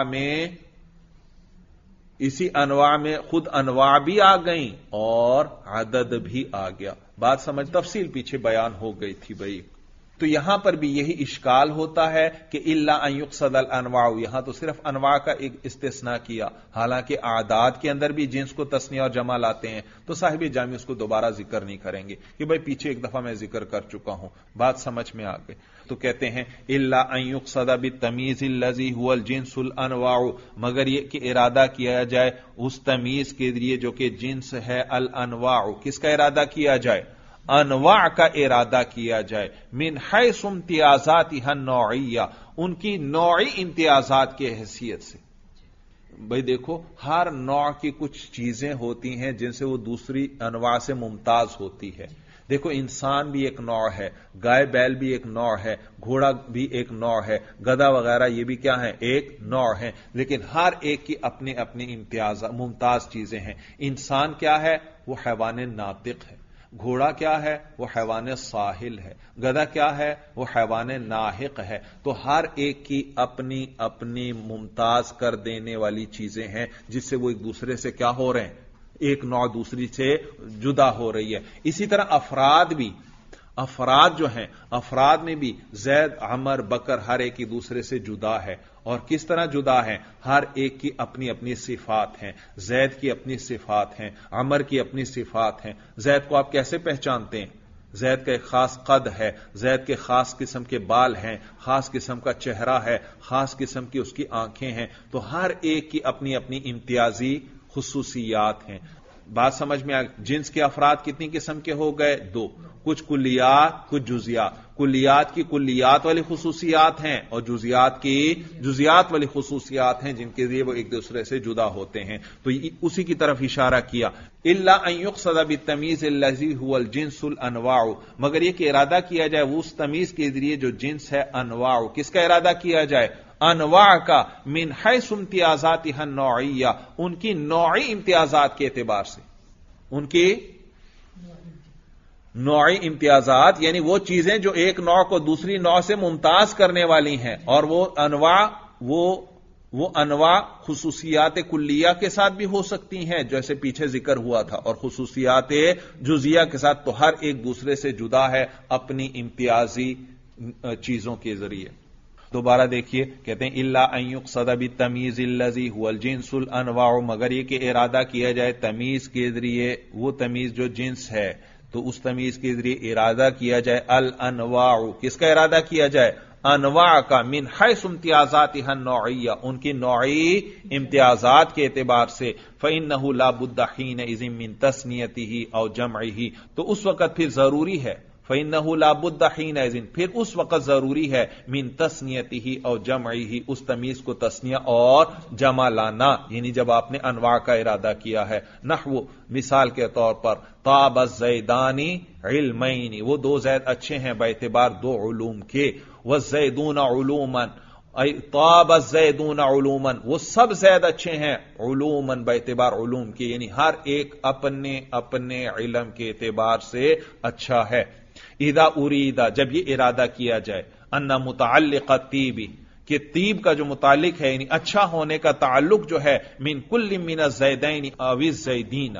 انواع میں خود انواع بھی آ گئیں اور عدد بھی آ گیا. بات سمجھ؟ تفصیل پیچھے بیان ہو گئی تھی بھائی. تو یہاں پر بھی یہی اشکال ہوتا ہے کہ الا ان یقصد الانواع، یہاں تو صرف انواع کا ایک استثناء کیا، حالانکہ اعداد کے اندر بھی جنس کو تثنیہ اور جمع لاتے ہیں. تو صاحب جامی اس کو دوبارہ ذکر نہیں کریں گے کہ بھائی پیچھے ایک دفعہ میں ذکر کر چکا ہوں. بات سمجھ میں آ گئی. تو کہتے ہیں الا ان یقصد بالتمیز الذی هو الجنس الانواع، مگر یہ کہ ارادہ کیا جائے اس تمیز کے ذریعے جو کہ جنس ہے. الانواع، کس کا ارادہ کیا جائے؟ انواع کا ارادہ کیا جائے. من حیث امتیازاتها النوعیہ، ان کی نوعی امتیازات کے حیثیت سے. بھئی دیکھو، ہر نوع کی کچھ چیزیں ہوتی ہیں جن سے وہ دوسری انواع سے ممتاز ہوتی ہے. دیکھو انسان بھی ایک نوع ہے، گائے بیل بھی ایک نوع ہے، گھوڑا بھی ایک نوع ہے، گدھا وغیرہ یہ بھی کیا ہے؟ ایک نوع ہے. لیکن ہر ایک کی اپنی اپنی ممتاز چیزیں ہیں. انسان کیا ہے؟ وہ حیوان ناطق ہے. گھوڑا کیا ہے؟ وہ حیوان ساحل ہے. گدھا کیا ہے؟ وہ حیوان ناحق ہے. تو ہر ایک کی اپنی اپنی ممتاز کر دینے والی چیزیں ہیں جس سے وہ ایک دوسرے سے کیا ہو رہے ہیں؟ ایک نوع دوسری سے جدا ہو رہی ہے. اسی طرح افراد جو ہیں، افراد میں بھی زید، عمر، بکر ہر ایک کی دوسرے سے جدا ہے. اور کس طرح جدا ہیں؟ ہر ایک کی اپنی اپنی صفات ہیں. زید کی اپنی صفات ہیں، عمر کی اپنی صفات ہیں. زید کو آپ کیسے پہچانتے ہیں؟ زید کا ایک خاص قد ہے، زید کے خاص قسم کے بال ہیں، خاص قسم کا چہرہ ہے، خاص قسم کی اس کی آنکھیں ہیں. تو ہر ایک کی اپنی اپنی امتیازی خصوصیات ہیں. بات سمجھ میں جنس کے افراد کتنی قسم کے ہو گئے؟ 2. کچھ کلیات، کچھ جزیات. کلیات کی کلیات والی خصوصیات ہیں اور جزیات کی جزیات والی خصوصیات ہیں جن کے ذریعے وہ ایک دوسرے سے جدا ہوتے ہیں. تو اسی کی طرف اشارہ کیا. الا ان يقصد بالتمیز الذي هو الجنس الانواع، مگر یہ کہ ارادہ کیا جائے وہ اس تمیز کے ذریعے جو جنس ہے انواع. کس کا ارادہ کیا جائے؟ انواع کا. من حیث امتیازاتها النوعیہ، ان کی نوعی امتیازات کے اعتبار سے، ان کی نوعی امتیازات یعنی وہ چیزیں جو ایک نوع کو دوسری نوع سے ممتاز کرنے والی ہیں، اور وہ انواع وہ انواع خصوصیات کلیہ کے ساتھ بھی ہو سکتی ہیں جیسے پیچھے ذکر ہوا تھا، اور خصوصیات جزیہ کے ساتھ. تو ہر ایک دوسرے سے جدا ہے اپنی امتیازی چیزوں کے ذریعے. دوبارہ دیکھیے، کہتے ہیں الا ان يقصد بالتمیز الذي هو الجنس الانواع، مگر یہ کہ ارادہ کیا جائے تمیز کے ذریعے وہ تمیز جو جنس ہے، تو اس تمیز کے ذریعے ارادہ کیا جائے الانواع. کس کا ارادہ کیا جائے؟ انواع کا. من حیث امتیازاتها النوعیہ، ان کی نوعی امتیازات کے اعتبار سے. فإنه لا بد حينئذ من تثنیته او جمعه، تو اس وقت پھر ضروری ہے. فإنه لا بد حينئذ، پھر اس وقت ضروری ہے. من تثنیته او جمعه، اس تمیز کو تثنیہ اور جمع لانا، یعنی جب آپ نے انواع کا ارادہ کیا ہے. نحو، مثال کے طور پر، طاب الزیدان علمین، وہ دو زید اچھے ہیں باعتبار دو علوم کے. والزیدون علوما، طاب الزیدون علوما، وہ سب زید اچھے ہیں علوما باعتبار علوم کے، یعنی ہر ایک اپنے اپنے علم کے اعتبار سے اچھا ہے. اذا اریدا، جب یہ ارادہ کیا جائے، ان متعلق الطیب، کہ طیب کا جو متعلق ہے یعنی اچھا ہونے کا تعلق جو ہے، من کل من الزیدین او الزیدین،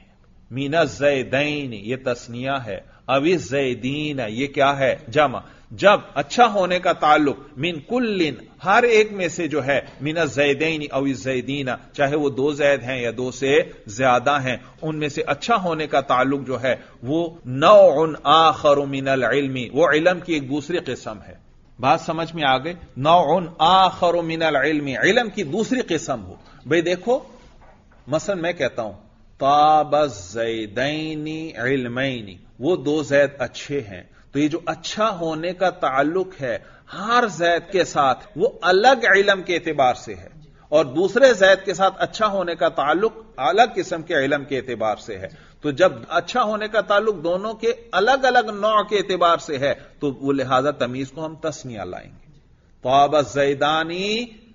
من الزیدین یہ تثنیہ ہے، او الزیدین یہ کیا ہے؟ جمع. جب اچھا ہونے کا تعلق من کل، ہر ایک میں سے جو ہے، من الزیدین او الزیدین، چاہے وہ دو زید ہیں یا دو سے زیادہ ہیں، ان میں سے اچھا ہونے کا تعلق جو ہے وہ نوع آخر من العلم، وہ علم کی ایک دوسری قسم ہے. بات سمجھ میں آ گئی؟ نوع آخر من العلم، علم کی دوسری قسم ہو. بھئی دیکھو، مثلا میں کہتا ہوں طاب الزیدین علمین، وہ دو زید اچھے ہیں، تو یہ جو اچھا ہونے کا تعلق ہے ہر زید کے ساتھ وہ الگ علم کے اعتبار سے ہے، اور دوسرے زید کے ساتھ اچھا ہونے کا تعلق الگ قسم کے علم کے اعتبار سے ہے. تو جب اچھا ہونے کا تعلق دونوں کے الگ الگ نوع کے اعتبار سے ہے تو وہ لہذا تمیز کو ہم تثنیہ لائیں گے. طاب الزیدانی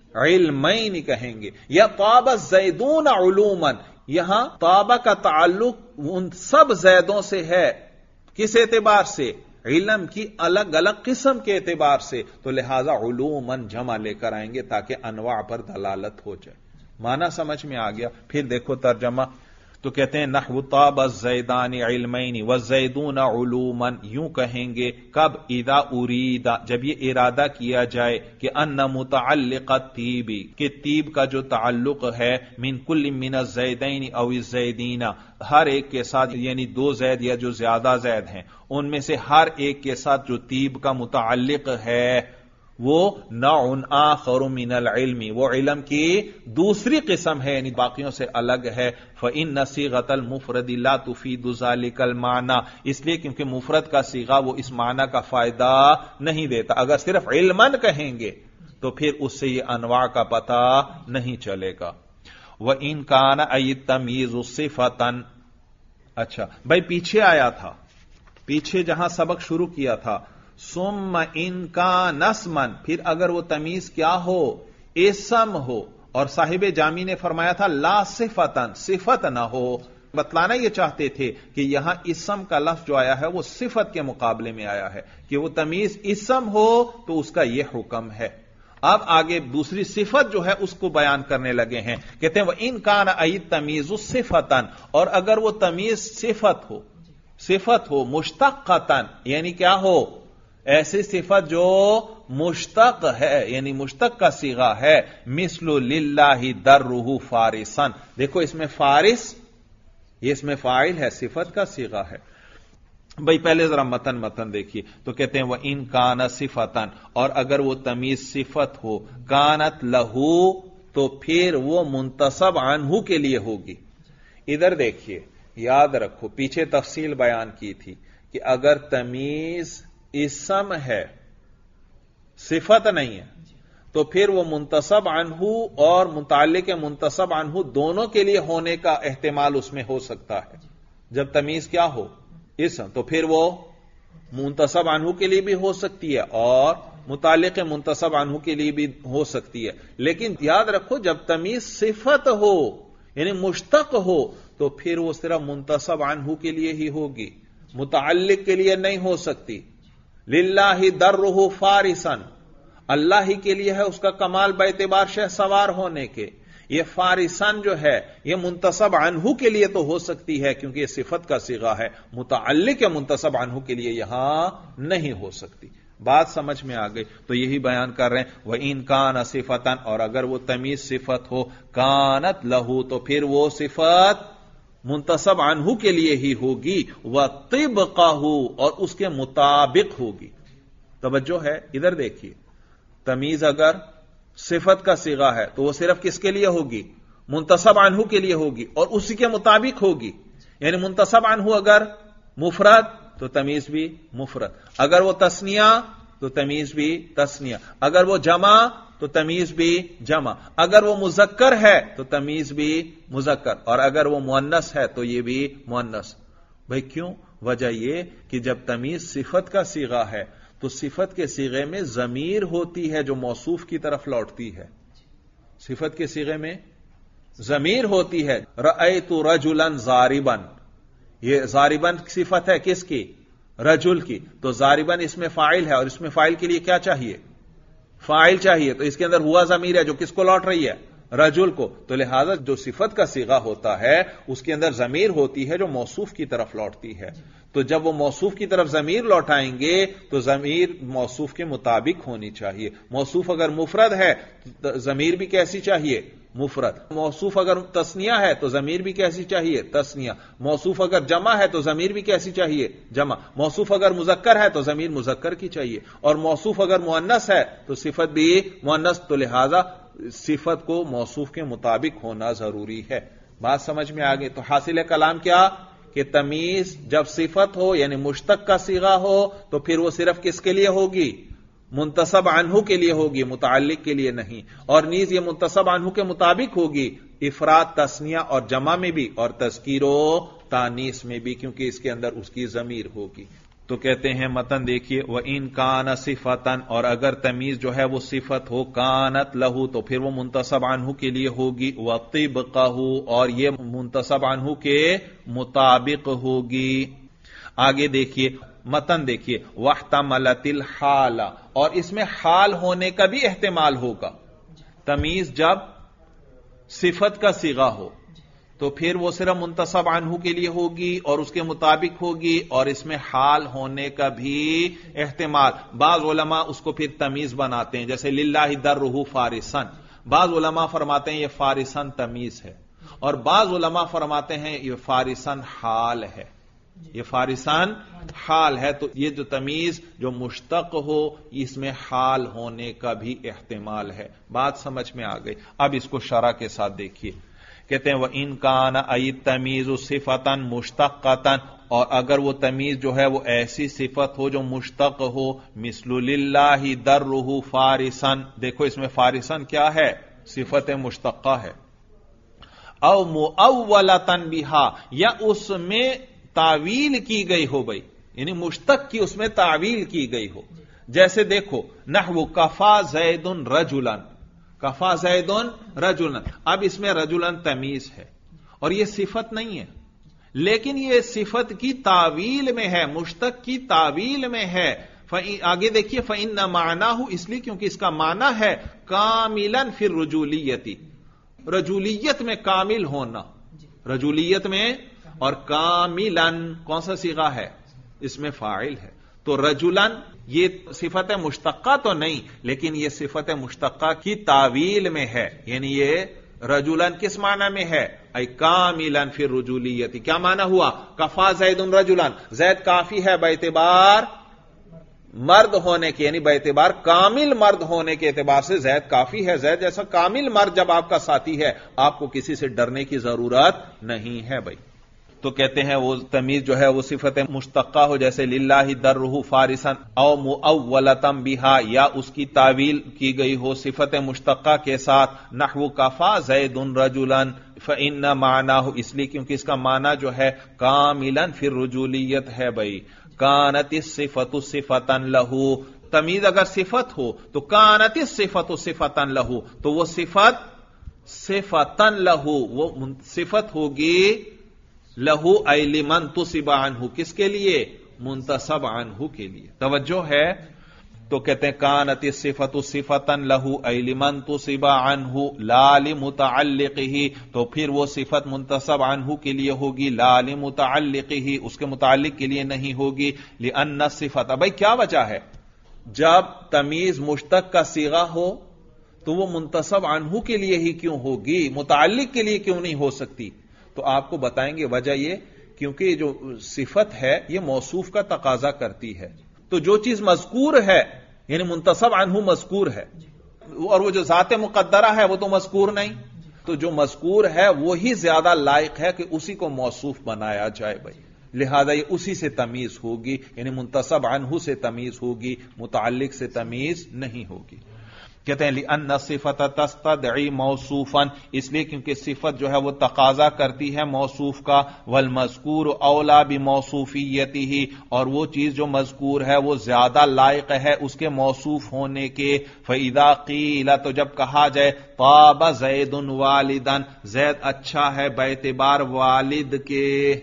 علمین کہیں گے، یا طاب الزیدون علوما. یہاں طابہ کا تعلق ان سب زیدوں سے ہے، کس اعتبار سے؟ علم کی الگ الگ قسم کے اعتبار سے. تو لہذا علوماً جمع لے کر آئیں گے تاکہ انواع پر دلالت ہو جائے. معنی سمجھ میں آ گیا؟ پھر دیکھو ترجمہ. تو کہتے ہیں نحو طاب الزیدان علمین والزیدون علوما، یوں کہیں گے کب؟ اذا اریدا، جب یہ ارادہ کیا جائے کہ ان متعلق الطیب، کہ طیب کا جو تعلق ہے، من کل من الزیدین او الزیدین، ہر ایک کے ساتھ یعنی دو زید یا جو زیادہ زید ہیں ان میں سے ہر ایک کے ساتھ جو طیب کا متعلق ہے وہ نوع آخر من العلم، وہ علم کی دوسری قسم ہے، یعنی باقیوں سے الگ ہے. فإن صيغة المفرد لا تفيد ذلك المعنى، اس لیے کیونکہ مفرد کا صیغہ وہ اس معنی کا فائدہ نہیں دیتا. اگر صرف علماً کہیں گے تو پھر اس سے یہ انواع کا پتہ نہیں چلے گا. وإن كان أي التمييز صفة، اچھا بھائی پیچھے آیا تھا، پیچھے جہاں سبق شروع کیا تھا، ثم ان کا نسمن، پھر اگر وہ تمیز کیا ہو؟ اسم ہو. اور صاحب جامی نے فرمایا تھا لا صفتن، صفت نہ ہو. بتلانا یہ چاہتے تھے کہ یہاں اسم کا لفظ جو آیا ہے وہ صفت کے مقابلے میں آیا ہے، کہ وہ تمیز اسم ہو تو اس کا یہ حکم ہے. اب آگے دوسری صفت جو ہے اس کو بیان کرنے لگے ہیں. کہتے ہیں وَإِن كَانَ أَيِ التَّمِيزُ صِفَةً، اور اگر وہ تمیز صفت ہو مشتقتاً، یعنی کیا ہو؟ ایسی صفت جو مشتق ہے، یعنی مشتق کا صیغہ ہے. مثل للہ درہ فارسن، دیکھو اس میں فارس، یہ اس میں فاعل ہے، صفت کا صیغہ ہے. بھئی پہلے ذرا متن دیکھیے. تو کہتے ہیں وَإِن كَانَ صِفَةً، اور اگر وہ تمیز صفت ہو، کانت لہو، تو پھر وہ منتصب عنہ کے لیے ہوگی. ادھر دیکھیے، یاد رکھو پیچھے تفصیل بیان کی تھی کہ اگر تمیز اسم ہے، صفت نہیں ہے، تو پھر وہ منتسب عنہ اور متعلق منتسب عنہ دونوں کے لیے ہونے کا احتمال اس میں ہو سکتا ہے۔ جب تمیز کیا ہو؟ اسم، تو پھر وہ منتسب عنہ کے لیے بھی ہو سکتی ہے اور متعلق منتسب عنہ کے لیے بھی ہو سکتی ہے۔ لیکن یاد رکھو جب تمیز صفت ہو یعنی مشتق ہو تو پھر وہ صرف منتسب عنہ کے لیے ہی ہوگی، متعلق کے لیے نہیں ہو سکتی۔ للہ درہ فارسا، اللہ ہی کے لیے ہے اس کا کمال باعتبار شہ سوار ہونے کے۔ یہ فارسن جو ہے یہ منتسب عنہ کے لیے تو ہو سکتی ہے کیونکہ یہ صفت کا صیغہ ہے، متعلق یا منتسب عنہ کے لیے یہاں نہیں ہو سکتی۔ بات سمجھ میں آ گئی؟ تو یہی بیان کر رہے ہیں وَإِن كَانَ صِفَةً، اور اگر وہ تمیز صفت ہو، كَانَتْ لَهُ، تو پھر وہ صفت منتسب عنہ کے لیے ہی ہوگی، وَطِبْقَهُ، اور اس کے مطابق ہوگی۔ توجہ ہے، ادھر دیکھیے، تمیز اگر صفت کا صیغہ ہے تو وہ صرف کس کے لیے ہوگی؟ منتسب عنہ کے لیے ہوگی اور اسی کے مطابق ہوگی۔ یعنی منتسب عنہ اگر مفرد تو تمیز بھی مفرد، اگر وہ تثنیہ تو تمیز بھی تثنیہ، اگر وہ جمع تو تمیز بھی جمع، اگر وہ مذکر ہے تو تمیز بھی مذکر، اور اگر وہ مؤنث ہے تو یہ بھی مؤنث۔ بھئی کیوں؟ وجہ یہ کہ جب تمیز صفت کا صیغہ ہے تو صفت کے صیغے میں ضمیر ہوتی ہے جو موصوف کی طرف لوٹتی ہے۔ صفت کے صیغے میں ضمیر ہوتی ہے، رأیت رجلا ضاربا، یہ ضاربا صفت ہے کس کی؟ رجل کی، تو ضاربا اس میں فاعل ہے اور اس میں فاعل کے لیے کیا چاہیے؟ فاعل چاہیے، تو اس کے اندر ہوا ضمیر ہے جو کس کو لوٹ رہی ہے؟ رجل کو، تو لہذا جو صفت کا صیغہ ہوتا ہے اس کے اندر ضمیر ہوتی ہے جو موصوف کی طرف لوٹتی ہے۔ تو جب وہ موصوف کی طرف ضمیر لوٹائیں گے تو ضمیر موصوف کے مطابق ہونی چاہیے۔ موصوف اگر مفرد ہے تو ضمیر بھی کیسی چاہیے؟ مفرد۔ موصوف اگر تثنیہ ہے تو ضمیر بھی کیسی چاہیے؟ تثنیہ۔ موصوف اگر جمع ہے تو ضمیر بھی کیسی چاہیے؟ جمع۔ موصوف اگر مذکر ہے تو ضمیر مذکر کی چاہیے، اور موصوف اگر مؤنث ہے تو صفت بھی مؤنث، تو لہذا صفت کو موصوف کے مطابق ہونا ضروری ہے۔ بات سمجھ میں آگے؟ تو حاصل کلام کیا کہ تمیز جب صفت ہو یعنی مشتق کا صیغہ ہو تو پھر وہ صرف کس کے لیے ہوگی؟ منتسب عنہ کے لیے ہوگی، متعلق کے لیے نہیں، اور نیز یہ منتسب عنہ کے مطابق ہوگی افراد، تثنیہ اور جمع میں بھی، اور تذکیر و تانیث میں بھی، کیونکہ اس کے اندر اس کی ضمیر ہوگی۔ تو کہتے ہیں متن دیکھیے وَإِن كَانَ صِفَةً، اور اگر تمیز جو ہے وہ صفت ہو، كَانَتْ لَهُ، تو پھر وہ منتسب عنہ کے لیے ہوگی، وَطِبْقَهُ، اور یہ منتسب عنہ کے مطابق ہوگی۔ آگے دیکھیے متن دیکھیے وَاحْتَمَلَتِ الْحَالَ، اور اس میں حال ہونے کا بھی احتمال ہوگا۔ تمیز جب صفت کا صیغہ ہو تو پھر وہ صرف منتسب عنہ کے لیے ہوگی اور اس کے مطابق ہوگی، اور اس میں حال ہونے کا بھی احتمال۔ بعض علماء اس کو پھر تمیز بناتے ہیں، جیسے للہ درہ فارسن، بعض علماء فرماتے ہیں یہ فارسن تمیز ہے، اور بعض علماء فرماتے ہیں یہ فارسن حال ہے، یہ فارسن حال ہے۔ تو یہ جو تمیز جو مشتق ہو اس میں حال ہونے کا بھی احتمال ہے۔ بات سمجھ میں آ گئی؟ اب اس کو شرح کے ساتھ دیکھیے، کہتے ہیں وَإِن كَانَ أَيِ التَّمِيزُ صِفَةً مُشْتَقَّةً، اور اگر وہ تمیز جو ہے وہ ایسی صفت ہو جو مشتق ہو، مثل للہ درہ فارسن، دیکھو اس میں فارسن کیا ہے؟ صفت مشتقہ ہے۔ او مؤولۃ بها، یا اس میں تعویل کی گئی ہو، بھائی یعنی مشتق کی اس میں تعویل کی گئی ہو، جیسے دیکھو نحو کفا زید رجلا، کفا زید رجلا، اب اس میں رجلا تمیز ہے اور یہ صفت نہیں ہے، لیکن یہ صفت کی تعویل میں ہے، مشتق کی تعویل میں ہے۔ آگے دیکھیے فإن معناه، اس لیے کیونکہ اس کا معنی ہے کاملا فی الرجولیت، رجولیت میں کامل ہونا، رجولیت میں، اور کاملا کون سا صیغہ ہے؟ اس میں فاعل ہے، تو رجلن یہ صفت مشتقہ تو نہیں، لیکن یہ صفت مشتقہ کی تعویل میں ہے، یعنی یہ رجلن کس معنی میں ہے؟ ای کاملا فی الرجولیت۔ کیا معنی ہوا؟ کفا زید رجلن، زید کافی ہے باعتبار مرد ہونے کے، یعنی باعتبار کامل مرد ہونے کے اعتبار سے زید کافی ہے، زید جیسا کامل مرد جب آپ کا ساتھی ہے آپ کو کسی سے ڈرنے کی ضرورت نہیں ہے۔ بھائی تو کہتے ہیں وہ تمیز جو ہے وہ صفت مشتقہ ہو، جیسے للہ درہ فارسن او مؤولتم بہا، یا اس کی تعویل کی گئی ہو صفت مشتقہ کے ساتھ، نحو کفا زید رجلا فإن معناہ، اس لیے کیونکہ اس کا معنی جو ہے کاملا فی الرجولیت ہے بھائی، کانت الصفۃ صفۃ لہ، تمیز اگر صفت ہو تو کانت الصفۃ صفۃ لہ، تو وہ صفت صفۃ لہ، وہ صفت ہوگی لہو ای لمن تُصِبَ عنہ، کس کے لیے؟ منتسب عنہ کے لیے، توجہ ہے؟ تو کہتے ہیں کانت الصفۃ صفۃ لہو ای لمن تُصِبَ عنہ لا لمتعلقہ، تو پھر وہ صفت منتسب عنہ کے لیے ہوگی، لا لمتعلقہ، اس کے متعلق کے لیے نہیں ہوگی، لأن الصفۃ، بھائی کیا وجہ ہے؟ جب تمیز مشتق کا صیغہ ہو تو وہ منتسب عنہ کے لیے ہی کیوں ہوگی، متعلق کے لیے کیوں نہیں ہو سکتی؟ تو آپ کو بتائیں گے وجہ یہ، کیونکہ جو صفت ہے یہ موصوف کا تقاضا کرتی ہے، تو جو چیز مذکور ہے یعنی منتسب عنہ مذکور ہے، اور وہ جو ذات مقدرہ ہے وہ تو مذکور نہیں، تو جو مذکور ہے وہی زیادہ لائق ہے کہ اسی کو موصوف بنایا جائے بھائی، لہذا یہ اسی سے تمیز ہوگی، یعنی منتسب عنہ سے تمیز ہوگی، متعلق سے تمیز نہیں ہوگی۔ کہتے ہیں لأن الصفۃ تستدعی موصوفا، اس لیے کیونکہ صفت جو ہے وہ تقاضا کرتی ہے موصوف کا، والمذکور اولا بموصوفیتہ، اور وہ چیز جو مذکور ہے وہ زیادہ لائق ہے اس کے موصوف ہونے کے، فاذا قیل، تو جب کہا جائے طاب زید والدا، زید اچھا ہے باعتبار والد کے،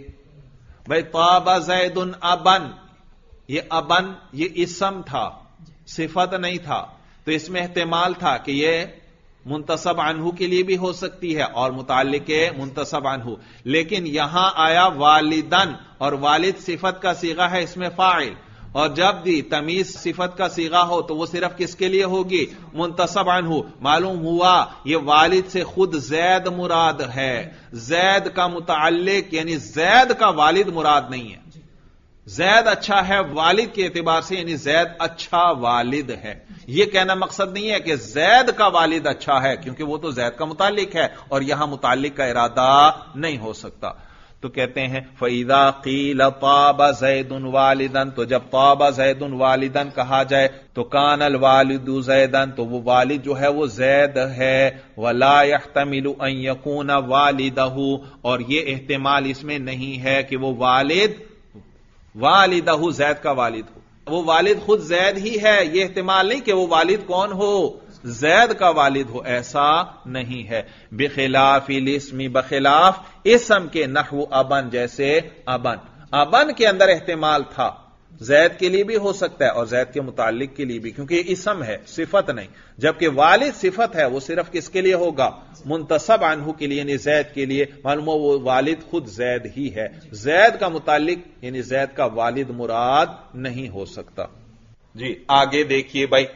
بھائی طاب زید ابن، یہ ابن یہ اسم تھا صفت نہیں تھا، تو اس میں احتمال تھا کہ یہ منتسب عنہ کے لیے بھی ہو سکتی ہے اور متعلق منتسب عنہ، لیکن یہاں آیا والدن، اور والد صفت کا صیغہ ہے اس میں فاعل، اور جب بھی تمیز صفت کا صیغہ ہو تو وہ صرف کس کے لیے ہوگی؟ منتسب عنہ۔ معلوم ہوا یہ والد سے خود زید مراد ہے، زید کا متعلق یعنی زید کا والد مراد نہیں ہے، زید اچھا ہے والد کے اعتبار سے، یعنی زید اچھا والد ہے، یہ کہنا مقصد نہیں ہے کہ زید کا والد اچھا ہے، کیونکہ وہ تو زید کا متعلق ہے اور یہاں متعلق کا ارادہ نہیں ہو سکتا۔ تو کہتے ہیں فَإِذَا قِيلَ طَابَ زَيْدٌ وَالِدًا، تو جب طَابَ زَيْدٌ وَالِدًا کہا جائے تو کان الوالد زیدن، تو وہ والد جو ہے وہ زید ہے، وَلَا يَحْتَمِلُ أَن يَكُونَ وَالِدَهُ، اور یہ احتمال اس میں نہیں ہے کہ وہ والدہ زید کا والد ہو، وہ والد خود زید ہی ہے، یہ احتمال نہیں کہ وہ والد کون ہو؟ زید کا والد ہو، ایسا نہیں ہے۔ بخلاف الاسم، بخلاف اسم کے، نحو ابن، جیسے ابن، ابن کے اندر احتمال تھا، زید کے لیے بھی ہو سکتا ہے اور زید کے متعلق کے لیے بھی، کیونکہ یہ اسم ہے صفت نہیں، جبکہ والد صفت ہے وہ صرف کس کے لیے ہوگا؟ منتسب عنہ کے لیے، یعنی زید کے لیے، معلوم ہو وہ والد خود زید ہی ہے، زید کا متعلق یعنی زید کا والد مراد نہیں ہو سکتا۔ جی آگے دیکھیے بھائی،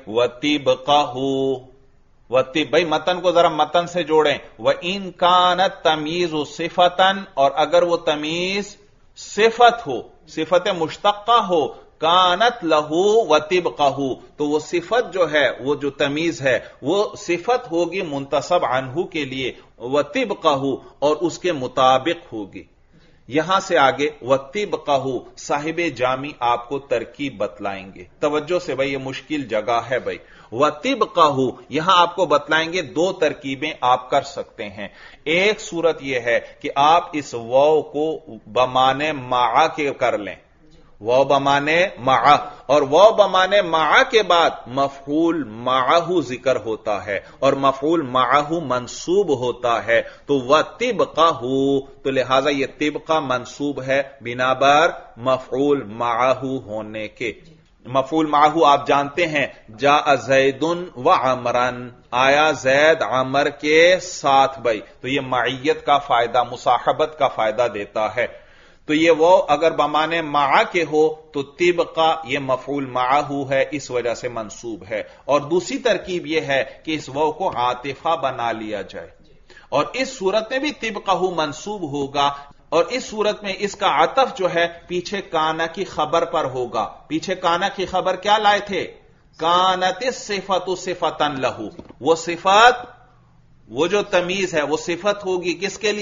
وَطِبْ، بھائی متن کو ذرا متن سے جوڑیں، وَإِن كَانَتْ تَمِيزُ صِفَةً، اور اگر وہ تمیز صفت ہو، صفت مشتقہ ہو، کانت لہو وطبقہ، تو وہ صفت جو ہے، وہ جو تمیز ہے وہ صفت ہوگی منتسب عنہ کے لیے، وطبقہ، اور اس کے مطابق ہوگی۔ یہاں سے آگے وطبقہ صاحب جامی آپ کو ترکیب بتلائیں گے، توجہ سے بھائی یہ مشکل جگہ ہے بھائی۔ وطبقہ یہاں آپ کو بتلائیں گے دو ترکیبیں آپ کر سکتے ہیں۔ ایک صورت یہ ہے کہ آپ اس واو کو بمانے مع کے کر لیں، واو بمانے مع، اور واو بمانے مع کے بعد مفعول معہ ذکر ہوتا ہے اور مفعول معہ منصوب ہوتا ہے، تو وطبقہ، تو لہذا یہ طبقہ منصوب ہے بنا بر مفعول معہ ہونے کے۔ مفعول معہ آپ جانتے ہیں، جاء زید وعمرن، آیا زید عمر کے ساتھ بھائی، تو یہ معیت کا فائدہ، مصاحبت کا فائدہ دیتا ہے۔ تو یہ وہ اگر بمانے مع کے ہو تو طبقہ یہ مفعول معہ ہے، اس وجہ سے منصوب ہے۔ اور دوسری ترکیب یہ ہے کہ اس وہ کو عاطفہ بنا لیا جائے، اور اس صورت میں بھی طبقہ منصوب ہوگا، اور اس صورت میں اس کا عطف جو ہے پیچھے کانا کی خبر پر ہوگا۔ پیچھے کانا کی خبر کیا لائے تھے؟ کانت الصفۃ صفۃ لہ، وہ صفت، وہ جو تمیز ہے وہ صفت ہوگی کس کے لیے؟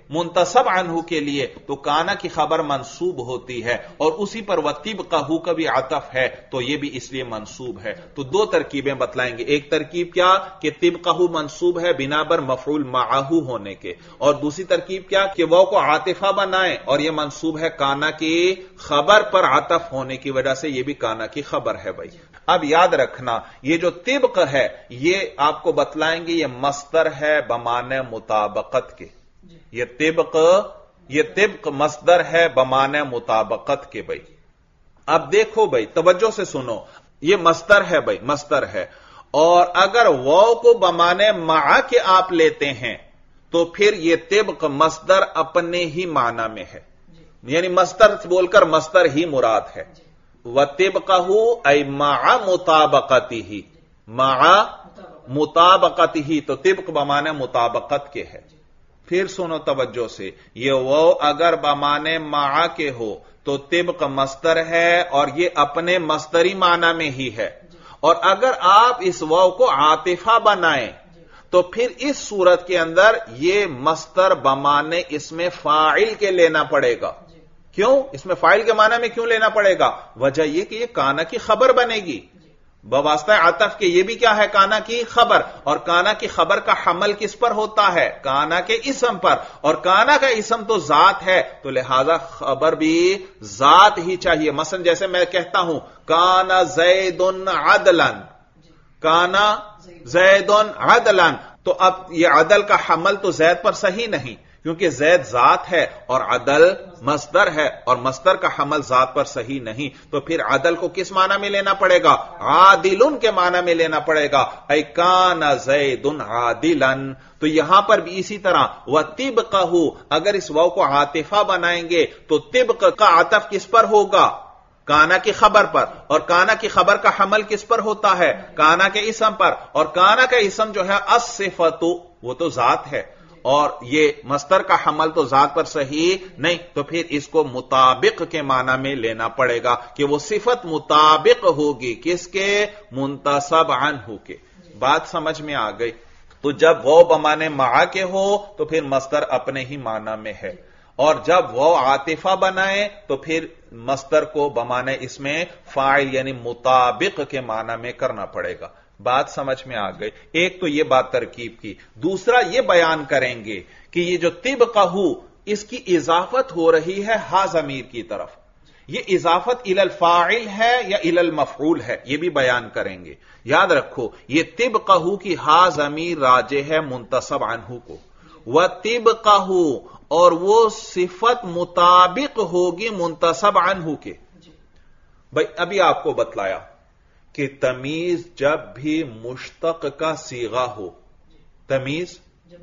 منتسب عنہ کے لیے تو کانا کی خبر منصوب ہوتی ہے اور اسی پر وطبقہ کا بھی عطف ہے تو یہ بھی اس لیے منصوب ہے. تو دو ترکیبیں بتلائیں گے. ایک ترکیب کیا کہ طبقہ منصوب ہے بنا بر مفعول معہ ہونے کے, اور دوسری ترکیب کیا کہ وہ کو عاطفہ بنائیں اور یہ منصوب ہے کانا کی خبر پر عطف ہونے کی وجہ سے, یہ بھی کانا کی خبر ہے. بھائی اب یاد رکھنا یہ جو طبق ہے یہ آپ کو بتلائیں گے یہ مصدر ہے بمعنی مطابقت کے. یہ طبق مصدر ہے بمعنی مطابقت کے. بھائی اب دیکھو بھائی توجہ سے سنو, یہ مصدر ہے بھائی, مصدر ہے, اور اگر واو کو بمعنی مع کے آپ لیتے ہیں تو پھر یہ طبق مصدر اپنے ہی معنی میں ہے, یعنی مصدر بول کر مصدر ہی مراد ہے. وَطِبْقَهُ اَيْ مَعَ مُطَابَقَتِهِ, مع مطابقتہ, تو طبق بمعنی مطابقت کے ہے. پھر سنو توجہ سے, یہ وہ اگر بمعنی مع کے ہو تو طبق مصدر ہے اور یہ اپنے مصدری معنی میں ہی ہے, اور اگر آپ اس واو کو عاطفہ بنائیں تو پھر اس صورت کے اندر یہ مصدر بمعنی اس میں فاعل کے لینا پڑے گا. کیوں اس میں فاعل کے معنی میں کیوں لینا پڑے گا؟ وجہ یہ کہ یہ کانا کی خبر بنے گی بواسطہ عطف کے. یہ بھی کیا ہے؟ کانا کی خبر, اور کانا کی خبر کا حمل کس پر ہوتا ہے؟ کانا کے اسم پر, اور کانا کا اسم تو ذات ہے تو لہذا خبر بھی ذات ہی چاہیے. مثلا جیسے میں کہتا ہوں کانا زید عدلا, کانا زید عدلا, تو اب یہ عدل کا حمل تو زید پر صحیح نہیں کیونکہ زید ذات ہے اور عدل مصدر ہے, اور مصدر کا حمل ذات پر صحیح نہیں, تو پھر عدل کو کس معنی میں لینا پڑے گا؟ عادل کے معنی میں لینا پڑے گا. اے کان زید عادلا, تو یہاں پر بھی اسی طرح وطبقہ, اگر اس واو کو عاطفہ بنائیں گے تو طبق کا عطف کس پر ہوگا؟ کانا کی خبر پر, اور کانا کی خبر کا حمل کس پر ہوتا ہے؟ کانا کے اسم پر, اور کانا کا اسم جو ہے الصفۃ, وہ تو ذات ہے, اور یہ مصدر کا حمل تو ذات پر صحیح نہیں, تو پھر اس کو مطابق کے معنی میں لینا پڑے گا کہ وہ صفت مطابق ہوگی کس کے؟ منتسب عنہ کے. بات سمجھ میں آ گئی؟ تو جب وہ بمعنی مع کے ہو تو پھر مصدر اپنے ہی معنی میں ہے, اور جب وہ عاطفہ بنائے تو پھر مصدر کو بمعنی اس میں فاعل یعنی مطابق کے معنی میں کرنا پڑے گا. بات سمجھ میں آ گئی؟ ایک تو یہ بات ترکیب کی. دوسرا یہ بیان کریں گے کہ یہ جو طبقہ اس کی اضافت ہو رہی ہے ہا ضمیر کی طرف, یہ اضافت الی الفاعل ہے یا الی المفعول ہے, یہ بھی بیان کریں گے. یاد رکھو یہ طبقہ کی ہا ضمیر راجع ہے منتسب عنہ کو, وطبقہ, اور وہ صفت مطابق ہوگی منتسب عنہ کے. بھائی ابھی آپ کو بتلایا کہ تمیز جب بھی مشتق کا صیغہ ہو, تمیز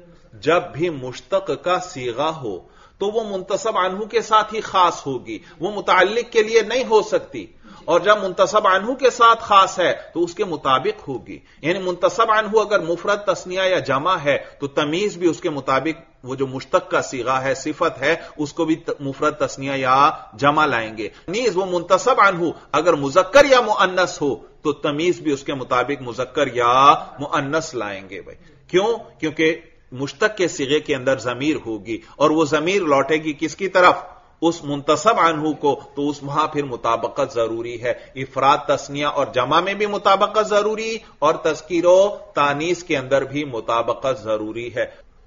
جب بھی مشتق کا صیغہ ہو تو وہ منتسب عنہ کے ساتھ ہی خاص ہوگی, وہ متعلق کے لیے نہیں ہو سکتی, اور جب منتسب عنہ کے ساتھ خاص ہے تو اس کے مطابق ہوگی. یعنی منتسب عنہ اگر مفرد تثنیہ یا جمع ہے تو تمیز بھی اس کے مطابق, وہ جو مشتق کا صیغہ ہے صفت ہے اس کو بھی مفرد تثنیہ یا جمع لائیں گے. نیز وہ منتسب عنہ اگر مذکر یا مؤنث ہو تو تمیز بھی اس کے مطابق مذکر یا مؤنث لائیں گے. بھائی کیوں؟ کیونکہ مشتق کے صیغے کے اندر ضمیر ہوگی اور وہ ضمیر لوٹے گی کس کی طرف؟ اس منتسب عنہ کو, تو اس وہاں پھر مطابقت ضروری ہے. افراد تثنیہ اور جمع میں بھی مطابقت ضروری, اور تذکیر و تانیث کے اندر بھی مطابقت ضروری ہے.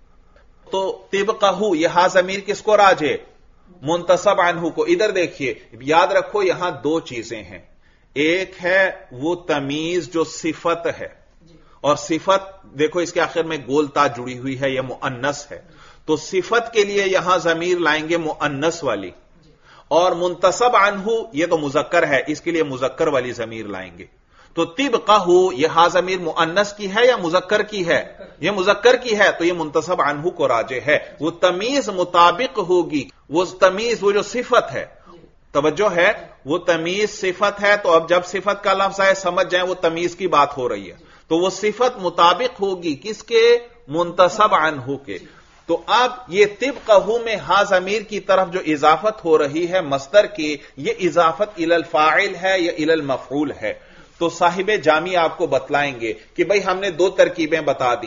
تو طبقہ یہ ہا ضمیر کس کو راجع؟ منتسب عنہ کو. ادھر دیکھیے, یاد رکھو یہاں دو چیزیں ہیں. ایک ہے وہ تمیز جو صفت ہے, اور صفت دیکھو اس کے آخر میں گول تا جڑی ہوئی ہے, یہ مؤنث ہے, تو صفت کے لیے یہاں ضمیر لائیں گے مؤنث والی, اور منتسب عنہ یہ تو مذکر ہے, اس کے لیے مذکر والی ضمیر لائیں گے. تو طبقہ یہ ہا ضمیر مؤنث کی ہے یا مذکر کی ہے؟ یہ مذکر کی ہے, تو یہ منتسب عنہ کو راجع ہے. وہ تمیز مطابق ہوگی, وہ تمیز وہ جو صفت ہے, توجہ ہے, وہ تمیز صفت ہے, تو اب جب صفت کا لفظ آئے سمجھ جائیں وہ تمیز کی بات ہو رہی ہے, تو وہ صفت مطابق ہوگی کس کے؟ منتسب عنہ کے. تو اب یہ طبقہ میں ہا ضمیر کی طرف جو اضافت ہو رہی ہے مصدر کی, یہ اضافت الی الفاعل ہے یا الی المفعول ہے؟ تو صاحب جامی آپ کو بتلائیں گے کہ بھئی ہم نے دو ترکیبیں بتا دی.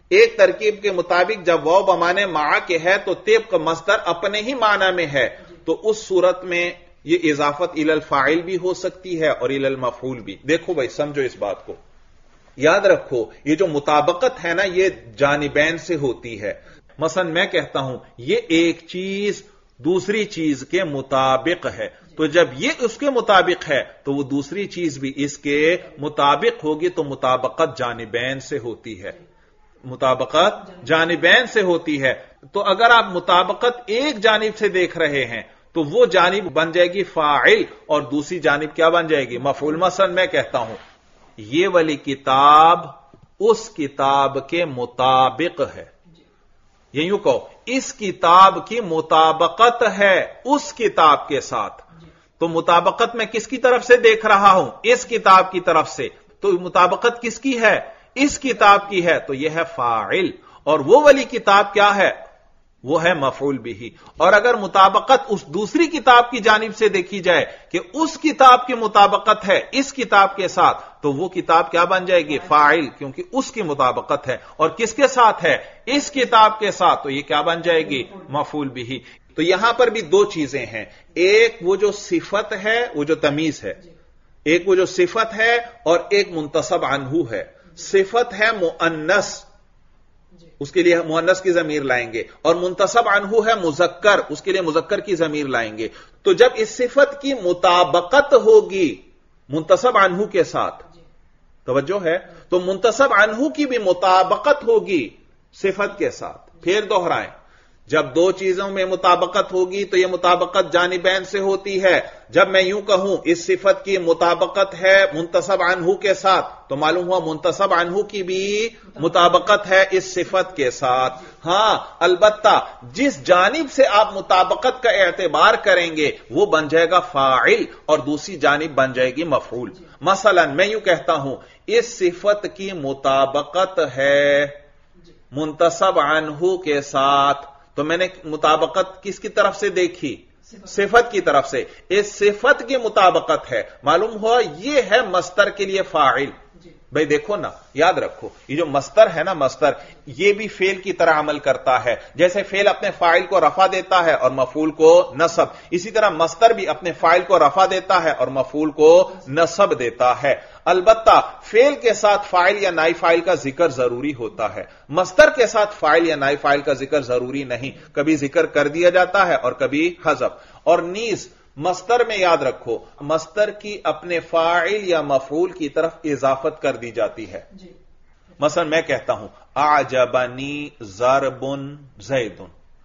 ایک ترکیب کے مطابق جب واو بمانے مع کے ہے تو طبق مصدر اپنے ہی معنی میں ہے، تو اس صورت میں یہ اضافت الی الفاعل بھی ہو سکتی ہے اور الی المفعول بھی۔ دیکھو بھائی سمجھو اس بات کو، یاد رکھو یہ جو مطابقت ہے نا یہ جانبین سے ہوتی ہے۔ مثلا میں کہتا ہوں یہ ایک چیز دوسری چیز کے مطابق ہے، تو جب یہ اس کے مطابق ہے تو وہ دوسری چیز بھی اس کے مطابق ہوگی، تو مطابقت جانبین سے ہوتی ہے، مطابقت جانبین سے ہوتی ہے۔ تو اگر آپ مطابقت ایک جانب سے دیکھ رہے ہیں تو وہ جانب بن جائے گی فاعل اور دوسری جانب کیا بن جائے گی؟ مفعول۔ مثلا میں کہتا ہوں یہ والی کتاب اس کتاب کے مطابق ہے، یہ یوں کہو اس کتاب کی مطابقت ہے اس کتاب کے ساتھ، تو مطابقت میں کس کی طرف سے دیکھ رہا ہوں؟ اس کتاب کی طرف سے، تو مطابقت کس کی ہے؟ اس کتاب کی ہے، تو یہ ہے فاعل، اور وہ والی کتاب کیا ہے؟ وہ ہے مفعول بھی۔ اور اگر مطابقت اس دوسری کتاب کی جانب سے دیکھی جائے کہ اس کتاب کی مطابقت ہے اس کتاب کے ساتھ، تو وہ کتاب کیا بن جائے گی؟ فاعل، کیونکہ اس کی مطابقت ہے، اور کس کے ساتھ ہے؟ اس کتاب کے ساتھ، تو یہ کیا بن جائے گی؟ مفعول بھی۔ تو یہاں پر بھی دو چیزیں ہیں، ایک وہ جو صفت ہے وہ جو تمیز ہے، ایک وہ جو صفت ہے اور ایک منتصب عنہ ہے۔ صفت ہے مؤنث، اس کے لیے مؤنث کی ضمیر لائیں گے، اور منتصب عنہ ہے مذکر، اس کے لیے مذکر کی ضمیر لائیں گے۔ تو جب اس صفت کی مطابقت ہوگی منتصب عنہ کے ساتھ، توجہ ہے، تو منتصب عنہ کی بھی مطابقت ہوگی صفت کے ساتھ۔ پھر دوہرائیں، جب دو چیزوں میں مطابقت ہوگی تو یہ مطابقت جانبین سے ہوتی ہے۔ جب میں یوں کہوں اس صفت کی مطابقت ہے منتصب عنہ کے ساتھ، تو معلوم ہوا منتصب عنہ کی بھی مطابقت ہے اس صفت کے ساتھ۔ ہاں البتہ جس جانب سے آپ مطابقت کا اعتبار کریں گے وہ بن جائے گا فاعل اور دوسری جانب بن جائے گی مفعول۔ مثلا میں یوں کہتا ہوں اس صفت کی مطابقت ہے منتصب عنہ کے ساتھ، تو میں نے مطابقت کس کی طرف سے دیکھی؟ صفت کی طرف سے۔ اس صفت کی مطابقت ہے، معلوم ہوا یہ ہے مصدر کے لیے فاعل۔ بھئی دیکھو نا، یاد رکھو یہ جو مصدر ہے نا، مصدر یہ بھی فعل کی طرح عمل کرتا ہے، جیسے فعل اپنے فاعل کو رفع دیتا ہے اور مفعول کو نصب، اسی طرح مصدر بھی اپنے فاعل کو رفع دیتا ہے اور مفعول کو نصب دیتا ہے۔ البتہ فعل کے ساتھ فاعل یا نائب فاعل کا ذکر ضروری ہوتا ہے، مصدر کے ساتھ فاعل یا نائب فاعل کا ذکر ضروری نہیں، کبھی ذکر کر دیا جاتا ہے اور کبھی حذف۔ اور نیز مصدر میں یاد رکھو مصدر کی اپنے فاعل یا مفعول کی طرف اضافت کر دی جاتی ہے۔ مثلا میں کہتا ہوں اعجبنی ضرب زید،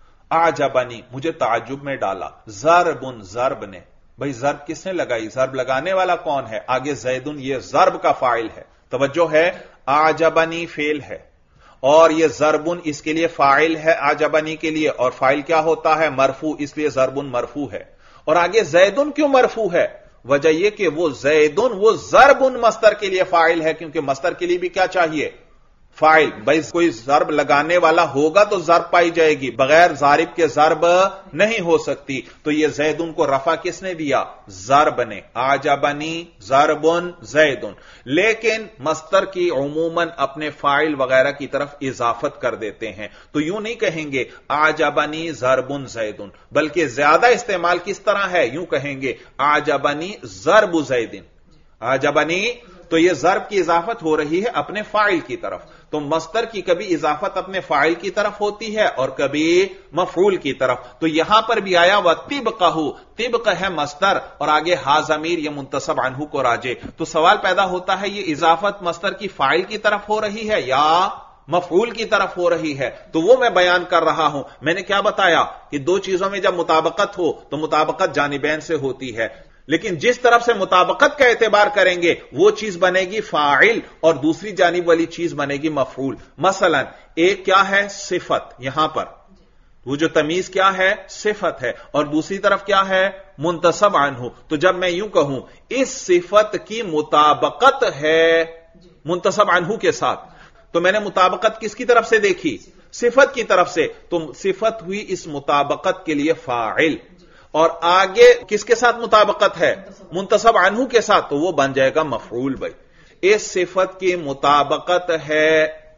اعجبنی مجھے تعجب میں ڈالا، ضرب ضرب نے، بھئی ضرب کس نے لگائی؟ ضرب لگانے والا کون ہے؟ آگے زیدن، یہ ضرب کا فاعل ہے، توجہ ہے، اعجبنی فعل ہے اور یہ ضربن اس کے لیے فاعل ہے اعجبنی کے لیے، اور فاعل کیا ہوتا ہے؟ مرفوع، اس لیے ضربن مرفوع ہے۔ اور آگے زیدن کیوں مرفوع ہے؟ وجہ یہ کہ وہ زیدن وہ ضربن مصدر کے لیے فاعل ہے، کیونکہ مصدر کے لیے بھی کیا چاہیے؟ فاعل۔ بھائی کوئی ضرب لگانے والا ہوگا تو ضرب پائی جائے گی، بغیر ضارب کے ضرب نہیں ہو سکتی۔ تو یہ زیدن کو رفع کس نے دیا؟ ضرب نے، اعجبنی ضربن زیدن۔ لیکن مصدر کی عموماً اپنے فاعل وغیرہ کی طرف اضافت کر دیتے ہیں، تو یوں نہیں کہیں گے اعجبنی ضربن زیدن، بلکہ زیادہ استعمال کس طرح ہے؟ یوں کہیں گے اعجبنی ضرب زیدن، اعجبنی، تو یہ ضرب کی اضافت ہو رہی ہے اپنے فاعل کی طرف۔ تو مصدر کی کبھی اضافت اپنے فاعل کی طرف ہوتی ہے اور کبھی مفعول کی طرف۔ تو یہاں پر بھی آیا وَطِبْقَهُ، طبق ہے مصدر اور آگے ہا ضمیر یہ منتصب عنہ کو راجع۔ تو سوال پیدا ہوتا ہے یہ اضافت مصدر کی فاعل کی طرف ہو رہی ہے یا مفعول کی طرف ہو رہی ہے؟ تو وہ میں بیان کر رہا ہوں۔ میں نے کیا بتایا کہ دو چیزوں میں جب مطابقت ہو تو مطابقت جانبین سے ہوتی ہے، لیکن جس طرف سے مطابقت کا اعتبار کریں گے وہ چیز بنے گی فاعل اور دوسری جانب والی چیز بنے گی مفعول۔ مثلا ایک کیا ہے؟ صفت، یہاں پر وہ جو تمیز کیا ہے؟ صفت ہے، اور دوسری طرف کیا ہے؟ منتصب عنہ۔ تو جب میں یوں کہوں اس صفت کی مطابقت ہے منتصب عنہ کے ساتھ، تو میں نے مطابقت کس کی طرف سے دیکھی؟ صفت کی طرف سے، تو صفت ہوئی اس مطابقت کے لیے فاعل، اور آگے کس کے ساتھ مطابقت ہے؟ منتصب عنہ کے ساتھ، تو وہ بن جائے گا مفعول۔ بھائی اس صفت کی مطابقت ہے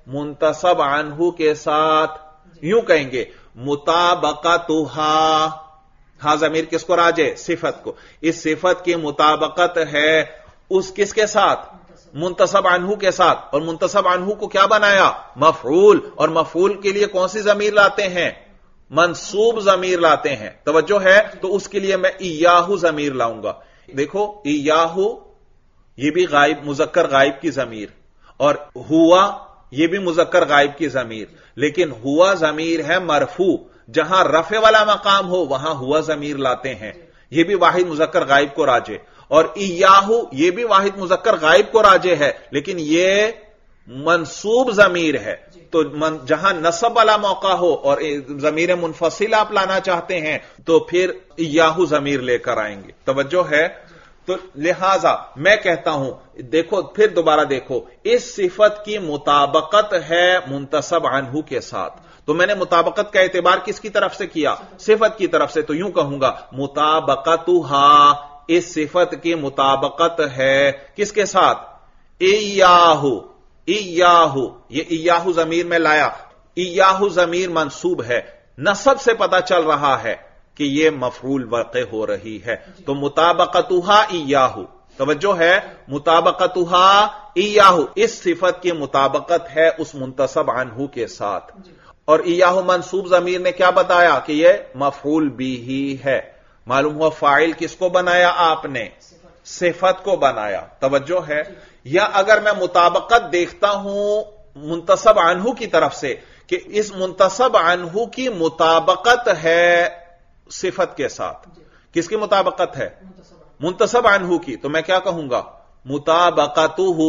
मुंतसब अन्हु के साथ, यूं कहेंगे मुताबकतुहा, हां ज़मीर किसको राजे? सिफत को। इस सिफत की मुताबकत है उस किसके साथ? मुंतसब अन्हु के साथ। और मुंतसब अन्हु को क्या बनाया? मफऊल। और मफऊल के लिए कौन सी ज़मीर लाते हैं? मंसूब ज़मीर लाते हैं। तवज्जो है? तो उसके लिए मैं इयाहू ज़मीर लाऊंगा। देखो इयाहू ये भी गायब, मुज़क्कर गायब की ज़मीर, और हुआ ये भी मुज़क्कर गायब की ज़मीर, लेकिन हुआ ज़मीर है मरफू, जहां रफे वाला मकाम हो वहां हुआ ज़मीर लाते हैं। यह भी वाहिद मुज़क्कर गायब को राजे। और इयाहू ये भी वाहिद मुज़क्कर गायब को राजे है, लेकिन यह मंसूब ज़मीर है। तो जहां नसब वाला मौका हो और ज़मीर मुनफसिल आप लाना चाहते हैं तो फिर इयाहू ज़मीर लेकर आएंगे। तवज्जो है? तो लिहाजा मैं कहता हूं, देखो फिर दोबारा देखो, इस सिफत की मुताबकत है मुंतसब अन्हु के साथ। तो मैंने मुताबकत का एतबार किसकी तरफ से किया? सिफत की तरफ से। तो यूं कहूंगा मुताबकतुहा, इस सिफत की मुताबकत है किसके साथ? इयाहू। इयाहू, ये इयाहू ज़मीर में लाया। इयाहू ज़मीर मंसूब है, नसब से पता चल रहा है कि यह मफरूल वाक़े हो रही है। तो मुताबकतुहा इयाहू, तवज्जो है? मुताबकतुहा इयाहू, इस सिफत की मुताबकत है उस मुंतसब अन्हु के साथ। और इयाहू मंसूब ज़मीर ने क्या बताया? कि यह मफरूल बिही है। मालूम हुआ फाइल किसको बनाया आपने? सिफत को बनाया। तवज्जो है? या अगर मैं मुताबकत देखता हूं मुंतसब अन्हु की तरफ से कि इस मुंतसब अन्हु की मुताबकत है सिफत के साथ, किसकी मुताबकत है? मुंतसब अन्हु की। तो मैं क्या कहूंगा? मुताबकतुहु,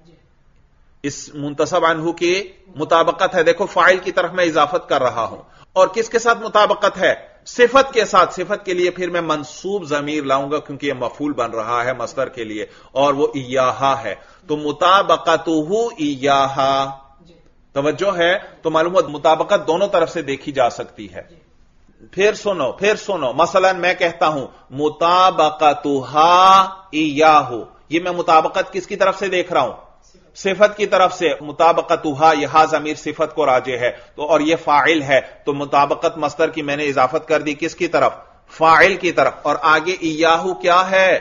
इस मुंतसब अन्हु की मुताबकत है। देखो फाइल की तरफ मैं इजाफत कर रहा हूं, और किसके साथ मुताबकत है? सिफत के साथ। सिफत के लिए फिर मैं मंसूब ज़मीर लाऊंगा क्योंकि यह मफूल बन रहा है मस्दर के लिए, और वो इयाहा है। तो मुताबकतुहु इयाहा। तवज्जो है? तो मालूम हो मुताबकत दोनों तरफ से देखी जा सकती है। फिर सुनो, मसलन मैं कहता हूं मुताबकतुहा इयाहू, ये मैं मुताबकत किसकी तरफ से देख रहा हूं? सिफत की तरफ से। मुताबकतुहा, यहां ज़मीर सिफत को राजे है, तो और यह फाइल है, तो मुताबकत मस्दर की मैंने इजाफत कर दी किसकी तरफ? फाइल की तरफ। और आगे इयाहू क्या है?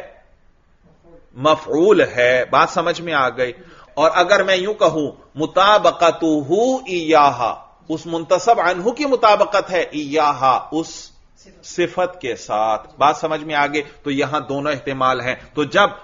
मफऊल है। बात समझ में आ गई? और अगर मैं यूं कहूं मुताबकतुहु इयाहा, उस मुंतसब अन्हु की मुताबकत है इयाहा उस सिफत के साथ। बात समझ में आ गई? तो यहां दोनों एहतिमाल हैं। तो जब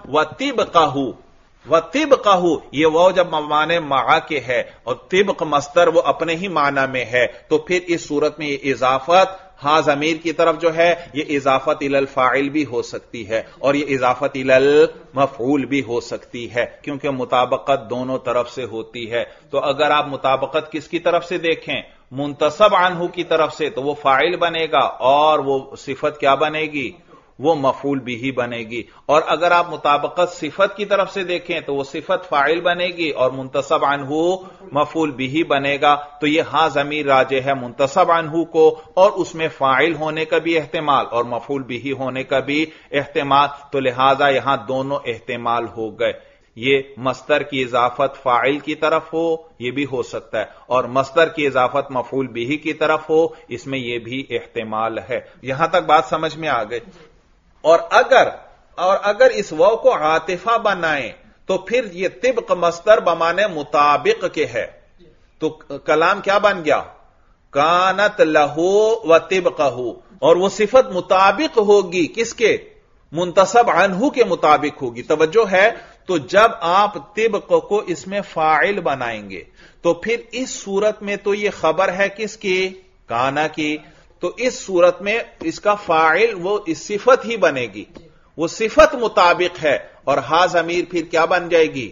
वतिबकहू, ये वो जब माने मा के है और तिब्क मस्दर वो अपने ही माना में है, तो फिर इस सूरत में ये इजाफत हा ज़मीर की तरफ जो है ये इजाफत इलल फाइल भी हो सकती है और ये इजाफत इलल मफऊल भी हो सकती है, क्योंकि मुताबकत दोनों तरफ से होती है। तो अगर आप मुताबकत किसकी तरफ से देखें? मुंतसब अन्हु की तरफ से, तो वो फाइल बनेगा और वो सिफत क्या बनेगी? वो मफूल बिही बनेगी। और अगर आप मुताबकत सिफत की तरफ से देखें तो वो सिफत फाइल बनेगी और मुंतसब अन्हु मफूल बिही बनेगा। तो ये हां ज़मीर राजे है मुंतसब अन्हु को, और उसमें फाइल होने का भी एहतिमाल और मफूल बिही होने का भी एहतिमाल। तो लिहाजा यहां दोनों एहतिमाल हो गए। ये मस्दर की इजाफत फाइल की तरफ हो, यह भी हो सकता है, और मस्दर की इजाफत मफूल बिही की तरफ हो, इसमें यह भी एहतिमाल है। यहां तक बात समझ में आ गई? और अगर इस वाव को आतिफा बनाएं तो फिर यह तिब्क मस्दर बमाने मुताबिक के है, तो कलाम क्या बन गया? कानत लहू व तिब्कहू, और वो सिफत मुताबिक होगी किसके? मुंतसब अन्हु के मुताबिक होगी। तवज्जो है? तो जब आप तिब्क को इसमें फाइल बनाएंगे तो फिर इस सूरत में तो यह खबर है किसकी? काना की। तो इस सूरत में इसका फाइल वो इस सिफत ही बनेगी, वो सिफत मुताबिक है, और हा ज़मीर फिर क्या बन जाएगी?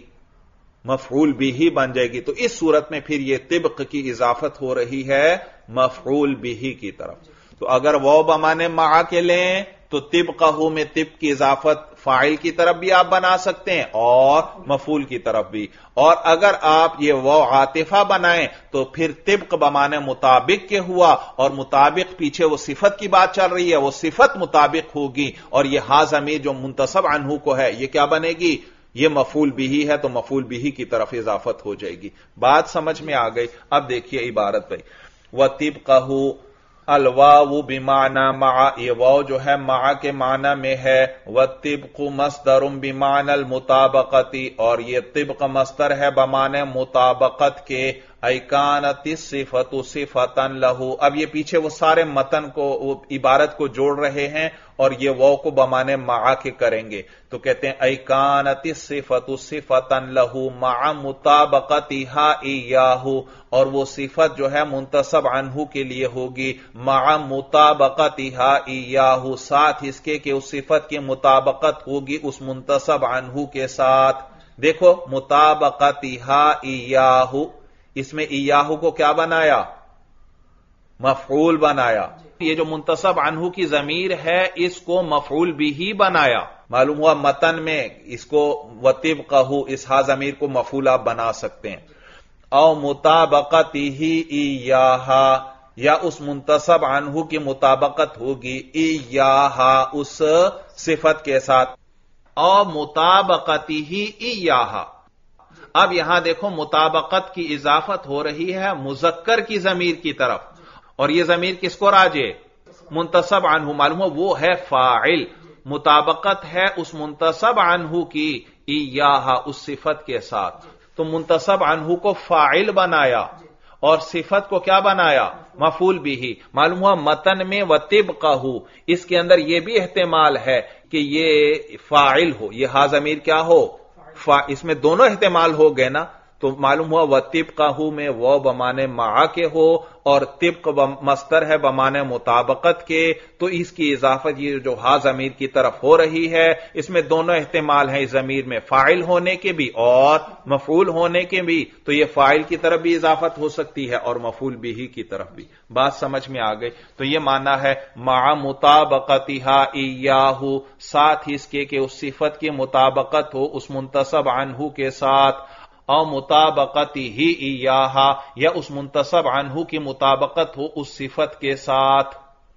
मफऊल बिही बन जाएगी। तो इस सूरत में फिर यह तिब्क की इजाफत हो रही है मफऊल बिही की तरफ। तो अगर वो बमाने मा के लें तो तिब्कहू में तिब्क की इजाफत फाइल की तरफ भी आप बना सकते हैं और मफूल की तरफ भी। और अगर आप ये वो आतिफा बनाएं तो फिर तिब्क बमाने मुताबिक के हुआ, और मुताबिक पीछे वो सिफत की बात चल रही है, वो सिफत मुताबिक होगी, और ये हा ज़मीर जो मुंतसब अन्हु को है ये क्या बनेगी? मफऊल बिही बनेगी। और अगर आप ये वो आतिफा बनाएं तो फिर तिब्क बमाने मुताबिक के हुआ और मुताबिक पीछे वो सिफत की बात चल रही है, वो सिफत मुताबिक होगी, और ये हा ज़मीर जो मुंतसब अन्हु को है ये क्या बनेगी? یہ مفعول بھی ہے تو مفعول بھی کی طرف اضافت ہو جائے گی. بات سمجھ میں آ گئی. اب دیکھیے عبارت بھائی، وَطِبْقَهُ الواو بمعنی مع، یہ واو جو ہے مع کے معنی میں ہے. وَطِبْقُ مصدر بمعنی المطابقت، اور یہ طبق مصدر ہے بمعنی مطابقت کے. ای کانت الصفۃ صفۃ لہ، اب یہ پیچھے وہ سارے متن کو، وہ عبارت کو جوڑ رہے ہیں اور یہ واو کو بمعنی مع کے کریں گے تو کہتے ہیں ای کانت الصفۃ صفۃ لہ مع مطابقتها ایاہ، اور وہ صفت جو ہے منتسب عنہ کے لیے ہوگی مع مطابقتها ایاہ، ساتھ اس کے کہ اس صفت کی مطابقت ہوگی اس منتسب عنہ کے ساتھ. دیکھو مطابقتها ایاہ، اس میں ایاہ کو کیا بنایا؟ مفعول بنایا. یہ جو منتسب عنہ کی ضمیر ہے اس کو مفعول بھی بنایا. معلوم ہوا متن میں اس کو وطبقہ، اس ہا ضمیر کو مفعول آپ بنا سکتے ہیں. او مطابقتہ ایاہ، یا اس منتسب عنہ کی مطابقت ہوگی ایاہ اس صفت کے ساتھ. او مطابقتہ ایاہ. اب یہاں دیکھو مطابقت کی اضافت ہو رہی ہے مذکر کی ضمیر کی طرف، اور یہ ضمیر کس کو راجع؟ منتسب عنہ. معلوم ہو وہ ہے فاعل. مطابقت ہے اس منتسب عنہ کی ایاہ اس صفت کے ساتھ، تو منتسب عنہ کو فاعل بنایا اور صفت کو کیا بنایا؟ مفعول بھی. معلوم ہوا متن میں وطبقہ، اس کے اندر یہ بھی احتمال ہے کہ یہ فاعل ہو، یہ ہا ضمیر کیا ہو؟ اس میں دونوں احتمال ہو گئے نا. تو معلوم ہوا وطبقہ میں وہ بمانے مع کے ہو اور طبق مصدر ہے بمانے مطابقت کے، تو اس کی اضافت یہ جو ہا ضمیر کی طرف ہو رہی ہے اس میں دونوں احتمال ہیں، اس ضمیر میں فاعل ہونے کے بھی اور مفعول ہونے کے بھی. تو یہ فاعل کی طرف بھی اضافت ہو سکتی ہے اور مفعول بھی کی طرف بھی. بات سمجھ میں آ گئی. تو یہ معنی ہے مع مطابقتها ایاہ، ساتھ اس کے کہ اس صفت کی مطابقت ہو اس منتسب عنہ کے ساتھ. او مطابقتہ ایاہ، یا اس منتسب عنہ کی مطابقت ہو اس صفت کے ساتھ.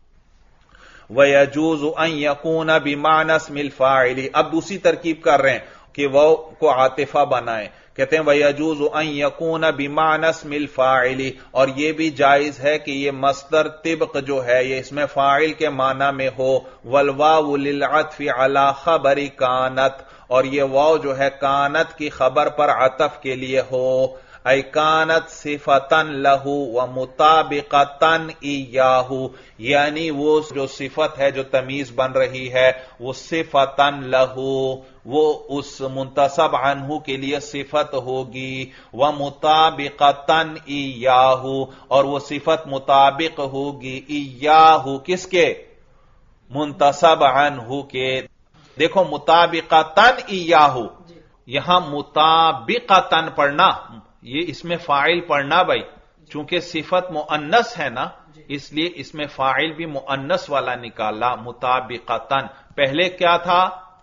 وَيَجُوزُ أَن يَكُونَ بِمَعْنَى اسْمِ الْفَاعِلِ. اب دوسری ترکیب کر رہے ہیں کہ وہ کو عاطفہ بنائیں. کہتے ہیں وَيَجُوزُ أَن يَكُونَ بِمَعْنَى اسْمِ الْفَاعِلِ، اور یہ بھی جائز ہے کہ یہ مصدر طبق جو ہے یہ اس میں فاعل کے معنی میں ہو. وَالْوَاوُ لِلْعَطْفِ عَلَى خَبَرِ كَانَتْ، اور یہ واو جو ہے کانت کی خبر پر عطف کے لیے ہو. ای کانت صفتن لہو ومطابقتن ایاہ، یعنی وہ جو صفت ہے جو تمیز بن رہی ہے وہ صفتن لہو، وہ اس منتسب عنہ کے لیے صفت ہوگی. ومطابقتن ایاہ، اور وہ صفت مطابق ہوگی ایاہ کس کے؟ منتسب عنہ کے. دیکھو مطابقتن ایاہ، یہاں مطابقتن پڑھنا، یہ اس میں فاعل پڑھنا بھائی، چونکہ صفت مؤنث ہے نا اس لیے اس میں فاعل بھی مؤنث والا نکالا. مطابقتن پہلے کیا تھا؟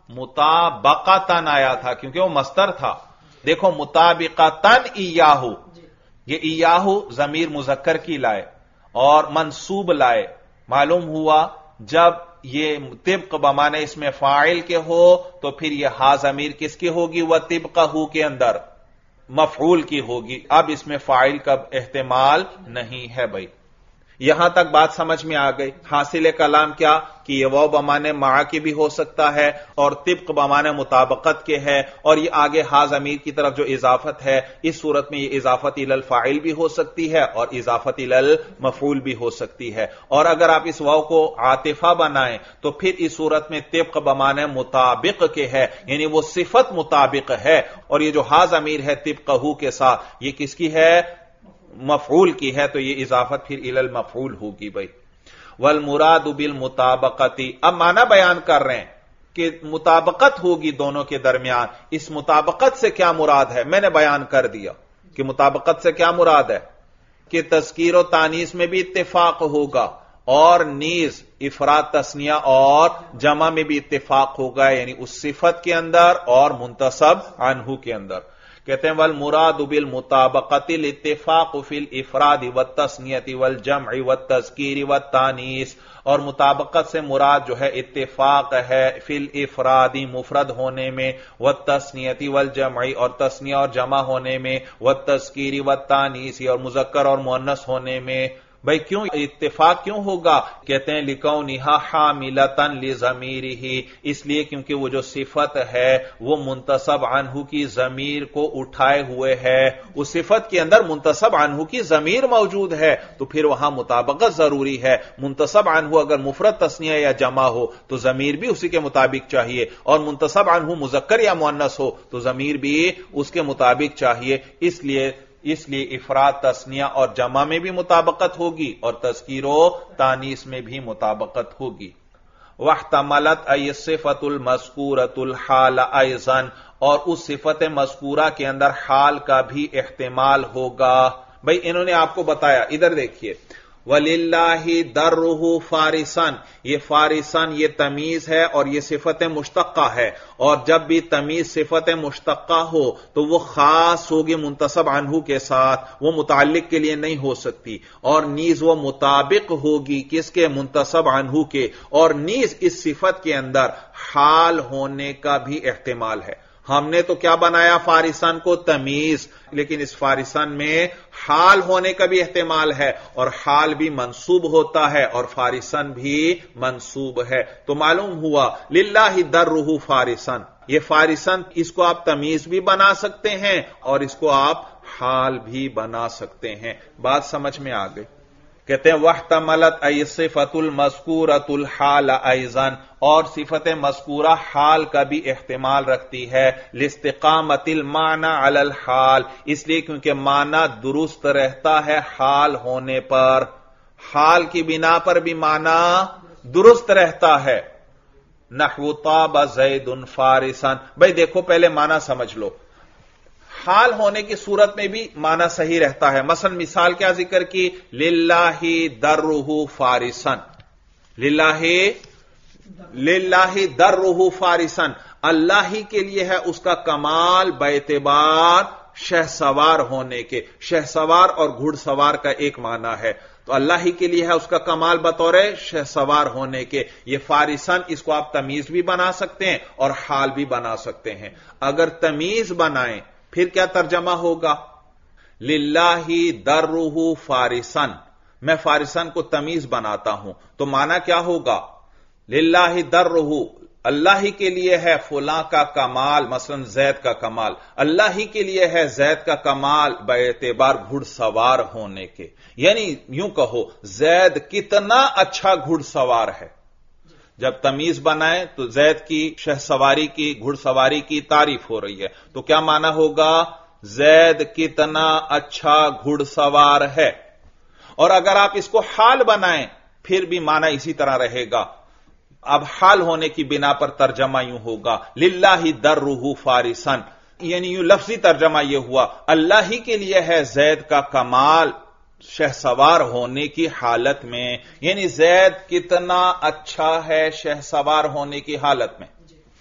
مطابقتن آیا تھا کیونکہ وہ مصدر تھا. دیکھو مطابقتن ایاہ، یہ ایاہ ضمیر مذکر کی لائے اور منصوب لائے. معلوم ہوا جب یہ طبق بمانے اس میں فاعل کے ہو تو پھر یہ ہا ضمیر کس کی ہوگی؟ وطبقہ کے اندر مفعول کی ہوگی. اب اس میں فاعل کا احتمال نہیں ہے بھائی. یہاں تک بات سمجھ میں آ گئی. حاصل کلام کیا کہ یہ واو بمانے مع کی بھی ہو سکتا ہے اور طبق بمانے مطابقت کے ہے، اور یہ آگے ہا ضمیر کی طرف جو اضافت ہے اس صورت میں یہ اضافت الی الفاعل بھی ہو سکتی ہے اور اضافت الی المفعول بھی ہو سکتی ہے. اور اگر آپ اس واو کو عاطفہ بنائیں تو پھر اس صورت میں طبق بمانے مطابق کے ہے، یعنی وہ صفت مطابق ہے، اور یہ جو ہا ضمیر ہے طبقہ کے ساتھ یہ کس کی ہے؟ مفعول کی ہے، تو یہ اضافت پھر الی المفعول ہوگی بھائی. والمراد بالمطابقت، اب معنی بیان کر رہے ہیں کہ مطابقت ہوگی دونوں کے درمیان. اس مطابقت سے کیا مراد ہے؟ میں نے بیان کر دیا کہ مطابقت سے کیا مراد ہے کہ تذکیر و تانیث میں بھی اتفاق ہوگا اور نیز افراد تثنیہ اور جمع میں بھی اتفاق ہوگا، یعنی اس صفت کے اندر اور منتسب عنہ کے اندر. कहते हैं वल मुराद बिल मुताबक़तिल इत्तिफ़ाक़ फिल इफ़राद व तस्नियति वल जम्'i व तज़कीर व तानीस, और मुताबकत से मुराद जो है इत्तिफाक है फिल इफरादी मुफरद होने में, व तस्नियती वल जमई और तस्निया और जमा होने में, व तज़कीरी व तानीसी और मुज़क्कर और मुअन्नस होने में। भाई क्यों इत्तिफाक क्यों होगा? कहते हैं लिकौनिहा हामिलतन लिज़मीरिही, इसलिए क्योंकि वो जो सिफत है वो मुंतसब अन्हु की ज़मीर को उठाए हुए है, उस सिफत के अंदर मुंतसब अन्हु की ज़मीर मौजूद है, तो फिर वहां मुताबकत जरूरी है। मुंतसब अन्हु अगर मुफरद तस्निया या जमा हो तो ज़मीर भी उसी के मुताबिक चाहिए, और मुंतसब अन्हु मुज़क्कर या मुअन्नस हो तो ज़मीर भी उसके मुताबिक चाहिए। इसलिए इफराद तस्निया और जमा में भी मुताबकत होगी और तज़कीरो तानीस में भी मुताबकत होगी। वहतमलत अय सिफतुल मज़कूरतुल हाल अयज़न, और उस सिफत मज़कूरा के अंदर हाल का भी इख्तिमाल होगा। भाई इन्होंने आपको बताया, इधर देखिए, वलिल्लाहि दर्रुहु फारिसन, ये फारिसन ये तमीज है और ये सिफत मुश्तक्का है, और जब भी तमीज सिफत मुश्तक्का हो तो वो खास होगी मुंतसब अन्हु के साथ, वो मुताल्लिक के लिए नहीं हो सकती, और नीज वो मुताबिक होगी किसके? मुंतसब अन्हु के, और नीज इस सिफत के अंदर हाल होने का भी एहतिमाल है। हमने तो क्या बनाया? फारिसन को तमीज, लेकिन इस फारिसन में हाल होने का भी एहतिमाल है, और हाल भी मंसूब होता है और फारिसन भी मंसूब है। तो मालूम हुआ लिल्लाहि दर्रुहु फारिसन, ये फारिसन इसको आप तमीज भी बना सकते हैं और इसको आप हाल भी बना सकते हैं। बात समझ में आ गई? कहते हैं वहतमलत अय सिफतुल मज़कूरतुल हाल अयज़न, और सिफत मज़कूरा हाल का भी इख्तिमाल रखती है, लिस्तिकामतिल माना अलल हाल, इसलिए क्योंकि माना दुरुस्त रहता है हाल होने पर, हाल की बिना पर भी माना दुरुस्त रहता है। नहवु ताब ज़ैदुन फारिसन, भाई देखो पहले माना समझ लो, हाल होने की सूरत में भी माना सही रहता है। मसलन मिसाल क्या जिक्र की? लिल्लाहि दर्रुहु फारिसन, लिल्लाहि दर्रुहु फारिसन, अल्लाह ही के लिए है उसका कमाल बेएतबार शहसवार होने के। शहसवार और घुड़सवार का एक माना है, तो अल्लाह ही के लिए है उसका कमाल बतौर शहसवार होने के। ये फारिसन इसको आप तमीज भी बना सकते हैं और हाल भी बना सकते हैं। अगर तमीज बनाएं फिर क्या तर्जमा होगा? लिल्लाहि दर्रुहु फारिसन, मैं फारिसन को तमीज बनाता हूं, तो माना क्या होगा? लिल्लाहि दर्रुहु, अल्लाह ही के लिए है फुला का कमाल, मसलन जैद का कमाल, अल्लाह ही के लिए है जैद का कमाल बेएतबार घुड़सवार होने के। यानी यूं कहो जैद कितना अच्छा घुड़सवार है। जब तमीज बनाए तो जैद की शहसवारी की, घुड़सवारी की तारीफ हो रही है, तो क्या माना होगा? जैद कितना अच्छा घुड़सवार है। और अगर आप इसको हाल बनाएं फिर भी माना इसी तरह रहेगा। अब हाल होने की बिना पर तर्जमा यूं होगा लिल्लाहि दर्रुहु फारिसन, यानी यूं लफ्जी तर्जमा यह हुआ अल्लाह ही के लिए है जैद का कमाल शहसवार होने की हालत में। यानी जैद कितना अच्छा है शहसवार होने की हालत में,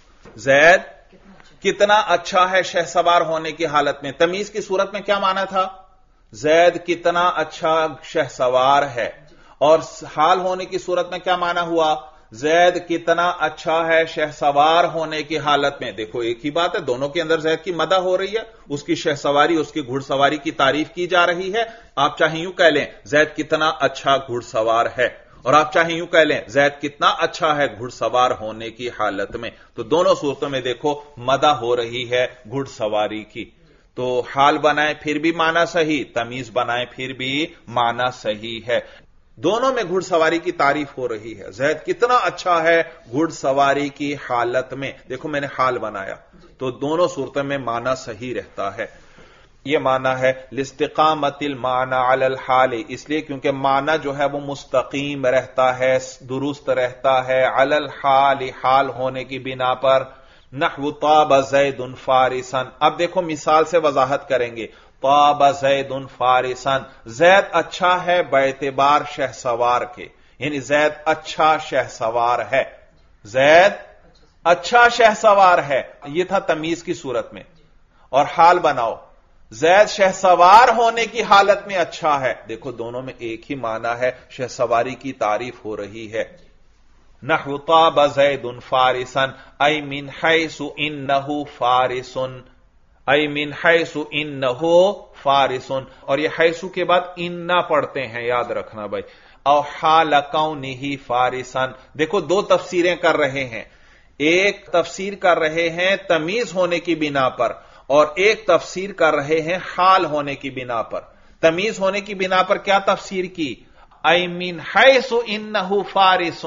जैद कितना अच्छा है शहसवार होने की हालत में। तमीज की सूरत में क्या माना था? जैद कितना अच्छा शहसवार है। और हाल होने की सूरत में क्या माना हुआ? जैद कितना अच्छा है शहसवार होने की हालत में। देखो एक ही बात है, दोनों के अंदर जैद की मदह हो रही है, उसकी शहसवारी उसकी घुड़सवारी की तारीफ की जा रही है। आप चाहे यूं कह लें जैद कितना अच्छा घुड़सवार है, और आप चाहे यूं कह लें जैद कितना अच्छा है घुड़सवार होने की हालत में। तो दोनों सूरतों में देखो मदह हो रही है घुड़सवारी की। तो हाल बनाए फिर भी माना सही, तमीज बनाए फिर भी माना सही है। दोनों में घुड़सवारी की तारीफ हो रही है। जैद कितना अच्छा है घुड़सवारी की हालत में। देखो मैंने हाल बनाया, तो दोनों सूरतों में माना सही रहता है। यह माना है लिस्तिकामतिल माना अलल हाल, इसलिए क्योंकि माना जो है वो मुस्तकीम रहता है, दुरुस्त रहता है, अलल हाल, हाल होने की बिना पर। नहवु ताब ज़ैदुन फारिसन, अब देखो मिसाल से वजाहत करेंगे। ताब ज़ैदुन फारिसन, जैद अच्छा है बेएतबार शहसवार के, यानी जैद अच्छा शहसवार है, जैद अच्छा शहसवार है। यह था तमीज की सूरत में। اور حال بناؤ زید شہسوار ہونے کی حالت میں اچھا ہے. دیکھو دونوں میں ایک ہی معنی ہے, شہسواری کی تعریف ہو رہی ہے. نحو طاب زید فارسا ای من حیث انہ فارس, ای من حیث انہ فارس, اور یہ حیث کے بعد انہ پڑھتے ہیں, یاد رکھنا بھائی. او حال کونہ فارسا, دیکھو دو تفسیریں کر رہے ہیں, ایک تفسیر کر رہے ہیں تمیز ہونے کی بنا پر, اور ایک تفسیر کر رہے ہیں حال ہونے کی بنا پر. تمیز ہونے کی بنا پر کیا تفسیر کی؟ ای من حیث انہ فارس,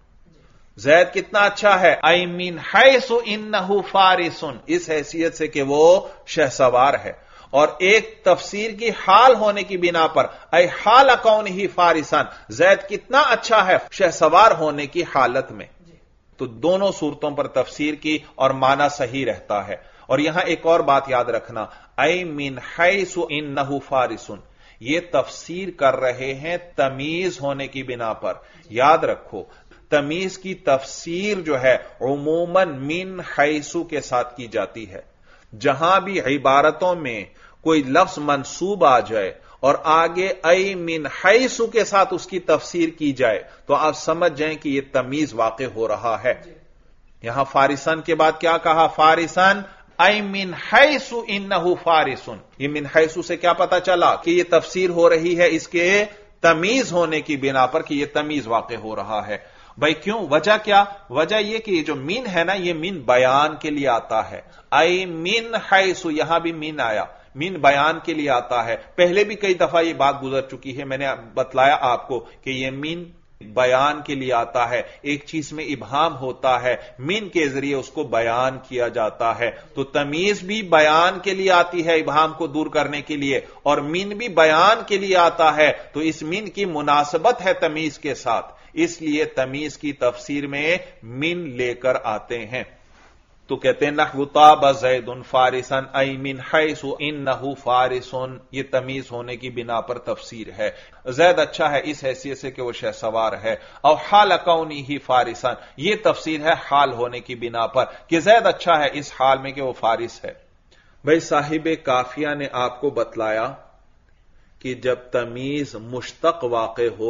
زید کتنا اچھا ہے, ای من حیث انہ فارس, اس حیثیت سے کہ وہ شہسوار ہے. اور ایک تفسیر کی حال ہونے کی بنا پر ای حال کونہ فارسا, زید کتنا اچھا ہے شہسوار ہونے کی حالت میں. تو دونوں صورتوں پر تفسیر کی اور معنی صحیح رہتا ہے. اور یہاں ایک اور بات یاد رکھنا, ای من حیث انہ فارس, یہ تفسیر کر رہے ہیں تمیز ہونے کی بنا پر. یاد رکھو تمیز کی تفسیر جو ہے عموماً من حیث کے ساتھ کی جاتی ہے. جہاں بھی عبارتوں میں کوئی لفظ منصوب آ جائے اور آگے ای من حیث کے ساتھ اس کی تفسیر کی جائے تو آپ سمجھ جائیں کہ یہ تمیز واقع ہو رہا ہے. یہاں فارسن کے بعد کیا کہا؟ فارسن ای من حیث انہ فارس. یہ من حیث سے کیا پتا چلا کہ یہ تفسیر ہو رہی ہے اس کے تمیز ہونے کی بنا پر, کہ یہ تمیز واقع ہو رہا ہے. بھائی کیوں؟ وجہ کیا؟ وجہ یہ کہ یہ جو مین ہے نا, یہ مین بیان کے لیے آتا ہے. ای من حیث, یہاں بھی مین آیا, مین بیان کے لیے آتا ہے. پہلے بھی کئی دفعہ یہ بات گزر چکی ہے, میں نے بتلایا آپ کو کہ یہ مین بیان کے لیے آتا ہے. ایک چیز میں ابہام ہوتا ہے, مین کے ذریعے اس کو بیان کیا جاتا ہے. تو تمیز بھی بیان کے لیے آتی ہے, ابہام کو دور کرنے کے لیے, اور مین بھی بیان کے لیے آتا ہے. تو اس مین کی مناسبت ہے تمیز کے ساتھ, اس لیے تمیز کی تفسیر میں من لے کر آتے ہیں. تو کہتے ہیں نحو طاب زید فارسا ای من حیث انہ فارس, یہ تمیز ہونے کی بنا پر تفسیر ہے. زید اچھا ہے اس حیثیت سے کہ وہ شہسوار ہے. او حال کونہ فارسا, یہ تفسیر ہے حال ہونے کی بنا پر کہ زید اچھا ہے اس حال میں کہ وہ فارس ہے. بھائی صاحب کافیہ نے آپ کو بتلایا کہ جب تمیز مشتق واقع ہو,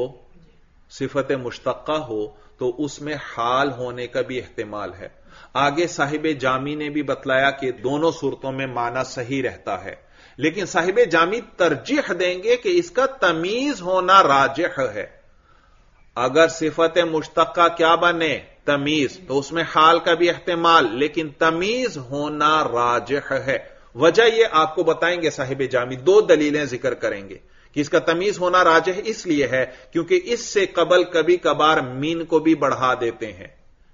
صفت مشتقہ ہو, تو اس میں حال ہونے کا بھی احتمال ہے. آگے صاحب جامی نے بھی بتلایا کہ دونوں صورتوں میں معنی صحیح رہتا ہے, لیکن صاحب جامی ترجیح دیں گے کہ اس کا تمیز ہونا راجح ہے. اگر صفت مشتقہ کیا بنے؟ تمیز, تو اس میں حال کا بھی احتمال, لیکن تمیز ہونا راجح ہے. وجہ یہ آپ کو بتائیں گے صاحب جامی, دو دلیلیں ذکر کریں گے کہ اس کا تمیز ہونا راجح اس لیے ہے کیونکہ اس سے قبل کبھی کبھار مین کو بھی بڑھا دیتے ہیں.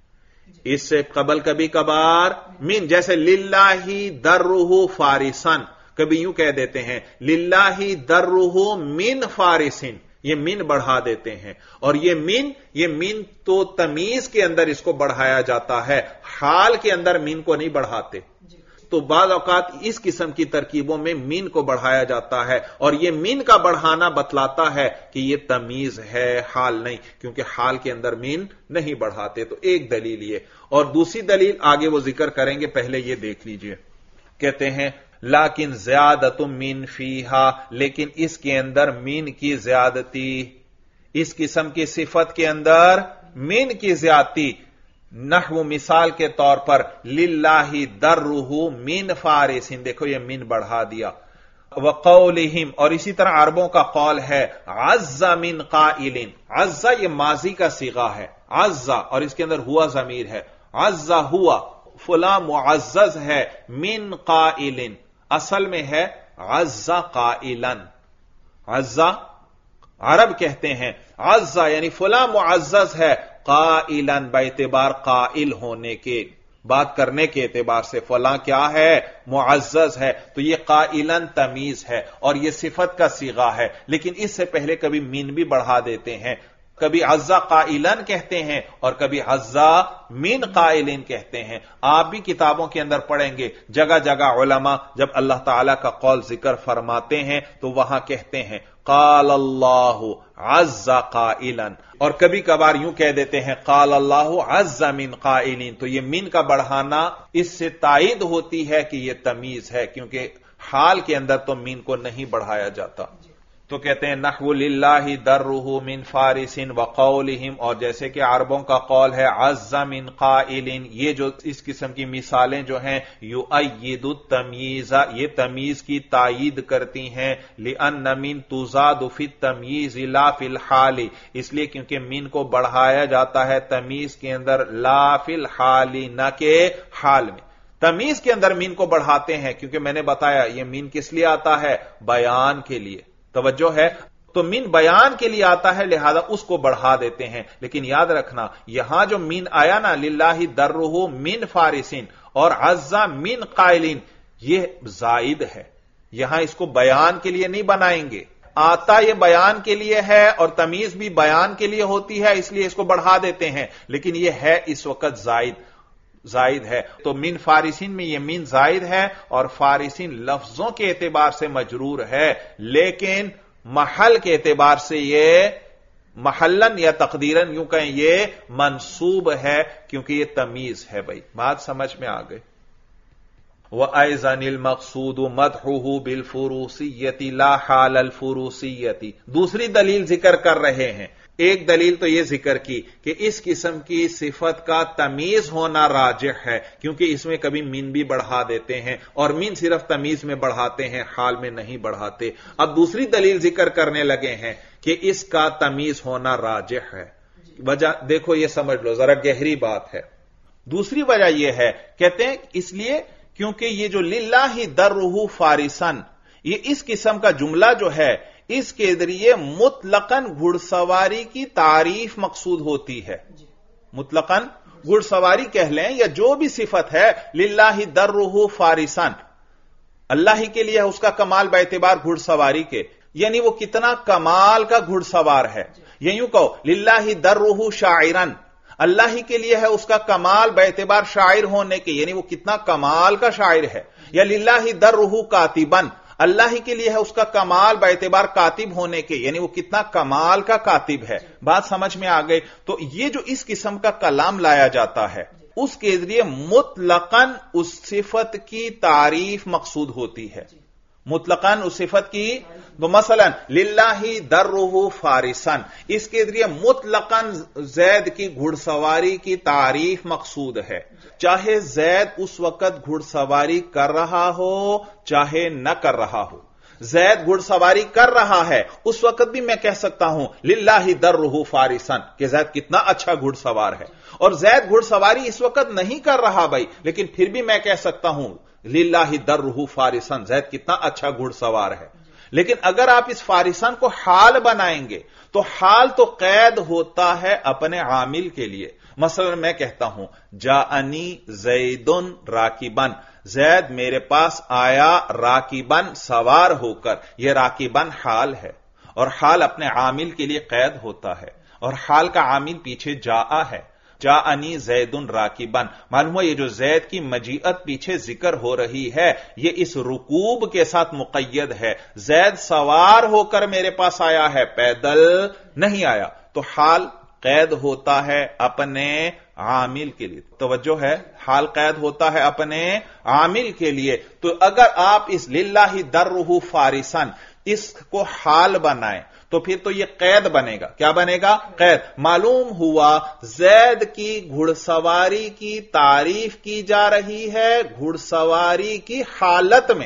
اس سے قبل کبھی کبھار مین, جیسے للہ درہ فارسن, کبھی یوں کہہ دیتے ہیں للہ درہ من فارسن, یہ من بڑھا دیتے ہیں. اور یہ مین تو تمیز کے اندر اس کو بڑھایا جاتا ہے, حال کے اندر مین کو نہیں بڑھاتے. تو بعض اوقات اس قسم کی ترکیبوں میں مین کو بڑھایا جاتا ہے, اور یہ مین کا بڑھانا بتلاتا ہے کہ یہ تمیز ہے, حال نہیں, کیونکہ حال کے اندر مین نہیں بڑھاتے. تو ایک دلیل یہ, اور دوسری دلیل آگے وہ ذکر کریں گے, پہلے یہ دیکھ لیجئے. کہتے ہیں لیکن زیادت مین فیہا, لیکن اس کے اندر مین کی زیادتی, اس قسم کی صفت کے اندر مین کی زیادتی. نحو مثال کے طور پر للہ درہ من فارسن, دیکھو یہ من بڑھا دیا. وقولہم, اور اسی طرح عربوں کا قول ہے عز من قائل, عز یہ ماضی کا صیغہ ہے, عز, اور اس کے اندر ہوا ضمیر ہے, عز ہوا, فلاں معزز ہے, من قائل, اصل میں ہے عز قائلا. عز عرب کہتے ہیں عز یعنی فلاں معزز ہے, قائلا باعتبار قائل ہونے کے, بات کرنے کے اعتبار سے فلاں کیا ہے؟ معزز ہے. تو یہ قائلا تمیز ہے اور یہ صفت کا صیغہ ہے, لیکن اس سے پہلے کبھی مین بھی بڑھا دیتے ہیں. کبھی عزا قائلن کہتے ہیں اور کبھی عزا من قائلین کہتے ہیں. آپ بھی کتابوں کے اندر پڑھیں گے جگہ جگہ علماء جب اللہ تعالی کا قول ذکر فرماتے ہیں تو وہاں کہتے ہیں قال اللہ عزا قائلن، اور کبھی کبھار یوں کہہ دیتے ہیں قال اللہ عزا من قائلین. تو یہ من کا بڑھانا اس سے تائید ہوتی ہے کہ یہ تمیز ہے، کیونکہ حال کے اندر تو من کو نہیں بڑھایا جاتا. تو کہتے ہیں نحو للہ درہ من فارس وقولہم، اور جیسے کہ عربوں کا قول ہے عز من قائل، یہ جو اس قسم کی مثالیں جو ہیں یؤید التمییز، یہ تمیز کی تائید کرتی ہیں. لأن من تزاد فی التمییز لا فی الحال، اس لیے کیونکہ من کو بڑھایا جاتا ہے تمیز کے اندر لا فی الحال، نہ کہ حال میں. تمیز کے اندر مین کو بڑھاتے ہیں کیونکہ میں نے بتایا یہ مین کس لیے آتا ہے؟ بیان کے لیے. توجہ ہے؟ تو مین بیان کے لیے آتا ہے، لہذا اس کو بڑھا دیتے ہیں. لیکن یاد رکھنا یہاں جو مین آیا نا للہ درہ من فارسین اور عزا من قائلین، یہ زائد ہے. یہاں اس کو بیان کے لیے نہیں بنائیں گے. آتا یہ بیان کے لیے ہے اور تمیز بھی بیان کے لیے ہوتی ہے، اس لیے اس کو بڑھا دیتے ہیں. لیکن یہ ہے اس وقت زائد ہے. تو من فارسین میں یہ من زائد ہے اور فارسین لفظوں کے اعتبار سے مجرور ہے، لیکن محل کے اعتبار سے یہ محلن یا تقدیرن یوں کہیں یہ منصوب ہے کیونکہ یہ تمیز ہے. بھائی بات سمجھ میں آ گئی. وَأَيْضًا الْمَقْصُودُ مَدْحُهُ بِالْفُرُوسِيَّةِ لَا حَالَ الْفُرُوسِيَّةِ. دوسری دلیل ذکر کر رہے ہیں. ایک دلیل تو یہ ذکر کی کہ اس قسم کی صفت کا تمیز ہونا راجح ہے کیونکہ اس میں کبھی مین بھی بڑھا دیتے ہیں اور مین صرف تمیز میں بڑھاتے ہیں، حال میں نہیں بڑھاتے. اب دوسری دلیل ذکر کرنے لگے ہیں کہ اس کا تمیز ہونا راجح ہے. وجہ دیکھو، یہ سمجھ لو، ذرا گہری بات ہے. دوسری وجہ یہ ہے، کہتے ہیں اس لیے کیونکہ یہ جو للہ درہ فارسن، یہ اس قسم کا جملہ جو ہے اس کے ذریعے مطلقاً گھڑ سواری کی تعریف مقصود ہوتی ہے. مطلقاً گھڑ سواری کہہ لیں یا جو بھی صفت ہے، للہ درہ فارسن، اللہ ہی کے لیے اس کا کمال باعتبار گھڑ سواری کے، یعنی وہ کتنا کمال کا گھڑ سوار ہے. یہ یوں کہو للہ درہ شاعرن، اللہ ہی کے لیے ہے اس کا کمال باعتبار شاعر ہونے کے، یعنی وہ کتنا کمال کا شاعر ہے. یا للہ درہ کاتبن، اللہ ہی کے لیے ہے اس کا کمال باعتبار کاتب ہونے کے، یعنی وہ کتنا کمال کا کاتب ہے. بات سمجھ میں آ گئی؟ تو یہ جو اس قسم کا کلام لایا جاتا ہے اس کے ذریعے مطلقاً اس صفت کی تعریف مقصود ہوتی ہے. مطلقاً اس صفت کی، تو مثلا للہ درہ فارسن، اس کے ذریعے مطلقاً زید کی گھڑ سواری کی تعریف مقصود ہے. چاہے زید اس وقت گھڑ سواری کر رہا ہو چاہے نہ کر رہا ہو. زید گھڑ سواری کر رہا ہے اس وقت بھی میں کہہ سکتا ہوں للہ درہ فارسن کہ زید کتنا اچھا گھڑ سوار ہے. اور زید گھڑ سواری اس وقت نہیں کر رہا بھائی، لیکن پھر بھی میں کہہ سکتا ہوں للہ درہ فارسن، زید کتنا اچھا گھڑ سوار ہے. لیکن اگر آپ اس فارسن کو حال بنائیں گے تو حال تو قید ہوتا ہے اپنے عامل کے لیے. مثلا میں کہتا ہوں جاءنی زیدن راکبن، زید میرے پاس آیا راکبن سوار ہو کر، یہ راکبن حال ہے اور حال اپنے عامل کے لیے قید ہوتا ہے اور حال کا عامل پیچھے جاء ہے. جاءنی زیدن راکبن، معلوم ہے یہ جو زید کی مجیئت پیچھے ذکر ہو رہی ہے یہ اس رکوب کے ساتھ مقید ہے. زید سوار ہو کر میرے پاس آیا ہے، پیدل نہیں آیا. تو حال قید ہوتا ہے اپنے عامل کے لیے. توجہ ہے؟ حال قید ہوتا ہے اپنے عامل کے لیے. تو اگر آپ اس للہ درہ فارسن اس کو حال بنائیں تو پھر تو یہ قید بنے گا. کیا بنے گا؟ قید. معلوم ہوا زید کی گھڑ سواری کی تعریف کی جا رہی ہے گھڑ سواری کی حالت میں.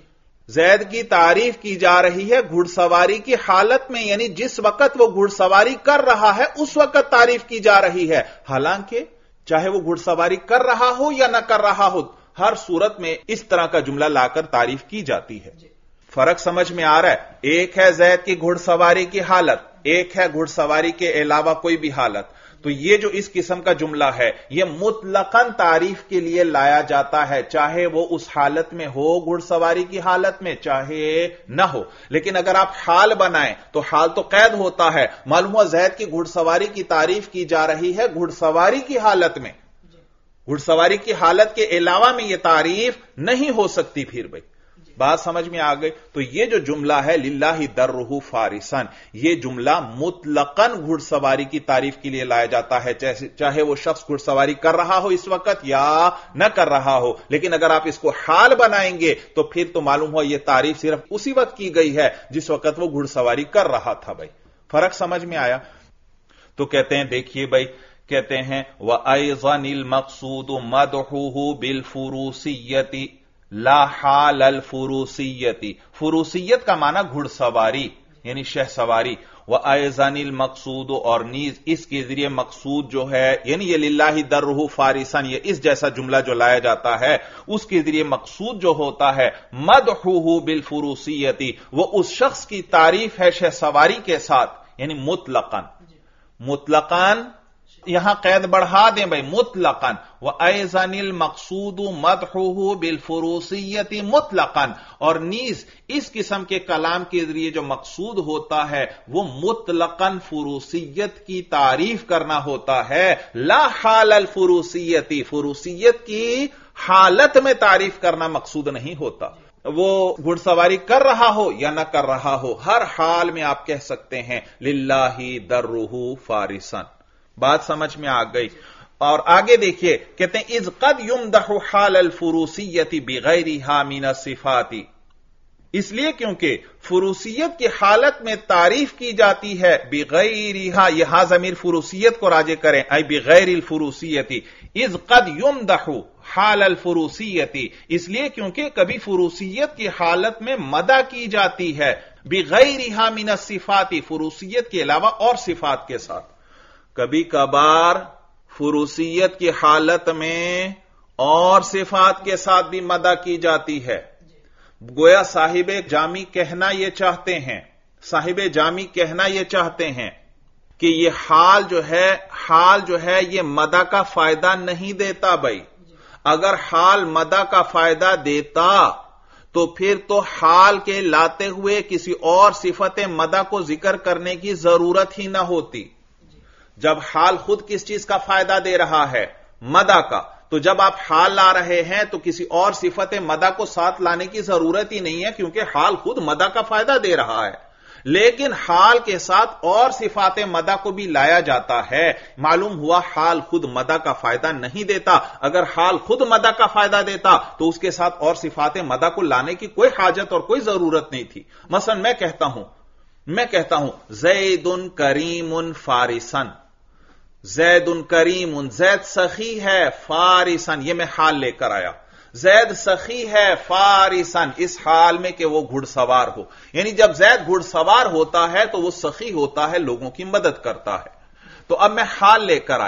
زید کی تعریف کی جا رہی ہے گھڑ سواری کی حالت میں، یعنی جس وقت وہ گھڑ سواری کر رہا ہے اس وقت تعریف کی جا رہی ہے. حالانکہ چاہے وہ گھڑ سواری کر رہا ہو یا نہ کر رہا ہو، ہر صورت میں اس طرح کا جملہ لا کر تعریف کی جاتی ہے. فرق سمجھ میں آ رہا ہے؟ ایک ہے زید کی گھڑ سواری کی حالت، ایک ہے گھڑ سواری کے علاوہ کوئی بھی حالت. تو یہ جو اس قسم کا جملہ ہے یہ مطلقاً تعریف کے لیے لایا جاتا ہے، چاہے وہ اس حالت میں ہو گھڑ سواری کی حالت میں چاہے نہ ہو. لیکن اگر آپ حال بنائیں تو حال تو قید ہوتا ہے. معلوم ہوا زید کی گھڑ سواری کی تعریف کی جا رہی ہے گھڑ سواری کی حالت میں، گھڑ سواری کی حالت کے علاوہ میں یہ تعریف نہیں ہو سکتی. پھر بھائی بات سمجھ میں آ گئی. تو یہ جو جملہ ہے للہ درہ فارسن، یہ جملہ مطلقاً گھڑ سواری کی تعریف کے لیے لایا جاتا ہے، چاہے وہ شخص گھڑ سواری کر رہا ہو اس وقت یا نہ کر رہا ہو. لیکن اگر آپ اس کو حال بنائیں گے تو پھر تو معلوم ہوا یہ تعریف صرف اسی وقت کی گئی ہے جس وقت وہ گھڑ سواری کر رہا تھا. بھائی فرق سمجھ میں آیا؟ تو کہتے ہیں دیکھیے بھائی، کہتے ہیں وَأَيْضًا الْمَقْصُودُ مَدْحُهُ بِالْفُرُوسِيَّةِ لا حال الفروسیتی. فروسیت کا معنی گھڑ سواری یعنی شہ سواری. وَأَيْضًا الْمَقْصُودُ اور نیز اس کے ذریعے مقصود جو ہے یعنی یہ للہ درہ فارسن، یہ اس جیسا جملہ جو لایا جاتا ہے اس کے ذریعے مقصود جو ہوتا ہے مدحہ بالفروسیتی، وہ اس شخص کی تعریف ہے شہ سواری کے ساتھ، یعنی مطلقاً. مطلقاً یہاں قید بڑھا دیں بھائی، مطلقاً. وَأَيْضًا الْمَقْصُودُ مَدْحُهُ بِالْفُرُوسِيَّةِ مطلقاً اور نیز اس قسم کے کلام کے ذریعے جو مقصود ہوتا ہے وہ مطلقاً فروسیت کی تعریف کرنا ہوتا ہے، لا حال الفروسیتی، فروسیت کی حالت میں تعریف کرنا مقصود نہیں ہوتا. وہ گھڑ سواری کر رہا ہو یا نہ کر رہا ہو، ہر حال میں آپ کہہ سکتے ہیں للہ درہ فارسن. بات سمجھ میں آ گئی. اور آگے دیکھیے کہتے ہیں اذ قد یمدح حال الفروسیت بغیرها من الصفات، اس لیے کیونکہ فروسیت کی حالت میں تعریف کی جاتی ہے بغیرها، یہ ضمیر فروسیت کو راجع کریں، ای بغیر الفروسیت. اذ قد یمدح حال الفروسیت، اس لیے کیونکہ کبھی فروسیت کی حالت میں مدح کی جاتی ہے بغیرها من الصفات، فروسیت کے علاوہ اور صفات کے ساتھ. کبھی کبھار فروسیت کی حالت میں اور صفات کے ساتھ بھی مدح کی جاتی ہے. گویا صاحب جامی کہنا یہ چاہتے ہیں، صاحب جامی کہنا یہ چاہتے ہیں کہ یہ حال جو ہے یہ مدح کا فائدہ نہیں دیتا. بھائی اگر حال مدح کا فائدہ دیتا تو پھر تو حال کے لاتے ہوئے کسی اور صفت مدح کو ذکر کرنے کی ضرورت ہی نہ ہوتی. جب حال خود کس چیز کا فائدہ دے رہا ہے؟ مدح کا. تو جب آپ حال لا رہے ہیں تو کسی اور صفت مدح کو ساتھ لانے کی ضرورت ہی نہیں ہے، کیونکہ حال خود مدح کا فائدہ دے رہا ہے. لیکن حال کے ساتھ اور صفات مدح کو بھی لایا جاتا ہے. معلوم ہوا حال خود مدح کا فائدہ نہیں دیتا. اگر حال خود مدح کا فائدہ دیتا تو اس کے ساتھ اور صفات مدح کو لانے کی کوئی حاجت اور کوئی ضرورت نہیں تھی. مثلا میں کہتا ہوں زید کریم فارسن، زید کریم، زید سخی ہے فارسن، یہ میں حال لے کر آیا. زید سخی ہے فارسن، اس حال میں کہ وہ گھڑ سوار ہو. یعنی جب زید گھڑ سوار ہوتا ہے تو وہ سخی ہوتا ہے، لوگوں کی مدد کرتا ہے. تو اب میں حال لے کر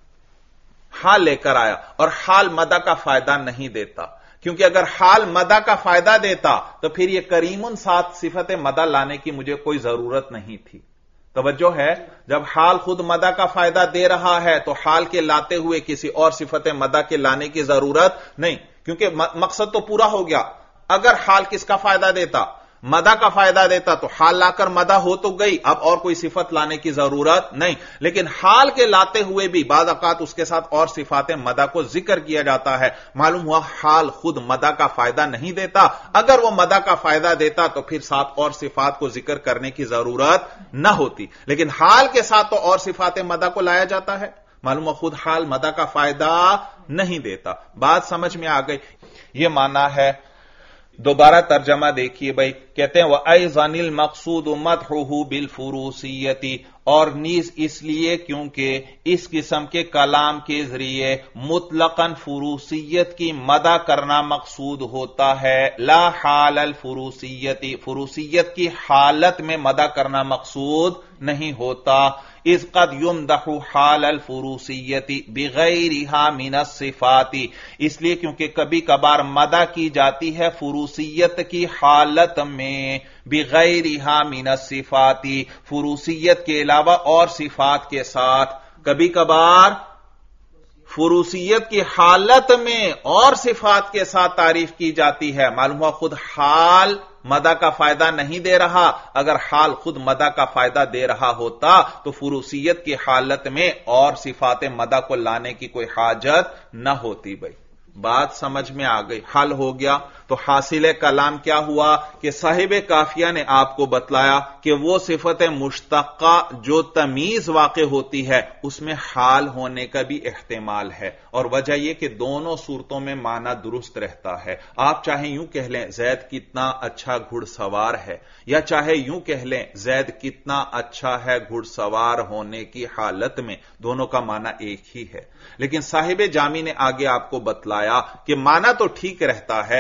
آیا اور حال مدح کا فائدہ نہیں دیتا، کیونکہ اگر حال مدح کا فائدہ دیتا تو پھر یہ کریمن ساتھ صفت مدح لانے کی مجھے کوئی ضرورت نہیں تھی. توجہ ہے؟ جب حال خود مدح کا فائدہ دے رہا ہے تو حال کے لاتے ہوئے کسی اور صفت مدح کے لانے کی ضرورت نہیں، کیونکہ مقصد تو پورا ہو گیا. اگر حال کس کا فائدہ دیتا؟ مدح کا فائدہ دیتا تو حال لا کر مدح ہو تو گئی، اب اور کوئی صفت لانے کی ضرورت نہیں. لیکن حال کے لاتے ہوئے بھی بعض اوقات اس کے ساتھ اور صفات مدح کو ذکر کیا جاتا ہے. معلوم ہوا حال خود مدح کا فائدہ نہیں دیتا. اگر وہ مدح کا فائدہ دیتا تو پھر ساتھ اور صفات کو ذکر کرنے کی ضرورت نہ ہوتی. لیکن حال کے ساتھ تو اور صفات مدح کو لایا جاتا ہے. معلوم ہوا خود حال مدح کا فائدہ نہیں دیتا. بات سمجھ میں آ گئی؟ یہ معنی ہے. دوبارہ ترجمہ دیکھیے بھائی، کہتے ہیں وَأَيْضًا الْمَقْصُودُ مَدْحُهُ بِالْفُرُوسِيَّةِ اور نیز اس لیے کیونکہ اس قسم کے کلام کے ذریعے مطلقاً فروسیت کی مدح کرنا مقصود ہوتا ہے، لا حال الفروسیت، فروسیت کی حالت میں مدح کرنا مقصود نہیں ہوتا. اذ قد یمدح حال الفروسیت بغیرها من الصفات، اس لیے کیونکہ کبھی کبھار مدح کی جاتی ہے فروسیت کی حالت میں، بغیرها من الصفات، فروسیت کے علاوہ اور صفات کے ساتھ. کبھی کبھار فروسیت کی حالت میں اور صفات کے ساتھ تعریف کی جاتی ہے. معلوم ہوا خود حال مدح کا فائدہ نہیں دے رہا. اگر حال خود مدح کا فائدہ دے رہا ہوتا تو فروسیت کی حالت میں اور صفات مدح کو لانے کی کوئی حاجت نہ ہوتی. بھائی بات سمجھ میں آ گئی، حل ہو گیا. تو حاصل کلام کیا ہوا کہ صاحب کافیہ نے آپ کو بتلایا کہ وہ صفت مشتقہ جو تمیز واقع ہوتی ہے اس میں حال ہونے کا بھی احتمال ہے، اور وجہ یہ کہ دونوں صورتوں میں معنی درست رہتا ہے. آپ چاہے یوں کہہ لیں زید کتنا اچھا گھڑ سوار ہے، یا چاہے یوں کہہ لیں زید کتنا اچھا ہے گھڑ سوار ہونے کی حالت میں، دونوں کا معنی ایک ہی ہے. لیکن صاحب جامی نے آگے آپ کو بتلایا کہ معنی تو ٹھیک رہتا ہے،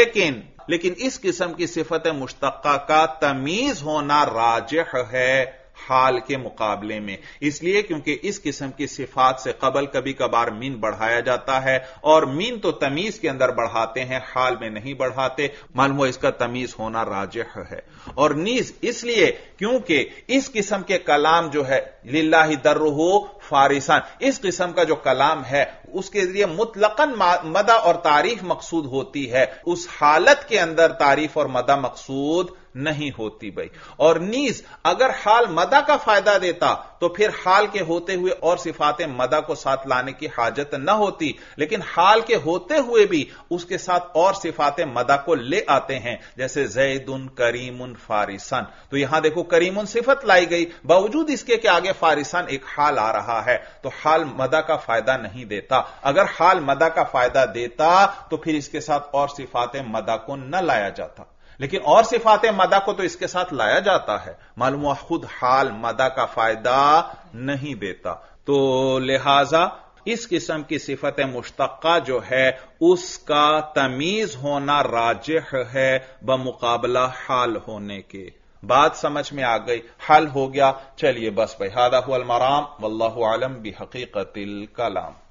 لیکن اس قسم کی صفت مشتقہ کا تمیز ہونا راجح ہے حال کے مقابلے میں. اس لیے کیونکہ اس قسم کی صفات سے قبل کبھی کبھار مین بڑھایا جاتا ہے، اور مین تو تمیز کے اندر بڑھاتے ہیں، حال میں نہیں بڑھاتے. معلوم ہو اس کا تمیز ہونا راجح ہے. اور نیز اس لیے کیونکہ اس قسم کے کلام جو ہے للہ درہ فارسان، اس قسم کا جو کلام ہے اس کے ذریعے مطلقاً مدح اور تعریف مقصود ہوتی ہے، اس حالت کے اندر تعریف اور مدح مقصود نہیں ہوتی. بھائی اور نیز اگر حال مدح کا فائدہ دیتا تو پھر حال کے ہوتے ہوئے اور صفات مدح کو ساتھ لانے کی حاجت نہ ہوتی، لیکن حال کے ہوتے ہوئے بھی اس کے ساتھ اور صفات مدح کو لے آتے ہیں، جیسے زید کریم فارسان. تو یہاں دیکھو کریم صفت لائی گئی، باوجود اس کے کہ آگے فارسان ایک حال آ رہا ہے، تو حال مدح کا فائدہ نہیں دیتا. اگر حال مدح کا فائدہ دیتا تو پھر اس کے ساتھ اور صفات مدح کو نہ لایا جاتا، لیکن اور صفات مدح کو تو اس کے ساتھ لایا جاتا ہے. معلوم ہوا خود حال مدح کا فائدہ نہیں دیتا. تو لہذا اس قسم کی صفت مشتقہ جو ہے اس کا تمیز ہونا راجح ہے بمقابلہ حال ہونے کے. بات سمجھ میں آ گئی، حل ہو گیا. چلیے بس بھائی، ھذا ھو المرام واللہ اعلم بحقیقت الکلام.